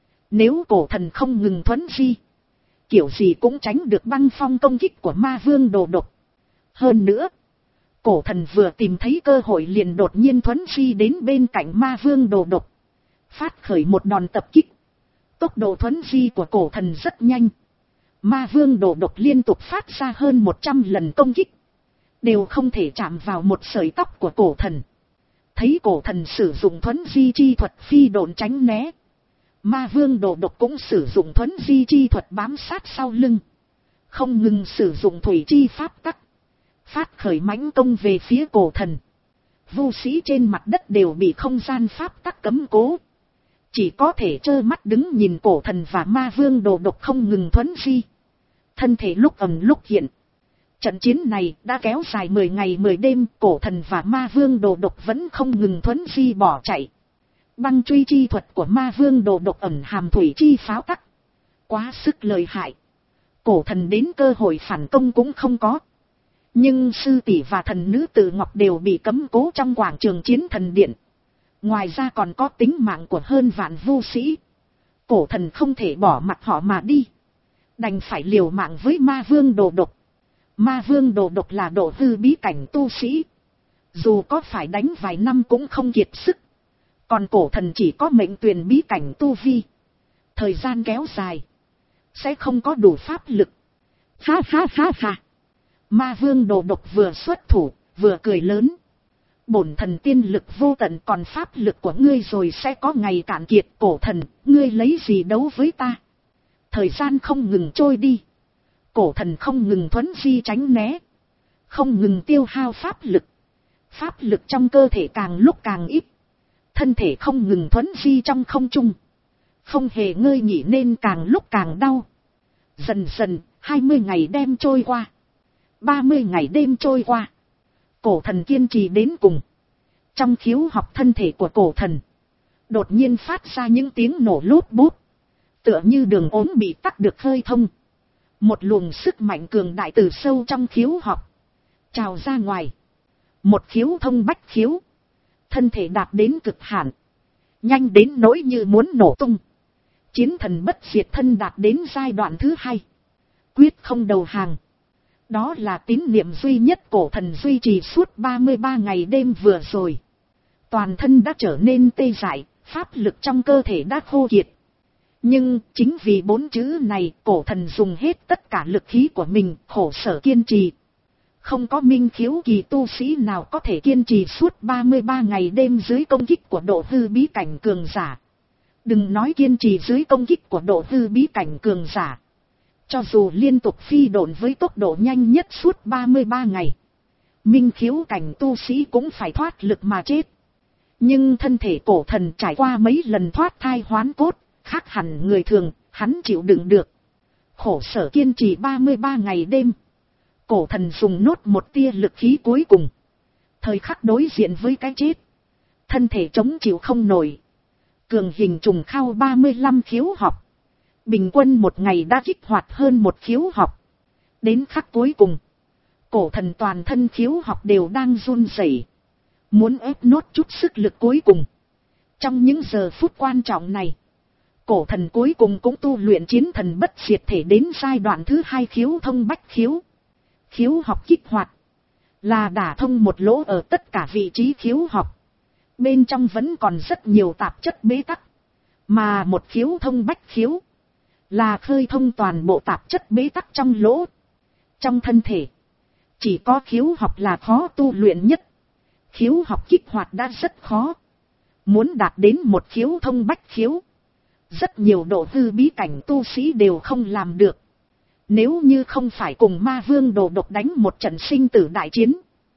Nếu cổ thần không ngừng thuấn di, kiểu gì cũng tránh được băng phong công kích của ma vương Đồ Độc. Hơn nữa, cổ thần vừa tìm thấy cơ hội liền đột nhiên thuấn di đến bên cạnh ma vương Đồ Độc, phát khởi một đòn tập kích. Tốc độ thuấn di của cổ thần rất nhanh. Ma vương Đồ Độc liên tục phát ra hơn một trăm lần công kích, đều không thể chạm vào một sợi tóc của cổ thần. Thấy cổ thần sử dụng thuấn di chi thuật phi độn tránh né, ma vương Đồ Độc cũng sử dụng thuấn di chi thuật bám sát sau lưng, không ngừng sử dụng thủy chi pháp tắc, phát khởi mãnh công về phía cổ thần. Vu sĩ trên mặt đất đều bị không gian pháp tắc cấm cố, chỉ có thể trơ mắt đứng nhìn cổ thần và ma vương đồ độc không ngừng thuấn di, thân thể lúc ầm lúc hiện. Trận chiến này đã kéo dài mười ngày mười đêm, cổ thần và ma vương đồ độc vẫn không ngừng thuấn di bỏ chạy. Băng truy chi thuật của ma vương đồ độc ẩn hàm thủy chi pháo tắc, quá sức lợi hại, cổ thần đến cơ hội phản công cũng không có. Nhưng sư tỷ và thần nữ Tử Ngọc đều bị cấm cố trong quảng trường chiến thần điện. Ngoài ra còn có tính mạng của hơn vạn vu sĩ. Cổ thần không thể bỏ mặc họ mà đi, đành phải liều mạng với ma vương đồ độc. Ma vương đồ độc là độ hư bí cảnh tu sĩ, dù có phải đánh vài năm cũng không kiệt sức. Còn cổ thần chỉ có mệnh tuyền bí cảnh tu vi, thời gian kéo dài sẽ không có đủ pháp lực. Ha ha ha ha. Ma vương đồ độc vừa xuất thủ vừa cười lớn. Bổn thần tiên lực vô tận, còn pháp lực của ngươi rồi sẽ có ngày cạn kiệt. Cổ thần, ngươi lấy gì đấu với ta? Thời gian không ngừng trôi đi, cổ thần không ngừng thuấn di tránh né, không ngừng tiêu hao pháp lực. Pháp lực trong cơ thể càng lúc càng ít, thân thể không ngừng thuấn di trong không trung, không hề ngơi nghỉ nên càng lúc càng đau. Dần dần, hai mươi ngày đêm trôi qua, ba mươi ngày đêm trôi qua, cổ thần kiên trì đến cùng. Trong khiếu học thân thể của cổ thần đột nhiên phát ra những tiếng nổ lốt bút, tựa như đường ốm bị tắc được khơi thông. Một luồng sức mạnh cường đại từ sâu trong khiếu học trào ra ngoài. Một khiếu thông bách khiếu, thân thể đạt đến cực hạn, nhanh đến nỗi như muốn nổ tung. Chiến thần bất diệt thân đạt đến giai đoạn thứ hai, quyết không đầu hàng. Đó là tín niệm duy nhất cổ thần duy trì suốt ba mươi ba ngày đêm vừa rồi. Toàn thân đã trở nên tê dại, pháp lực trong cơ thể đã khô kiệt. Nhưng chính vì bốn chữ này, cổ thần dùng hết tất cả lực khí của mình, khổ sở kiên trì. Không có minh khiếu kỳ tu sĩ nào có thể kiên trì suốt ba mươi ba ngày đêm dưới công kích của độ hư bí cảnh cường giả. Đừng nói kiên trì dưới công kích của độ hư bí cảnh cường giả, cho dù liên tục phi độn với tốc độ nhanh nhất suốt ba mươi ba ngày, minh khiếu cảnh tu sĩ cũng phải thoát lực mà chết. Nhưng thân thể cổ thần trải qua mấy lần thoát thai hoán cốt, khác hẳn người thường, hắn chịu đựng được. Khổ sở kiên trì ba mươi ba ngày đêm, cổ thần dùng nốt một tia lực khí cuối cùng. Thời khắc đối diện với cái chết, thân thể chống chịu không nổi. Cường hình trùng khao ba mươi lăm khiếu học, bình quân một ngày đã kích hoạt hơn một khiếu học. Đến khắc cuối cùng, cổ thần toàn thân khiếu học đều đang run rẩy, muốn ép nốt chút sức lực cuối cùng. Trong những giờ phút quan trọng này, cổ thần cuối cùng cũng tu luyện chiến thần bất diệt thể đến giai đoạn thứ hai khiếu thông bách khiếu. Khiếu học kích hoạt là đả thông một lỗ ở tất cả vị trí khiếu học. Bên trong vẫn còn rất nhiều tạp chất bế tắc. Mà một khiếu thông bách khiếu là khơi thông toàn bộ tạp chất bế tắc trong lỗ. Trong thân thể, chỉ có khiếu học là khó tu luyện nhất. Khiếu học kích hoạt đã rất khó. Muốn đạt đến một khiếu thông bách khiếu, rất nhiều độ hư bí cảnh tu sĩ đều không làm được. Nếu như không phải cùng ma vương đồ độc đánh một trận sinh tử đại chiến,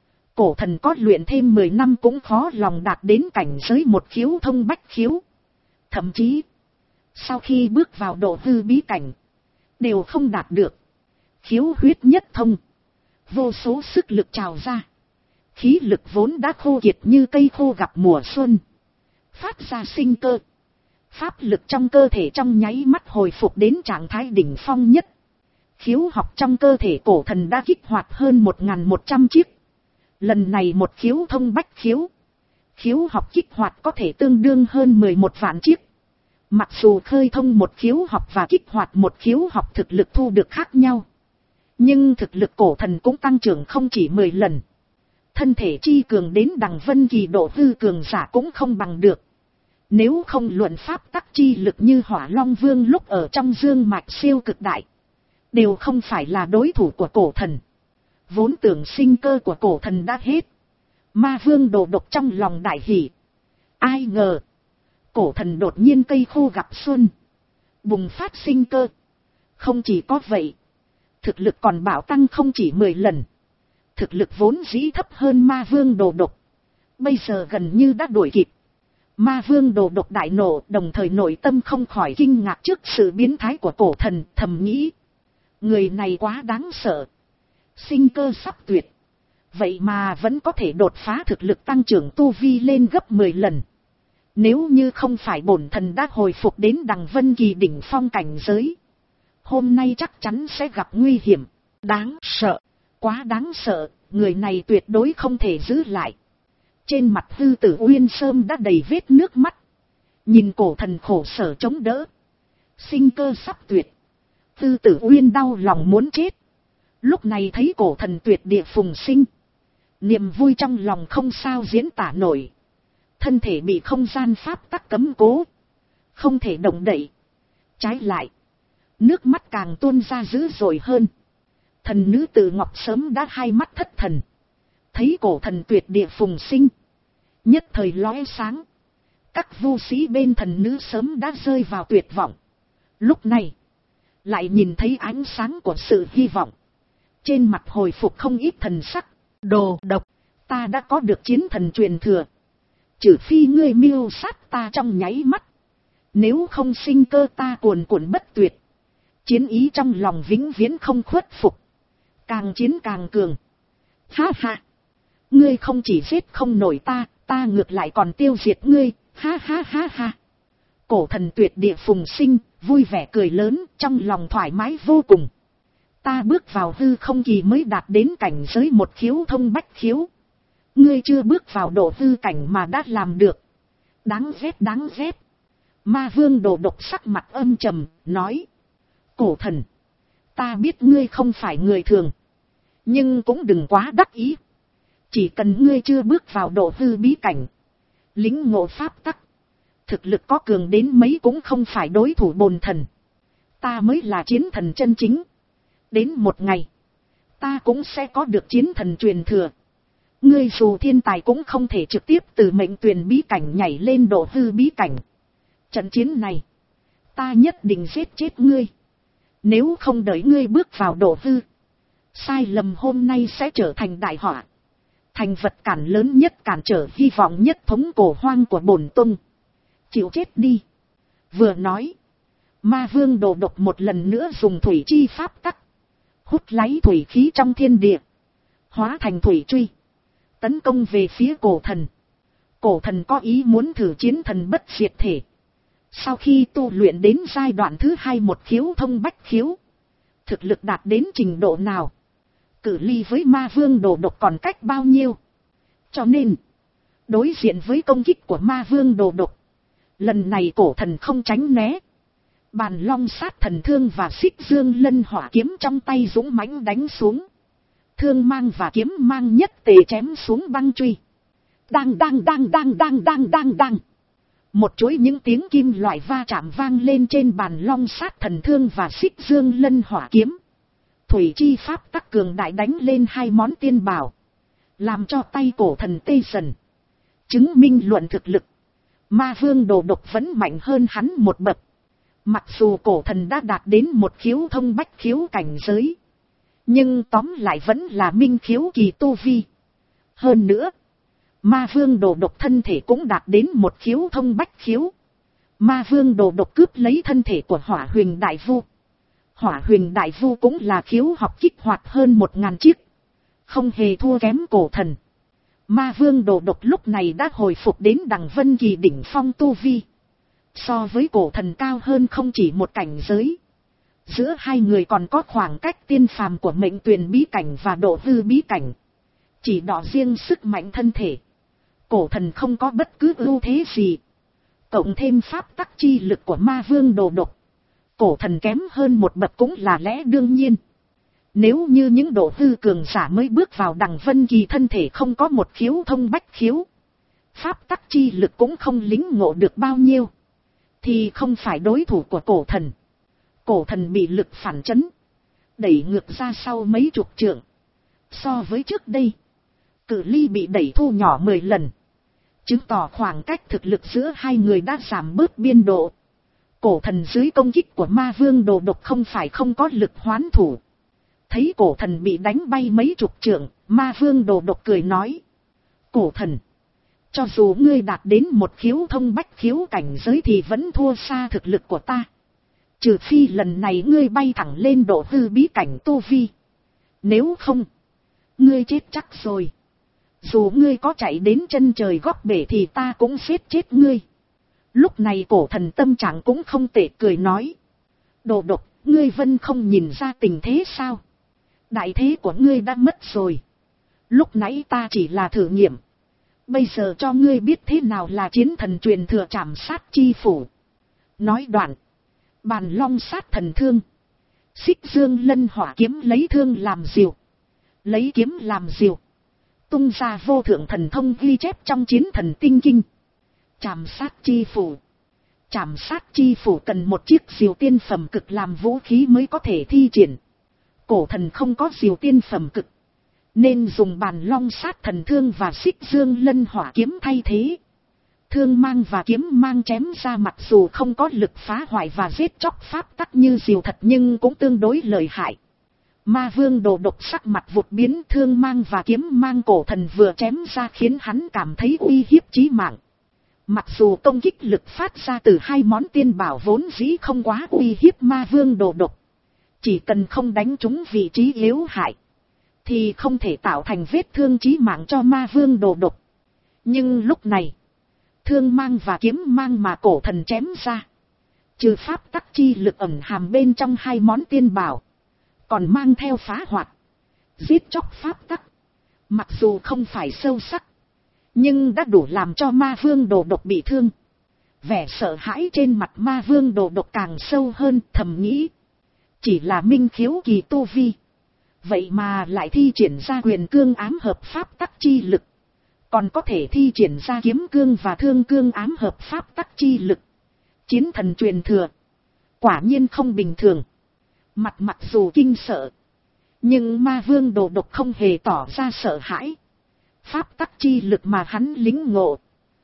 cổ thần có luyện thêm mười năm cũng khó lòng đạt đến cảnh giới một khiếu thông bách khiếu. Thậm chí, sau khi bước vào độ hư bí cảnh, đều không đạt được. Khiếu huyết nhất thông, vô số sức lực trào ra. Khí lực vốn đã khô kiệt như cây khô gặp mùa xuân, phát ra sinh cơ. Pháp lực trong cơ thể trong nháy mắt hồi phục đến trạng thái đỉnh phong nhất. Khiếu học trong cơ thể cổ thần đã kích hoạt hơn một nghìn một trăm chiếc. Lần này một khiếu thông bách khiếu, khiếu học kích hoạt có thể tương đương hơn mười một vạn chiếc. Mặc dù khơi thông một khiếu học và kích hoạt một khiếu học thực lực thu được khác nhau, nhưng thực lực cổ thần cũng tăng trưởng không chỉ mười lần. Thân thể chi cường đến đằng vân kỳ độ hư cường giả cũng không bằng được. Nếu không luận pháp tắc chi lực như Hỏa Long Vương lúc ở trong dương mạch siêu cực đại, đều không phải là đối thủ của cổ thần. Vốn tưởng sinh cơ của cổ thần đã hết, ma vương đồ độc trong lòng đại hỉ. Ai ngờ, cổ thần đột nhiên cây khô gặp xuân, bùng phát sinh cơ. Không chỉ có vậy, thực lực còn bảo tăng không chỉ mười lần. Thực lực vốn dĩ thấp hơn ma vương đồ độc, bây giờ gần như đã đuổi kịp. Ma vương đồ độc đại nổ, đồng thời nội tâm không khỏi kinh ngạc trước sự biến thái của cổ thần, thầm nghĩ. Người này quá đáng sợ. Sinh cơ sắp tuyệt. Vậy mà vẫn có thể đột phá thực lực tăng trưởng tu vi lên gấp mười lần. Nếu như không phải bổn thần đã hồi phục đến đằng vân kỳ đỉnh phong cảnh giới, hôm nay chắc chắn sẽ gặp nguy hiểm. Đáng sợ. Quá đáng sợ. Người này tuyệt đối không thể giữ lại. Trên mặt hư tử Uyên Sơm đã đầy vết nước mắt. Nhìn cổ thần khổ sở chống đỡ. Sinh cơ sắp tuyệt. Hư tử Uyên đau lòng muốn chết. Lúc này thấy cổ thần tuyệt địa phùng sinh. Niềm vui trong lòng không sao diễn tả nổi. Thân thể bị không gian pháp tắc cấm cố. Không thể động đậy. Trái lại. Nước mắt càng tuôn ra dữ dội hơn. Thần nữ Tử Ngọc sớm đã hai mắt thất thần. Thấy cổ thần tuyệt địa phùng sinh. Nhất thời lóe sáng. Các vu sĩ bên thần nữ sớm đã rơi vào tuyệt vọng. Lúc này. Lại nhìn thấy ánh sáng của sự hy vọng. Trên mặt hồi phục không ít thần sắc. Đồ độc. Ta đã có được chiến thần truyền thừa. Trừ phi ngươi mưu sát ta trong nháy mắt. Nếu không sinh cơ ta cuồn cuộn bất tuyệt. Chiến ý trong lòng vĩnh viễn không khuất phục. Càng chiến càng cường. Ha ha. Ngươi không chỉ giết không nổi ta, ta ngược lại còn tiêu diệt ngươi. Ha ha ha ha. Cổ thần tuyệt địa phùng sinh, vui vẻ cười lớn, trong lòng thoải mái vô cùng. Ta bước vào hư không kỳ mới đạt đến cảnh giới một khiếu thông bách khiếu. Ngươi chưa bước vào độ hư cảnh mà đã làm được. Đáng ghét đáng ghét. Ma vương đồ độc sắc mặt âm trầm, nói. Cổ thần. Ta biết ngươi không phải người thường. Nhưng cũng đừng quá đắc ý. Chỉ cần ngươi chưa bước vào độ hư bí cảnh. Lính ngộ pháp tắc. Thực lực có cường đến mấy cũng không phải đối thủ bồn thần. Ta mới là chiến thần chân chính. Đến một ngày. Ta cũng sẽ có được chiến thần truyền thừa. Ngươi dù thiên tài cũng không thể trực tiếp từ mệnh tuyển bí cảnh nhảy lên độ hư bí cảnh. Trận chiến này. Ta nhất định giết chết ngươi. Nếu không đợi ngươi bước vào độ hư. Sai lầm hôm nay sẽ trở thành đại họa. Thành vật cản lớn nhất cản trở hy vọng nhất thống cổ hoang của bổn tung. Chịu chết đi. Vừa nói. Ma vương đồ độc một lần nữa dùng thủy chi pháp tắc. Hút lấy thủy khí trong thiên địa. Hóa thành thủy truy. Tấn công về phía cổ thần. Cổ thần có ý muốn thử chiến thần bất diệt thể. Sau khi tu luyện đến giai đoạn thứ hai một khiếu thông bách khiếu. Thực lực đạt đến trình độ nào. Cự ly với ma vương đồ độc còn cách bao nhiêu. Cho nên. Đối diện với công kích của ma vương đồ độc. Lần này cổ thần không tránh né. Bàn long sát thần thương và xích dương lân hỏa kiếm trong tay dũng mãnh đánh xuống. Thương mang và kiếm mang nhất tề chém xuống băng truy. Đang đang đang đang đang đang đang đang. Một chuỗi những tiếng kim loại va chạm vang lên trên bàn long sát thần thương và xích dương lân hỏa kiếm. Thủy chi pháp tắc cường đại đánh lên hai món tiên bảo. Làm cho tay cổ thần tê sần. Chứng minh luận thực lực. Ma vương đồ độc vẫn mạnh hơn hắn một bậc. Mặc dù cổ thần đã đạt đến một khiếu thông bách khiếu cảnh giới. Nhưng tóm lại vẫn là minh khiếu kỳ tu vi. Hơn nữa. Ma vương đồ độc thân thể cũng đạt đến một khiếu thông bách khiếu. Ma vương đồ độc cướp lấy thân thể của hỏa huyền đại vu. Hỏa huyền đại vu cũng là khiếu học kích hoạt hơn một ngàn chiếc. Không hề thua kém cổ thần. Ma vương đồ độc lúc này đã hồi phục đến đằng vân kỳ đỉnh phong tu vi. So với cổ thần cao hơn không chỉ một cảnh giới. Giữa hai người còn có khoảng cách tiên phàm của mệnh tuyển bí cảnh và độ hư bí cảnh. Chỉ đọ riêng sức mạnh thân thể. Cổ thần không có bất cứ ưu thế gì. Cộng thêm pháp tắc chi lực của ma vương đồ độc. Cổ thần kém hơn một bậc cũng là lẽ đương nhiên. Nếu như những độ hư cường giả mới bước vào đằng vân kỳ thân thể không có một khiếu thông bách khiếu. Pháp tắc chi lực cũng không lính ngộ được bao nhiêu. Thì không phải đối thủ của cổ thần. Cổ thần bị lực phản chấn. Đẩy ngược ra sau mấy chục trượng. So với trước đây. Cự ly bị đẩy thu nhỏ mười lần. Chứng tỏ khoảng cách thực lực giữa hai người đã giảm bớt biên độ. Cổ thần dưới công kích của ma vương đồ độc không phải không có lực hoán thủ. thấy cổ thần bị đánh bay mấy chục trượng, ma vương Đồ Độc cười nói. Cổ thần, cho dù ngươi đạt đến một khiếu thông bách khiếu cảnh giới thì vẫn thua xa thực lực của ta. Trừ phi lần này ngươi bay thẳng lên độ hư bí cảnh tu vi. Nếu không, ngươi chết chắc rồi. Dù ngươi có chạy đến chân trời góc bể thì ta cũng giết chết ngươi. Lúc này cổ thần tâm trạng cũng không tệ, cười nói. Đồ Độc, ngươi vẫn không nhìn ra tình thế sao? Đại thế của ngươi đã mất rồi. Lúc nãy ta chỉ là thử nghiệm. Bây giờ cho ngươi biết thế nào là chiến thần truyền thừa trảm sát chi phủ. Nói đoạn, bàn long sát thần thương. Xích dương lân hỏa kiếm lấy thương làm diều. Lấy kiếm làm diều. Tung ra vô thượng thần thông ghi chép trong chiến thần tinh kinh. Trảm sát chi phủ. Trảm sát chi phủ cần một chiếc diều tiên phẩm cực làm vũ khí mới có thể thi triển. Cổ thần không có diều tiên phẩm cực, nên dùng bàn long sát thần thương và xích dương lân hỏa kiếm thay thế. Thương mang và kiếm mang chém ra mặc dù không có lực phá hoại và giết chóc pháp tắc như diều thật nhưng cũng tương đối lợi hại. Ma vương Đồ Độc sắc mặt vụt biến, thương mang và kiếm mang cổ thần vừa chém ra khiến hắn cảm thấy uy hiếp chí mạng. Mặc dù công kích lực phát ra từ hai món tiên bảo vốn dĩ không quá uy hiếp ma vương Đồ Độc, chỉ cần không đánh trúng vị trí yếu hại thì không thể tạo thành vết thương chí mạng cho ma vương Đồ Độc. Nhưng lúc này, thương mang và kiếm mang mà cổ thần chém ra, trừ pháp tắc chi lực ẩn hàm bên trong hai món tiên bảo, còn mang theo phá hoạt, giết chóc pháp tắc. Mặc dù không phải sâu sắc, nhưng đã đủ làm cho ma vương Đồ Độc bị thương. Vẻ sợ hãi trên mặt ma vương Đồ Độc càng sâu hơn, thầm nghĩ. Chỉ là minh khiếu kỳ tu vi, vậy mà lại thi triển ra quyền cương ám hợp pháp tắc chi lực. Còn có thể thi triển ra kiếm cương và thương cương ám hợp pháp tắc chi lực. Chiến thần truyền thừa. Quả nhiên không bình thường. Mặt mặc dù kinh sợ, nhưng ma vương Đồ Độc không hề tỏ ra sợ hãi. Pháp tắc chi lực mà hắn lĩnh ngộ,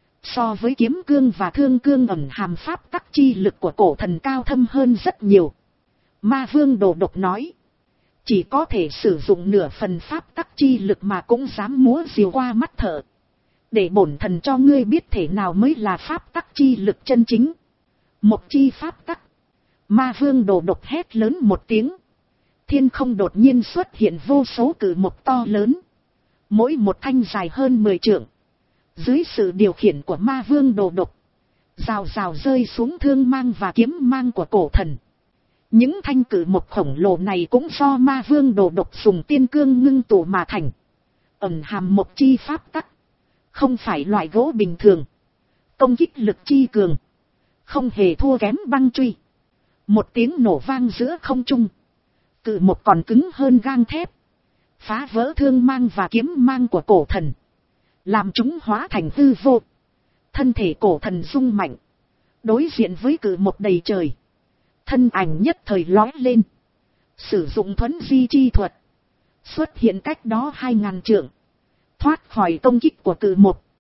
so với kiếm cương và thương cương ẩn hàm pháp tắc chi lực của cổ thần cao thâm hơn rất nhiều. Ma vương Đồ Độc nói. Chỉ có thể sử dụng nửa phần pháp tắc chi lực mà cũng dám múa diều qua mắt thợ. Để bổn thần cho ngươi biết thể nào mới là pháp tắc chi lực chân chính. Một chi pháp tắc. Ma vương Đồ Độc hét lớn một tiếng. Thiên không đột nhiên xuất hiện vô số cử mộc to lớn. Mỗi một thanh dài hơn mười trượng. Dưới sự điều khiển của ma vương Đồ Độc, rào rào rơi xuống thương mang và kiếm mang của cổ thần. Những thanh cử mộc khổng lồ này cũng do ma vương Đồ Độc dùng tiên cương ngưng tụ mà thành. Ẩn hàm một chi pháp tắc. Không phải loại gỗ bình thường. Công kích lực chi cường. Không hề thua kém băng truy. Một tiếng nổ vang giữa không trung. Cử mộc còn cứng hơn gang thép. Phá vỡ thương mang và kiếm mang của cổ thần. Làm chúng hóa thành hư vô. Thân thể cổ thần rung mạnh. Đối diện với cử mộc đầy trời. Thân ảnh nhất thời lói lên. Sử dụng thuấn di chi thuật. Xuất hiện cách đó hai ngàn trượng. Thoát khỏi công kích của cử mộc.